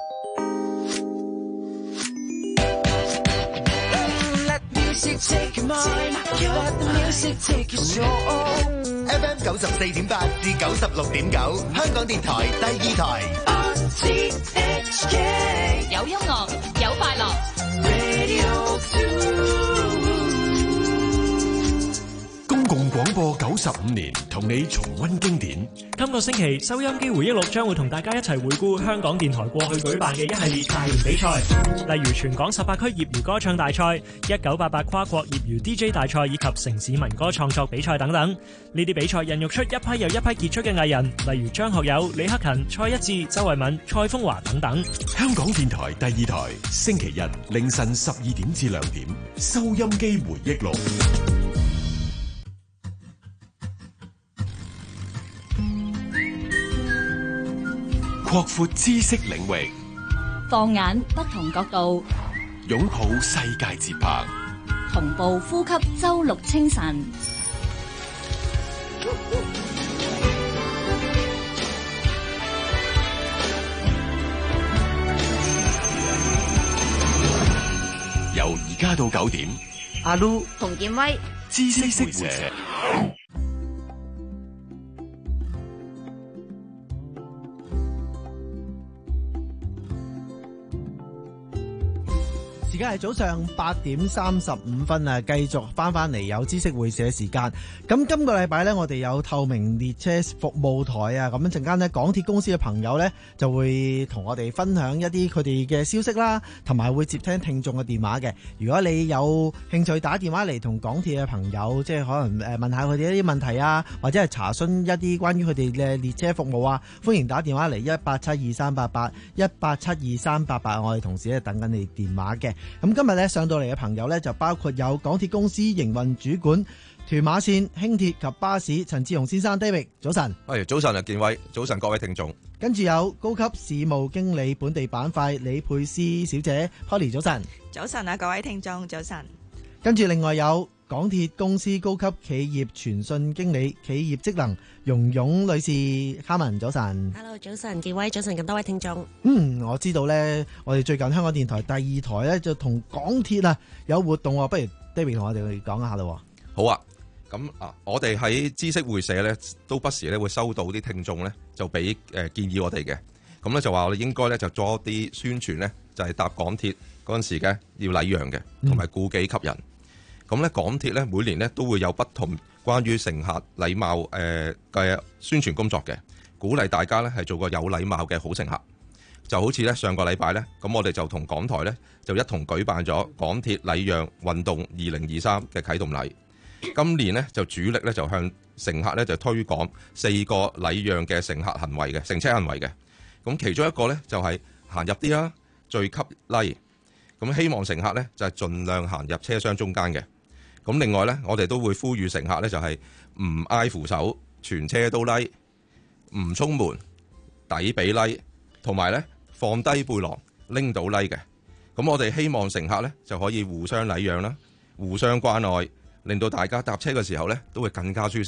F M 九十四點八至九十六點九，香港電台第二台。 有音樂，有快樂。 公共廣播九十五年，同你重溫經典。 今個星期收音機回憶錄將會同大家一齊回顧香港電台過去舉辦嘅一系列大型比賽，例如全港十八區業餘歌唱大賽、一九八八跨國業餘 D J 大賽以及城市民歌創作比賽等等。呢啲比賽孕育出一批又一批傑出嘅藝人，例如張學友、李克勤、蔡一智、周慧敏、蔡楓華等等。 香港電台第二台，星期日凌晨十二點至兩點，收音機回憶錄。擴闊知識領域， 放眼不同角度， 擁抱世界節拍， 同步呼吸周六清晨。 由而家到九點， 阿 Lu 洪建威， 知識識社。 而家係早上八點三十五分啊，繼續翻翻嚟有知識會社時間。咁今個禮拜呢，我哋有透明列車服務台啊，咁一陣間呢，港鐵公司嘅朋友呢，就會同我哋分享一啲佢哋嘅消息啦，同埋會接聽聽眾嘅電話嘅。如果你有興趣打電話嚟同港鐵嘅朋友，即係可能誒問下佢哋一啲問題啊，或者係查詢一啲關於佢哋嘅列車服務啊，歡迎打電話嚟一八七二三八八一八七二三八八，我哋同事咧等緊你電話嘅。咁今日咧上到嚟嘅朋友咧就包括有港鐵公司營運主管屯馬線輕鐵及巴士陳志雄先生 David， 早晨。 喂，早晨啊，建威，早晨各位聽眾。 跟住有高級事務經理本地板塊李佩斯小姐 Polly， 早晨。 早晨啊，各位聽眾，早晨。 跟住另外有港鐵公司高級企業傳訊經理企業職能容勇女士，Carmen，早晨。 Hello， 早晨，建威，早晨，咁多位聽眾。 嗯，我知道呢，我哋最近香港電台第二台呢，就同港鐵啊有活動喎，不如 David 同我哋講下啦。 好啊，咁啊，我哋喺知識會社呢，都不時咧會收到啲聽眾呢，就俾誒建議我哋嘅，咁呢，就話我哋應該呢，就做啲宣傳呢，就係搭港鐵嗰陣時嘅要禮讓嘅，同埋顧己及人。咁咧，港鐵咧每年咧都會有不同關於乘客禮貌誒嘅宣傳工作嘅，鼓勵大家咧係做個有禮貌嘅好乘客。就好似咧上個禮拜咧，咁我哋就同港台咧就一同舉辦咗港鐵禮讓運動二零二三嘅啟動禮。今年咧就主力咧就向乘客咧就推廣四個禮讓嘅乘客行為嘅乘車行為嘅。咁其中一個咧就係行入啲啦，最給禮。咁希望乘客咧就係盡量行入車廂中間嘅。咁另外咧，我哋都會呼籲乘客咧就係唔挨扶手，全車都禮，唔衝門，抵俾禮，同埋咧放低背囊拎到禮嘅。咁我哋希望乘客咧就可以互相禮讓啦，互相關愛，令到大家搭車嘅時候咧都會更加舒適嘅。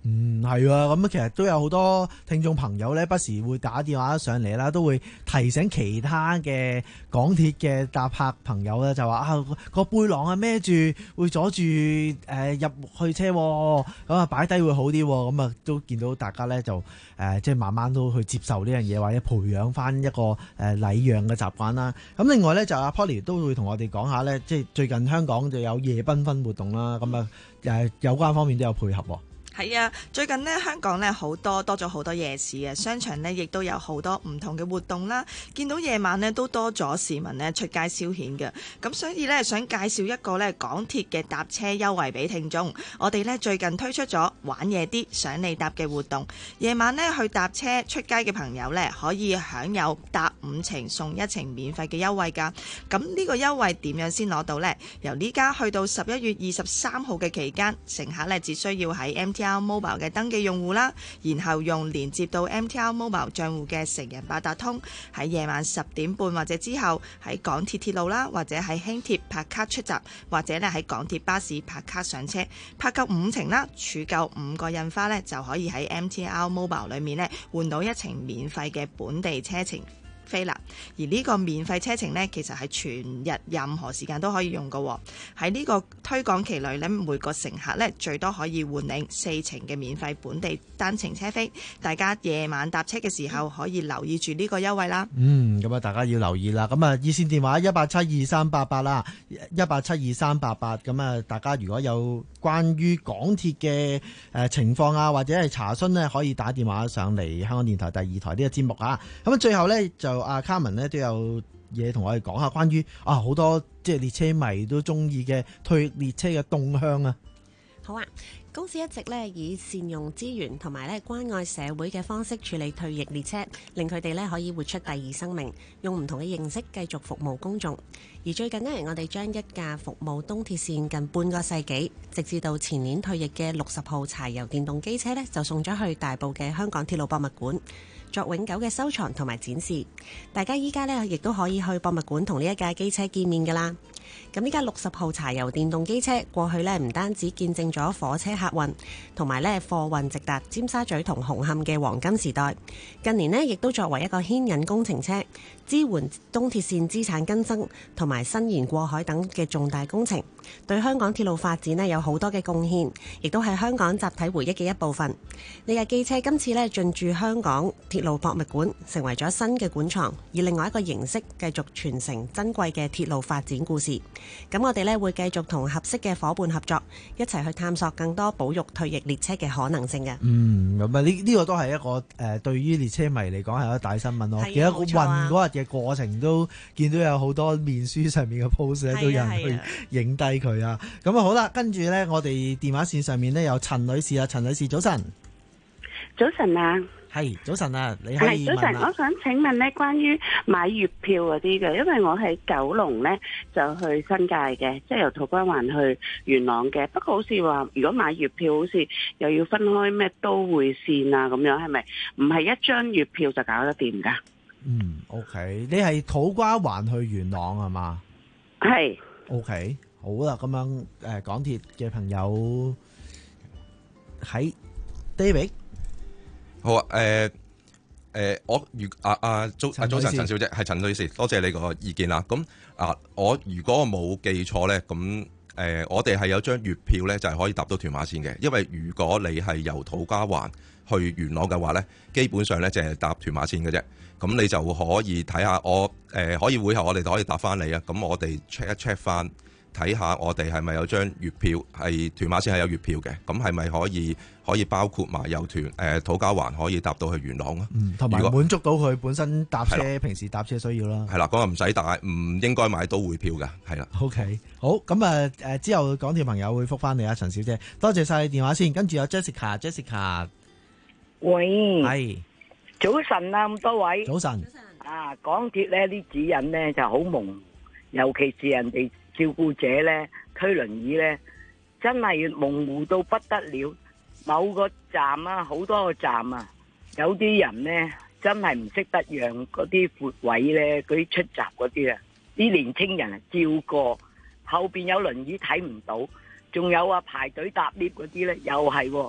嗯，係啊，咁其實都有好多聽眾朋友咧，不時會打電話上嚟啦，都會提醒其他嘅港鐵嘅搭客朋友咧，就話啊個背囊啊孭住會阻住誒、呃、入去車，咁啊擺低會好啲，咁啊都見到大家咧就誒、呃、即係慢慢都去接受呢樣嘢，或者培養翻一個誒禮讓嘅習慣啦。咁另外咧就阿 Polly 都會同我哋講下咧，即係最近香港就有夜繽紛活動啦，咁啊誒有關方面都有配合。 係啊，最近呢，香港呢好多多咗好多夜市啊，商場呢亦都有好多唔同嘅活動啦。見到夜晚呢都多咗市民呢出街消遣嘅，咁所以呢，想介紹一個呢港鐵嘅搭車優惠俾聽眾。我哋呢最近推出咗玩夜啲想你搭嘅活動，夜晚呢去搭車出街嘅朋友呢，可以享有搭五程送一程免費嘅優惠㗎。咁呢個優惠點樣先攞到呢？由呢家去到十一月二十三號嘅期間，乘客呢只需要喺 M T R Mobile 嘅登記用戶啦，然後用連接到 M T R Mobile 賬戶嘅成人八達通，喺夜晚十點半或者之後喺港鐵鐵路啦，或者喺輕鐵拍卡出閘，或者咧喺港鐵巴士拍卡上車，拍夠五程啦，儲夠五個印花咧，就可以喺 M T R Mobile 裏面咧換到一程免費嘅本地車程飛啦。而呢個免費車程呢，其實係全日任何時間都可以用嘅。喺呢個推廣期內呢，每個乘客呢最多可以換領四程嘅免費本地單程車飛。大家夜晚搭車嘅時候可以留意住呢個優惠啦。 嗯，咁啊，大家要留意啦。咁啊，熱線電話一八七二三八八啦，一八七二三八八。咁啊，大家如果有關於港鐵嘅誒情況啊，或者係查詢呢，可以打電話上嚟香港電台第二台呢個節目啊。咁啊，最後呢，就阿卡文呢都有嘢同我哋講下關於啊好多即係列車迷都中意嘅退役列車嘅動向啊。 好啊，公司一直咧以善用資源同埋咧關愛社會嘅方式處理退役列車，令佢哋咧可以活出第二生命，用唔同嘅形式繼續服務公眾。而最近呢，我哋將一架服務東鐵線近半個世紀，直至到前年退役嘅六十號柴油電動機車呢，就送咗去大埔嘅香港鐵路博物館，作永久嘅收藏同埋展示。大家依家呢，亦都可以去博物館同呢一架機車見面㗎啦。咁呢架六十號柴油電動機車過去呢，唔單止見證咗火車客運同埋呢貨運直達尖沙咀同紅磡嘅黃金時代，近年呢，亦都作為一個牽引工程車，支援東鐵線資產更新同埋伸延過海等嘅重大工程，對香港鐵路發展呢有好多嘅貢獻，亦都係香港集體回憶嘅一部分。呢架機車今次呢進駐香港鐵路博物館，成為咗新嘅館藏，以另外一個形式繼續傳承珍貴嘅鐵路發展故事。咁我哋呢會繼續同合適嘅夥伴合作，一齊去探索更多保育退役列車嘅可能性嘅。 嗯，咁啊呢呢個都係一個誒、呃、對於列車迷嚟講係一個大新聞咯。記得運嗰日嘅過程都見到有好多面書上面嘅 post 咧，都有人去影低佢啊。咁啊好啦，跟住呢，我哋電話線上面呢有陳女士啊，陳女士早晨。 早晨啊， 係早晨啊，你可以問啊。 係早晨，我想請問咧，關於買月票嗰啲嘅，因為我喺九龍咧就去新界嘅，即係由土瓜灣去元朗嘅。不過好似話，如果買月票，好似又要分開咩都會線啊咁樣，係咪？唔係一張月票就搞得掂噶？ 嗯 ，OK， 你係土瓜灣去元朗係嘛？ 係。 OK， 好啦，咁樣誒、呃，港鐵嘅朋友喺 David。 好啊，誒、呃、誒、呃，我如啊啊早啊早晨陳小姐係陳女士，多謝你個意見啦。咁啊，我如果我冇記錯咧，咁誒、呃，我哋係有張月票咧，就係、是、可以搭到屯馬線嘅。因為如果你係由土瓜灣去元朗嘅話咧，基本上咧就係搭屯馬線嘅啫。咁你就可以睇下我誒、呃，可以會後我哋就可以搭翻你啊。咁我哋 check 一 check 翻。睇下我哋係咪有張月票，係屯馬線係有月票嘅，咁係咪可以可以包括埋有屯誒、呃、土瓜灣可以搭到去元朗啊？ 嗯，同埋滿足到佢本身搭車平時搭車需要啦。 係啦，講話唔使帶，唔應該買都會票㗎，係啦。 OK，好，咁啊誒之後港鐵朋友會覆返你啊，陳小姐，多謝晒你電話先，跟住有 Jessica，Jessica， 喂， 係， 早晨啊，咁多位， 早晨， 啊，港鐵咧啲指引咧就好蒙，尤其是人哋。照顧者咧推輪椅咧，真係模糊到不得了。某個站啊，好多個站啊，有啲人咧真係唔識得讓嗰啲闊位咧，嗰啲出閘嗰啲啊，啲年青人啊照過，後邊有輪椅睇唔到，仲有啊排隊搭 lift 嗰啲咧，又係佢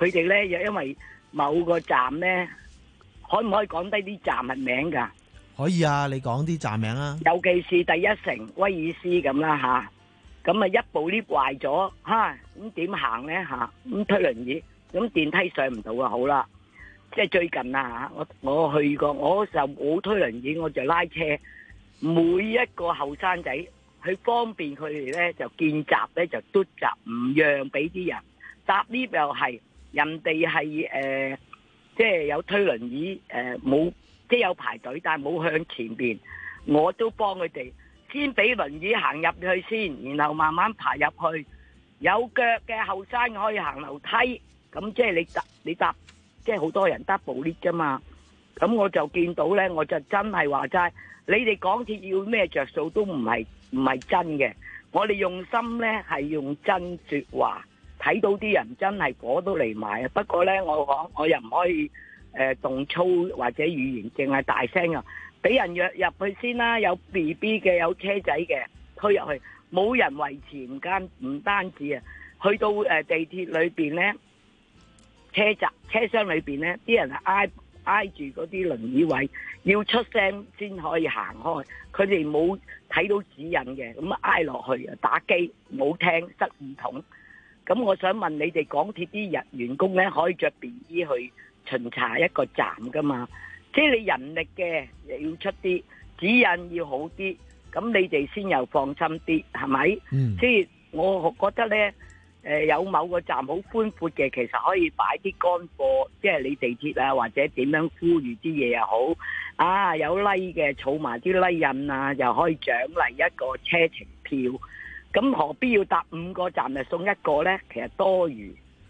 佢哋咧又因為某個站咧，可唔可以講低啲站係名㗎？ 可以啊，你講啲站名啊。 尤其是第一城、威爾斯咁啦吓，咁啊一部 lift 壞咗吓，咁點行咧吓？咁推輪椅，咁電梯上唔到啊，好啦，即係最近啊吓，我我去過，我就冇推輪椅，我就拉車，每一個後生仔去方便佢哋咧，就見閘咧就嘟閘，唔讓俾啲人搭 lift 又係，人哋係誒，即係有推輪椅誒冇。呃即有排隊，但係冇向前邊，我都幫佢哋先俾輪椅行入去先，然後慢慢爬入去。有腳嘅後生可以行樓梯，咁即係你搭你搭，即係好多人搭部 lift 啫嘛。咁我就見到呢，我就真係話齋，你哋港鐵要咩着數都唔係唔係真嘅。我哋用心呢係用真說話，睇到啲人真係火都嚟埋啊。不過呢，我講我又唔可以。誒、呃、動粗或者語言，淨係大聲啊！俾人約入去先啦，有 B B 嘅，有車仔嘅推入去，冇人維持，唔單唔單止啊！去到誒、呃、地鐵裏邊咧，車站車廂裏邊咧，啲人係挨挨住嗰啲輪椅位，要出聲先可以行開。佢哋冇睇到指引嘅，咁啊挨落去啊打機冇聽塞耳筒。咁我想問你哋港鐵啲人員工咧，可以着便衣去巡查一個站噶嘛？即係你人力嘅要出啲指引要好啲，咁你哋先又放心啲，係咪？嗯。即係我覺得咧，誒有某個站好寬闊嘅，其實可以擺啲乾貨，即係你地鐵啊或者點樣呼籲啲嘢又好，啊有 like 嘅儲埋啲 like 印啊，又可以獎勵一個車程票。咁何必要搭五個站就送一個咧？其實多餘。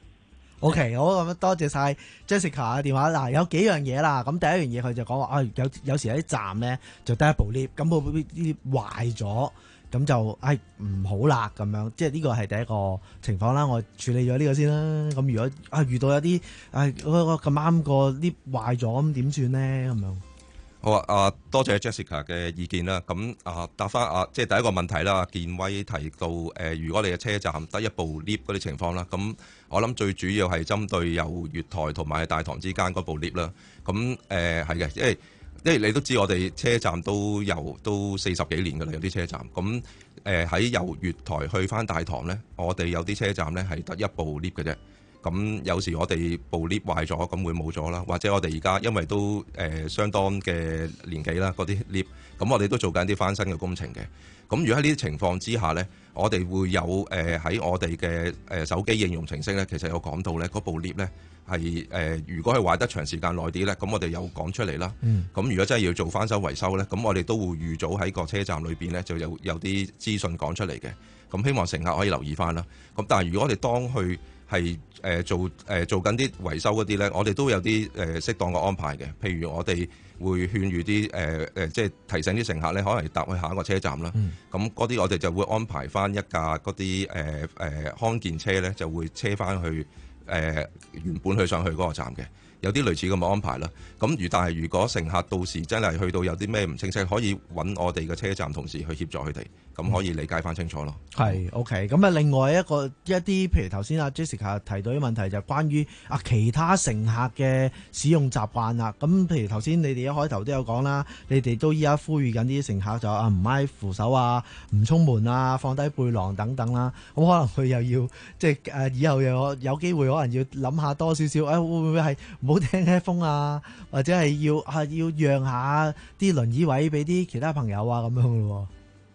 OK，好咁多謝晒 Jessica 嘅電話。嗱，有幾樣嘢啦。咁第一樣嘢佢就講話，啊有有時有啲站咧就得一部 lift，咁部 lift 壞咗，咁就唉唔好啦咁樣。即係呢個係第一個情況啦。我處理咗呢個先啦。咁如果啊遇到有啲誒嗰個咁啱個 lift 壞咗，咁點算咧？咁樣。 好啊！啊，多謝 Jessica 嘅意見啦。咁啊，答翻啊，即係第一個問題啦。建威提到誒、呃，如果你嘅車站得一部 lift 嗰啲情況啦，咁我諗最主要係針對由月台同埋大堂之間嗰部 lift 啦。咁誒係嘅，因為因為你都知我哋車站都有都四十幾年㗎啦，有啲車站。咁誒喺由月台去翻大堂咧，我哋有啲車站咧係得一部 lift 嘅啫。咁有時我哋部 lift 壞咗，咁會冇咗啦。或者我哋而家因為都誒、呃、相當嘅年紀啦，嗰啲 lift，咁我哋都做緊啲翻新嘅工程嘅。咁如果喺呢啲情況之下呢，我哋會有誒喺、呃、我哋嘅誒手機應用程式呢，其實有講到呢嗰部 lift 呢係誒、呃，如果係壞得長時間耐啲呢，咁我哋有講出嚟啦。咁、嗯、如果真係要做翻修維修呢，咁我哋都會預早喺個車站裏邊呢，就有有啲資訊講出嚟嘅。咁希望乘客可以留意翻啦。咁但係如果我哋當去係誒、呃、做誒、呃、做緊啲維修嗰啲咧，我哋都有啲誒、呃、適當嘅安排嘅。譬如我哋會勸喻啲誒誒，即係提醒啲乘客咧，可能搭去下一個車站啦。咁嗰啲我哋就會安排翻一架嗰啲誒誒康健車咧，就會車翻去誒、呃、原本去上去嗰個站嘅。有啲類似咁嘅安排啦。咁如但係如果乘客到時真係去到有啲咩唔清晰，可以揾我哋嘅車站同事去協助佢哋，咁可以理解翻清楚咯。 係 OK。咁啊，另外一個一啲譬如頭先阿 Jessica 提到啲問題，就係關於啊其他乘客嘅使用習慣啦。咁譬如頭先你哋一開頭都有講啦，你哋都依家呼籲緊啲乘客就啊唔挨扶手啊，唔衝門啊，放低背囊等等啦。咁可能佢又要即係誒以後又有機會可能要諗下多少少，誒、哎、會唔會係唔好聽聽風啊，或者係要啊要讓下啲輪椅位俾啲其他朋友啊咁樣咯。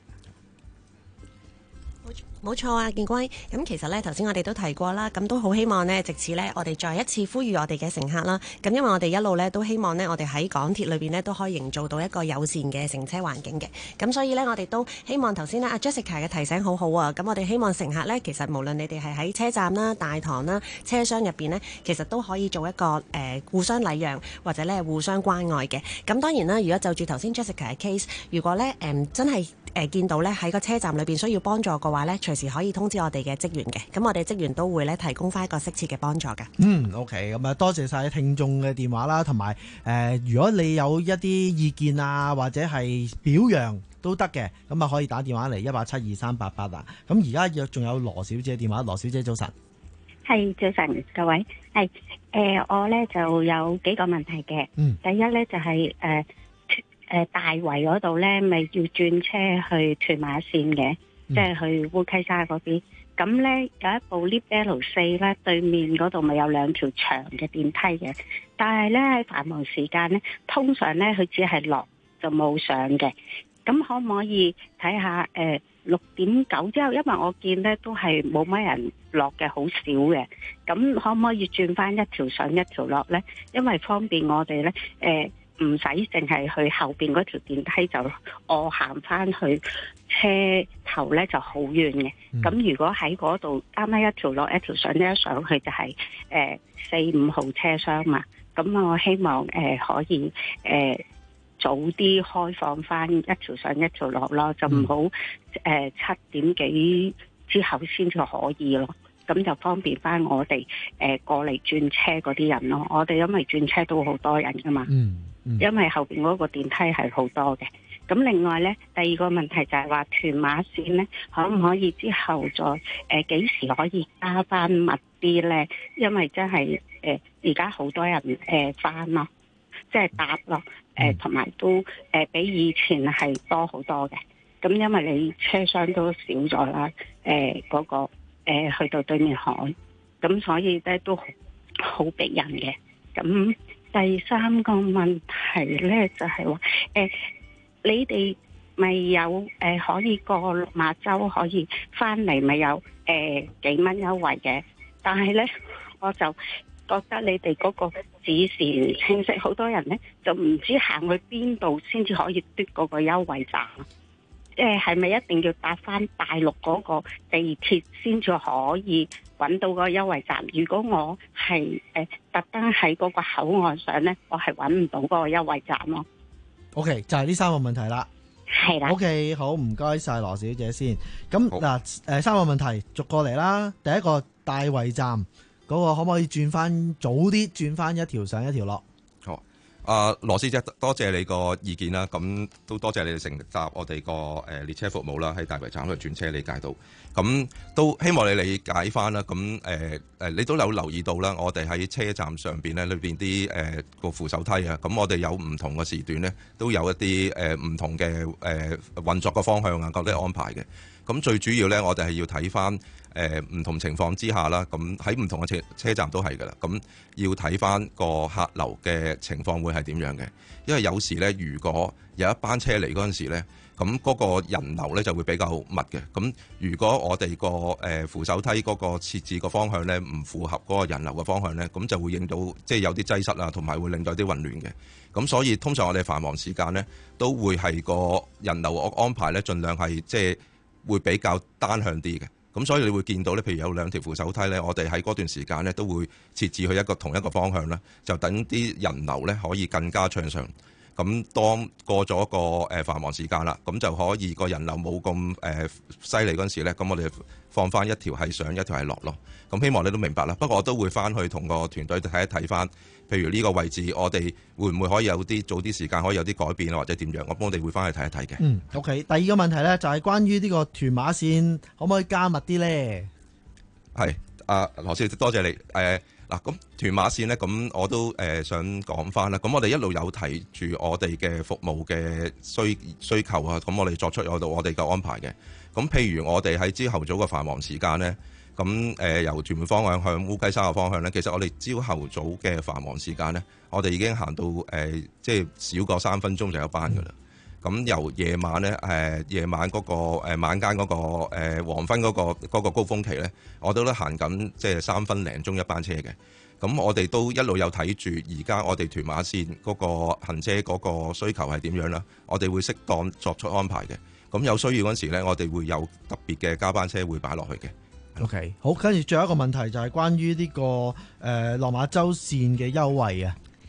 冇錯啊，建輝。咁其實呢，頭先我哋都提過啦，咁都好希望呢，藉此呢，我哋再一次呼籲我哋嘅乘客啦。咁因為我哋一路呢，都希望呢，我哋喺港鐵裏邊呢，都可以營造到一個友善嘅乘車環境嘅。咁所以呢，我哋都希望頭先呢，阿 Jessica 嘅提醒好好啊。咁我哋希望乘客呢，其實無論你哋係喺車站啦、大堂啦、車廂入邊呢，其實都可以做一個誒、呃、互相禮讓或者呢互相關愛嘅。咁當然啦，如果就住頭先 Jessica 嘅 case，如果呢誒、呃、真係誒、呃、見到呢喺個車站裏邊需要幫助嘅話呢，隨時可以通知我哋嘅職員嘅，咁我哋職員都會咧提供翻一個適切嘅幫助嘅。 嗯 ，OK，咁啊多謝晒聽眾嘅電話啦，同埋誒，如果你有一啲意見啊，或者係表揚都得嘅，咁啊可以打電話嚟一八七二三八八啊。咁而家仲有羅小姐電話，羅小姐早晨。 係早晨，各位係誒、呃，我咧就有幾個問題嘅。嗯，第一咧就係誒誒大圍嗰度咧，咪要轉車去屯馬線嘅，嗯、即係去烏溪沙嗰邊。咁咧有一部 lift L 四咧，對面嗰度咪有兩條長嘅電梯嘅，但係咧喺繁忙時間咧，通常咧佢只係落就冇上嘅。咁可唔可以睇下誒六點九之後，因為我見咧都係冇乜人落嘅，好少嘅。咁可唔可以轉翻一條上一條落咧？因為方便我哋咧誒，唔使淨係去後邊嗰條電梯就我行翻去車頭咧就好遠嘅。咁、嗯、如果喺嗰度啱啱一條落一條上，一上去就係誒四五號車廂嘛。咁我希望誒、呃、可以誒。呃早啲開放翻一條上一條落咯，就唔好誒七點幾之後先至可以咯，咁就方便翻我哋誒、呃、過嚟轉車嗰啲人咯。我哋因為轉車都好多人噶嘛，嗯嗯、因為後邊嗰個電梯係好多嘅。咁另外咧，第二個問題就係話屯馬線咧，可唔可以之後再誒幾、呃、時可以加翻密啲咧？因為真係誒而家好多人誒翻咯。即係搭咯，誒同埋都誒、呃、比以前係多好多嘅。咁因為你車廂都少咗啦，誒、呃、嗰、那個、呃、去到對面海，咁所以咧都好逼人嘅。咁第三個問題咧就係話誒，你哋咪有誒、呃、可以過落馬洲可以翻嚟咪有誒、呃、幾蚊優惠嘅，但係咧我就覺得你哋嗰個指示唔清晰，好多人咧就唔知行去邊度先至可以嘟嗰個優惠站。誒係咪一定要搭翻大陸嗰個地鐵先至可以揾到個優惠站？如果我係誒、呃、特登喺嗰個口岸上咧，我係揾唔到嗰個優惠站咯。 OK，就係呢三個問題啦。 係啦。 OK，好，唔該晒羅小姐先。咁嗱誒三個問題逐個嚟啦。第一個大圍站。嗰個可唔可以轉翻早啲轉翻一條上一條落？ 好，啊、呃、羅師姐，多謝你個意見啦。咁都多謝你哋乘搭我哋個誒列車服務啦，喺大圍站度轉車理解到。咁都希望你理解翻啦。咁誒誒，你都有留意到啦。我哋喺車站上邊咧，裏邊啲誒個扶手梯啊，咁我哋有唔同嘅時段咧，都有一啲誒唔同嘅誒、呃、運作嘅方向啊，嗰啲安排嘅。咁最主要咧，我哋係要睇翻誒唔同情況之下啦。咁喺唔同嘅車車站都係㗎啦。咁要睇翻個客流嘅情況會係點樣嘅？因為有時咧，如果有一班車嚟嗰陣時咧，咁嗰個人流咧就會比較密嘅。咁如果我哋個誒扶手梯嗰個設置個方向咧唔符合嗰個人流嘅方向咧，咁就會影到即係有啲擠塞啊，同埋會令到有啲混亂嘅。咁所以通常我哋繁忙時間咧都會係個人流安排咧，盡量係即係會比較單向啲嘅。咁所以你會見到咧，譬如有兩條扶手梯咧，我哋喺嗰段時間咧都會設置去一個同一個方向啦，就等啲人流咧可以更加暢順。咁當過咗個誒繁忙時間啦，咁就可以個人流冇咁誒犀利嗰陣時咧，咁我哋放翻一條係上，一條係落咯。咁希望你都明白啦。不過我都會翻去同個團隊睇一睇翻，譬如呢個位置，我哋會唔會可以有啲早啲時間可以有啲改變啊，或者點樣？我幫我哋會翻去睇一睇嘅。 嗯 ，OK。第二個問題咧就係關於呢個屯馬線可唔可以加密啲咧？ 係，阿羅小姐多謝你誒。呃嗱，咁屯馬線咧，咁我都誒、呃、想講翻啦。咁我哋一路有提住我哋嘅服務嘅需需求啊，咁我哋作出有到我哋嘅安排嘅。咁譬如我哋喺朝頭早嘅繁忙時間咧，咁誒、呃、由屯門方向向烏溪沙嘅方向咧，其實我哋朝頭早嘅繁忙時間咧，我哋已經行到誒、呃、即係少過三分鐘就有班㗎啦。咁、嗯、由夜晚咧，誒、呃、夜晚嗰、那個、呃、晚間嗰、那個、呃、黃昏嗰、那個嗰、那個高峰期咧，我都咧行緊即係三分零鐘一班車嘅。咁我哋都一路有睇住而家我哋屯馬線嗰個行車嗰個需求係點樣啦，我哋會適當作出安排嘅。咁有需要嗰時咧，我哋會有特別嘅加班車會擺落去嘅。 OK， 好，跟住最後一個問題就係關於呢、這個誒落、呃、馬洲線嘅優惠啊。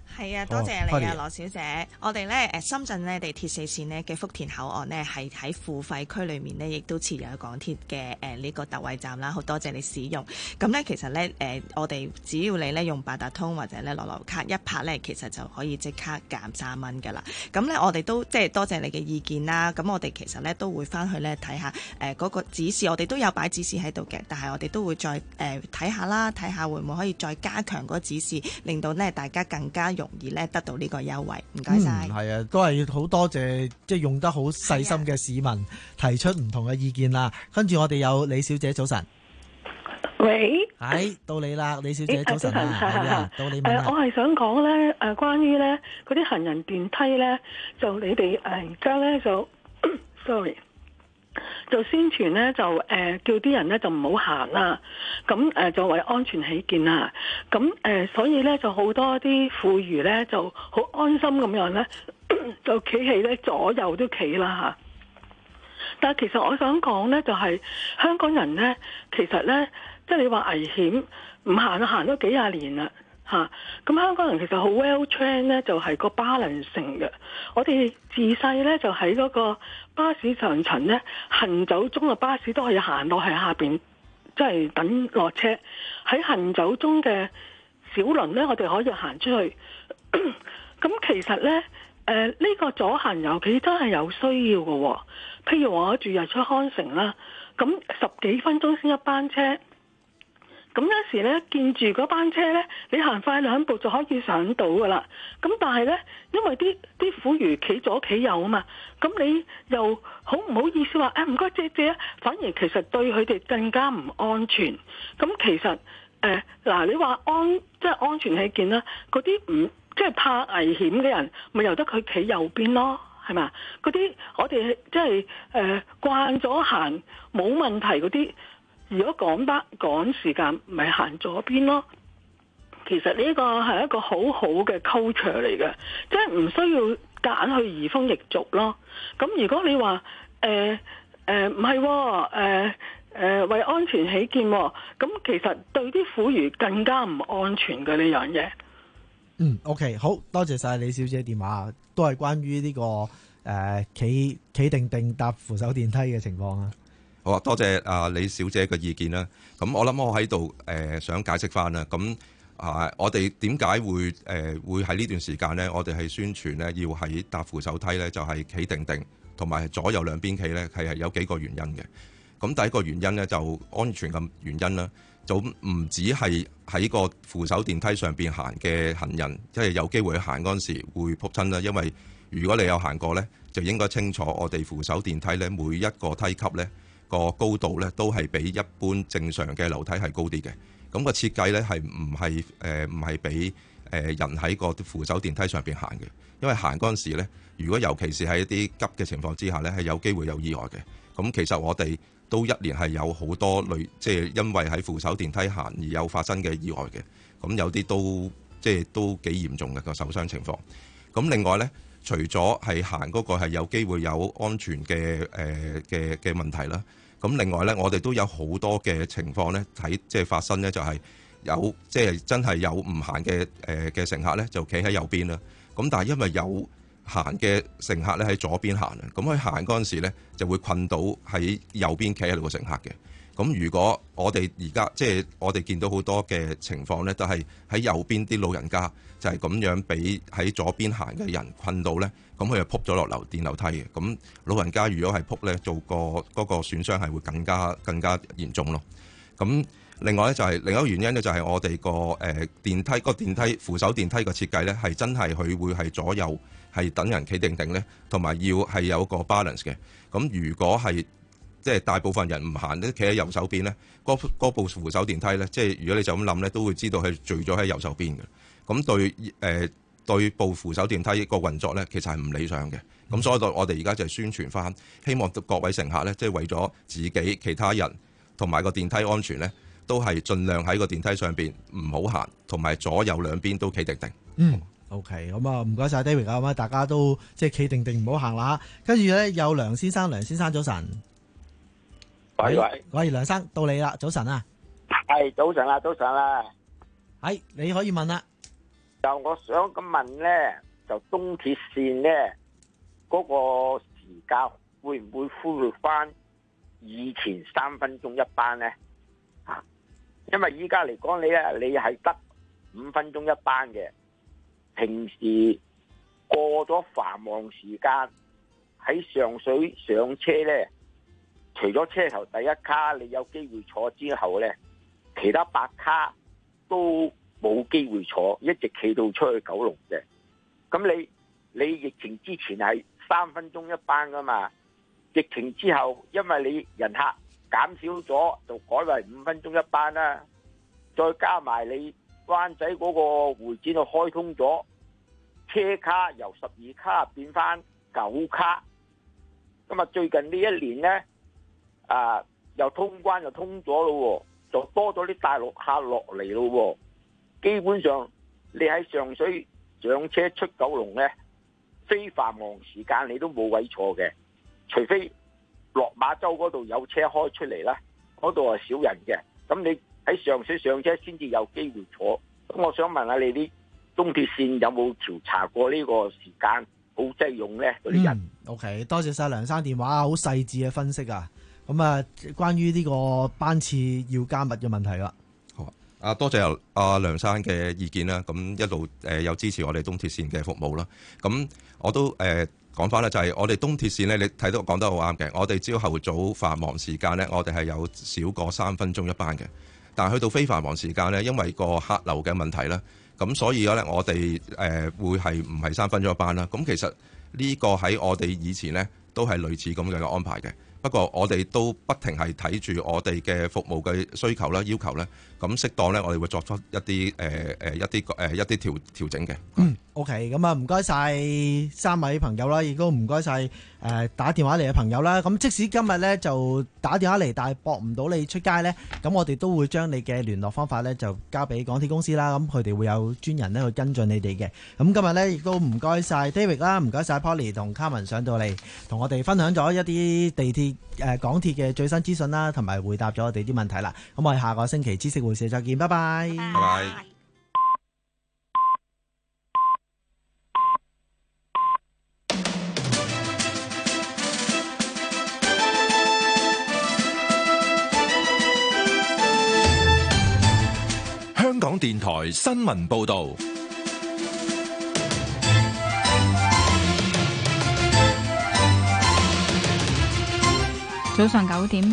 係啊，多謝你啊，羅小姐。我哋咧誒深圳咧地鐵四線呢嘅福田口岸呢，係喺付費區裏面呢，亦都設有港鐵嘅誒呢個特惠站啦。好多謝你使用。咁咧其實咧誒、呃、我哋只要你咧用八達通或者咧樂悠卡一拍咧，其實就可以即刻減三蚊㗎啦。咁咧我哋都即係多謝你嘅意見啦。咁我哋其實咧都會翻去咧睇下誒嗰個指示，我哋都有擺指示喺度嘅，但係我哋都會再誒睇下啦，睇下會唔會可以再加強嗰個指示，令到咧大家更加容易咧得到呢個優惠。唔該晒。 嗯，係啊，都係好多謝即係用得好細心嘅市民提出唔同嘅意見啦。跟住我哋有李小姐，早晨。 喂， 係到你啦，李小姐，早晨啊， 係啊，到你問啦。 誒，我係想講咧，誒，關於咧嗰啲行人電梯咧，就你哋誒而家咧就，sorry。就宣傳咧，就誒、呃、叫啲人咧就唔好行啦。咁誒、呃、就為安全起見啦。咁誒、呃、所以咧就好多啲婦孺咧就好安心咁樣咧，就企喺咧左右都企啦嚇。但係其實我想講咧，就係、是、香港人咧，其實咧即係你話危險，唔行行咗幾廿年啦。嚇！咁、啊、香港人其實好 well trained 咧，就係、是、個 balancing 嘅。我哋自細咧就喺嗰個巴士上層咧，行走中嘅巴士都可以行落去下邊，即係等落車。喺行走中嘅小輪咧，我哋可以行出去。咁其實咧，誒、呃、呢、這個左行右企真係有需要嘅、哦。譬如我住日出康城啦，咁十幾分鐘先一班車。咁有時咧見住嗰班車咧，你行快兩步就可以上到噶啦。咁但係咧，因為啲啲婦孺企左企右啊嘛，咁你又好唔好意思話誒唔該借借啊？反而其實對佢哋更加唔安全。咁其實誒嗱、呃，你話安即係安全起見啦，嗰啲唔即係怕危險嘅人，咪由得佢企右邊咯，係咪？嗰啲我哋即係誒慣咗行冇問題嗰啲。如果趕巴趕時間，咪行左邊咯。其實呢個係一個好好嘅 culture 嚟嘅，即係唔需要夾硬去移風易俗咯。咁如果你話誒誒唔係誒誒為安全起見，咁其實對啲婦孺更加唔安全嘅呢樣嘢。 嗯 ，OK， 好多謝晒李小姐電話，都係關於呢、這個誒企企定定搭扶手電梯嘅情況啊。 好啊，多謝啊李小姐嘅意見啦。咁我諗我喺度誒想解釋翻啦。咁啊，我哋點解會誒、呃、會喺呢段時間呢？我哋係宣傳呢，要喺搭扶手梯呢，就係、是、企定定，同埋左右兩邊企呢，係係有幾個原因嘅。咁第一個原因呢，就安全嘅原因啦，就唔止係喺個扶手電梯上邊行嘅行人，即係有機會行嗰陣時會仆親啦。因為如果你有行過呢，就應該清楚我哋扶手電梯呢，每一個梯級呢，個高度咧都係比一般正常嘅樓梯係高啲嘅，咁個設計咧係唔係誒唔係俾誒人喺個扶手電梯上邊行嘅，因為行嗰陣時咧，如果尤其是喺一啲急嘅情況之下咧，係有機會有意外嘅。咁其實我哋都一年係有好多類，即係因為喺扶手電梯行而有發生嘅意外嘅。咁有啲都即係都幾嚴重嘅個受傷情況。咁另外咧，除咗係行嗰個係有機會有安全嘅誒嘅嘅問題啦。咁另外咧，我哋都有好多嘅情況咧，睇即係發生咧，就係有即係真係有唔行嘅誒嘅乘客咧，就企喺右邊啦。咁但係因為有行嘅乘客咧喺左邊行啊，咁佢行嗰陣時咧就會困到喺右邊企喺度嘅乘客嘅。咁如果我哋而家即係我哋見到好多嘅情況咧，都係喺右邊啲老人家就係咁樣俾喺左邊行嘅人困到咧，咁佢就撲咗落樓電樓梯嘅。咁老人家如果係撲咧，做個嗰個損傷係會更加更加嚴重咯。咁另外咧就係另一個原因咧，就係我哋個誒電梯個電梯扶手電梯個設計咧，係真係佢會係左右係等人企定定咧，同埋要係有個 balance 嘅。咁如果係即係大部分人唔行咧，企喺右手邊咧，嗰嗰部扶手電梯咧，即係如果你就咁諗咧，都會知道係聚咗喺右手邊嘅。咁對誒、呃、對部扶手電梯個運作咧，其實係唔理想嘅。咁所以我哋而家就係宣傳翻，希望各位乘客咧，即係為咗自己、其他人同埋個電梯安全咧，都係盡量喺個電梯上邊唔好行，同埋左右兩邊都企定定。 嗯。OK，咁啊，唔該晒 David 啊，咁大家都即係企定定唔好行啦。跟住咧有梁先生，梁先生早晨。 喂喂， 喂，梁生到你啦，早晨啊。 係早晨啦，早晨啦。 係你可以問啦。 就我想咁問咧，就東鐵線咧嗰個時間會唔會恢復翻以前三分鐘一班咧？啊，因為依家嚟講，你咧你係得五分鐘一班嘅，平時過咗繁忙時間喺上水上車咧，除咗車頭第一卡你有機會坐之後咧，其他八卡都冇機會坐，一直企到出去九龍嘅。咁你你疫情之前係三分鐘一班噶嘛？疫情之後，因為你人客減少咗，就改為五分鐘一班啦。再加埋你灣仔嗰個會展就開通咗，車卡由十二卡變翻九卡。咁啊，最近呢一年呢，啊又通關又通咗咯，就多咗啲大陸客落嚟咯。基本上你喺上水上車出九龍呢，非繁忙時間你都冇位坐嘅，除非落馬洲嗰度有車開出嚟啦，嗰度係少人嘅。咁你喺上水上車先至有機會坐。咁我想問下你啲東鐵線有冇調查過呢個時間好擠擁呢？嗰啲人、 嗯、OK， 多謝晒梁生電話，好細緻嘅分析啊！咁啊，關於呢個班次要加密嘅問題啦。 啊，多謝阿梁生嘅意見啦，咁一路誒有支持我哋東鐵線嘅服務啦。咁我都誒講翻咧，就係我哋東鐵線咧，你睇到講得好啱嘅。我哋朝後早繁忙時間咧，我哋係有少過三分鐘一班嘅。但係去到非繁忙時間咧，因為個客流嘅問題啦，咁所以咧我哋誒會係唔係三分鐘一班啦。咁其實呢個喺我哋以前咧都係類似咁樣嘅安排嘅。不過我哋都不停係睇住我哋嘅服務嘅需求啦、要求咧，咁適當咧，我哋會作出一啲誒誒一啲誒一啲調調整嘅。 嗯 ，OK， 咁啊唔該晒三位朋友啦，亦都唔該晒誒打電話嚟嘅朋友啦。咁即使今日咧就打電話嚟，但係駁唔到你出街咧，咁我哋都會將你嘅聯絡方法咧就交俾港鐵公司啦。咁佢哋會有專人咧去跟進你哋嘅。咁今日咧亦都唔該晒 David 啦，唔該晒 Polly 同 Carmen 上到嚟同我哋分享咗一啲地鐵誒港鐵嘅最新資訊啦，同埋回答咗我哋啲問題啦。咁我哋下個星期知識會社再見，拜拜。 拜拜。 香港電台新聞報導。 早上九點。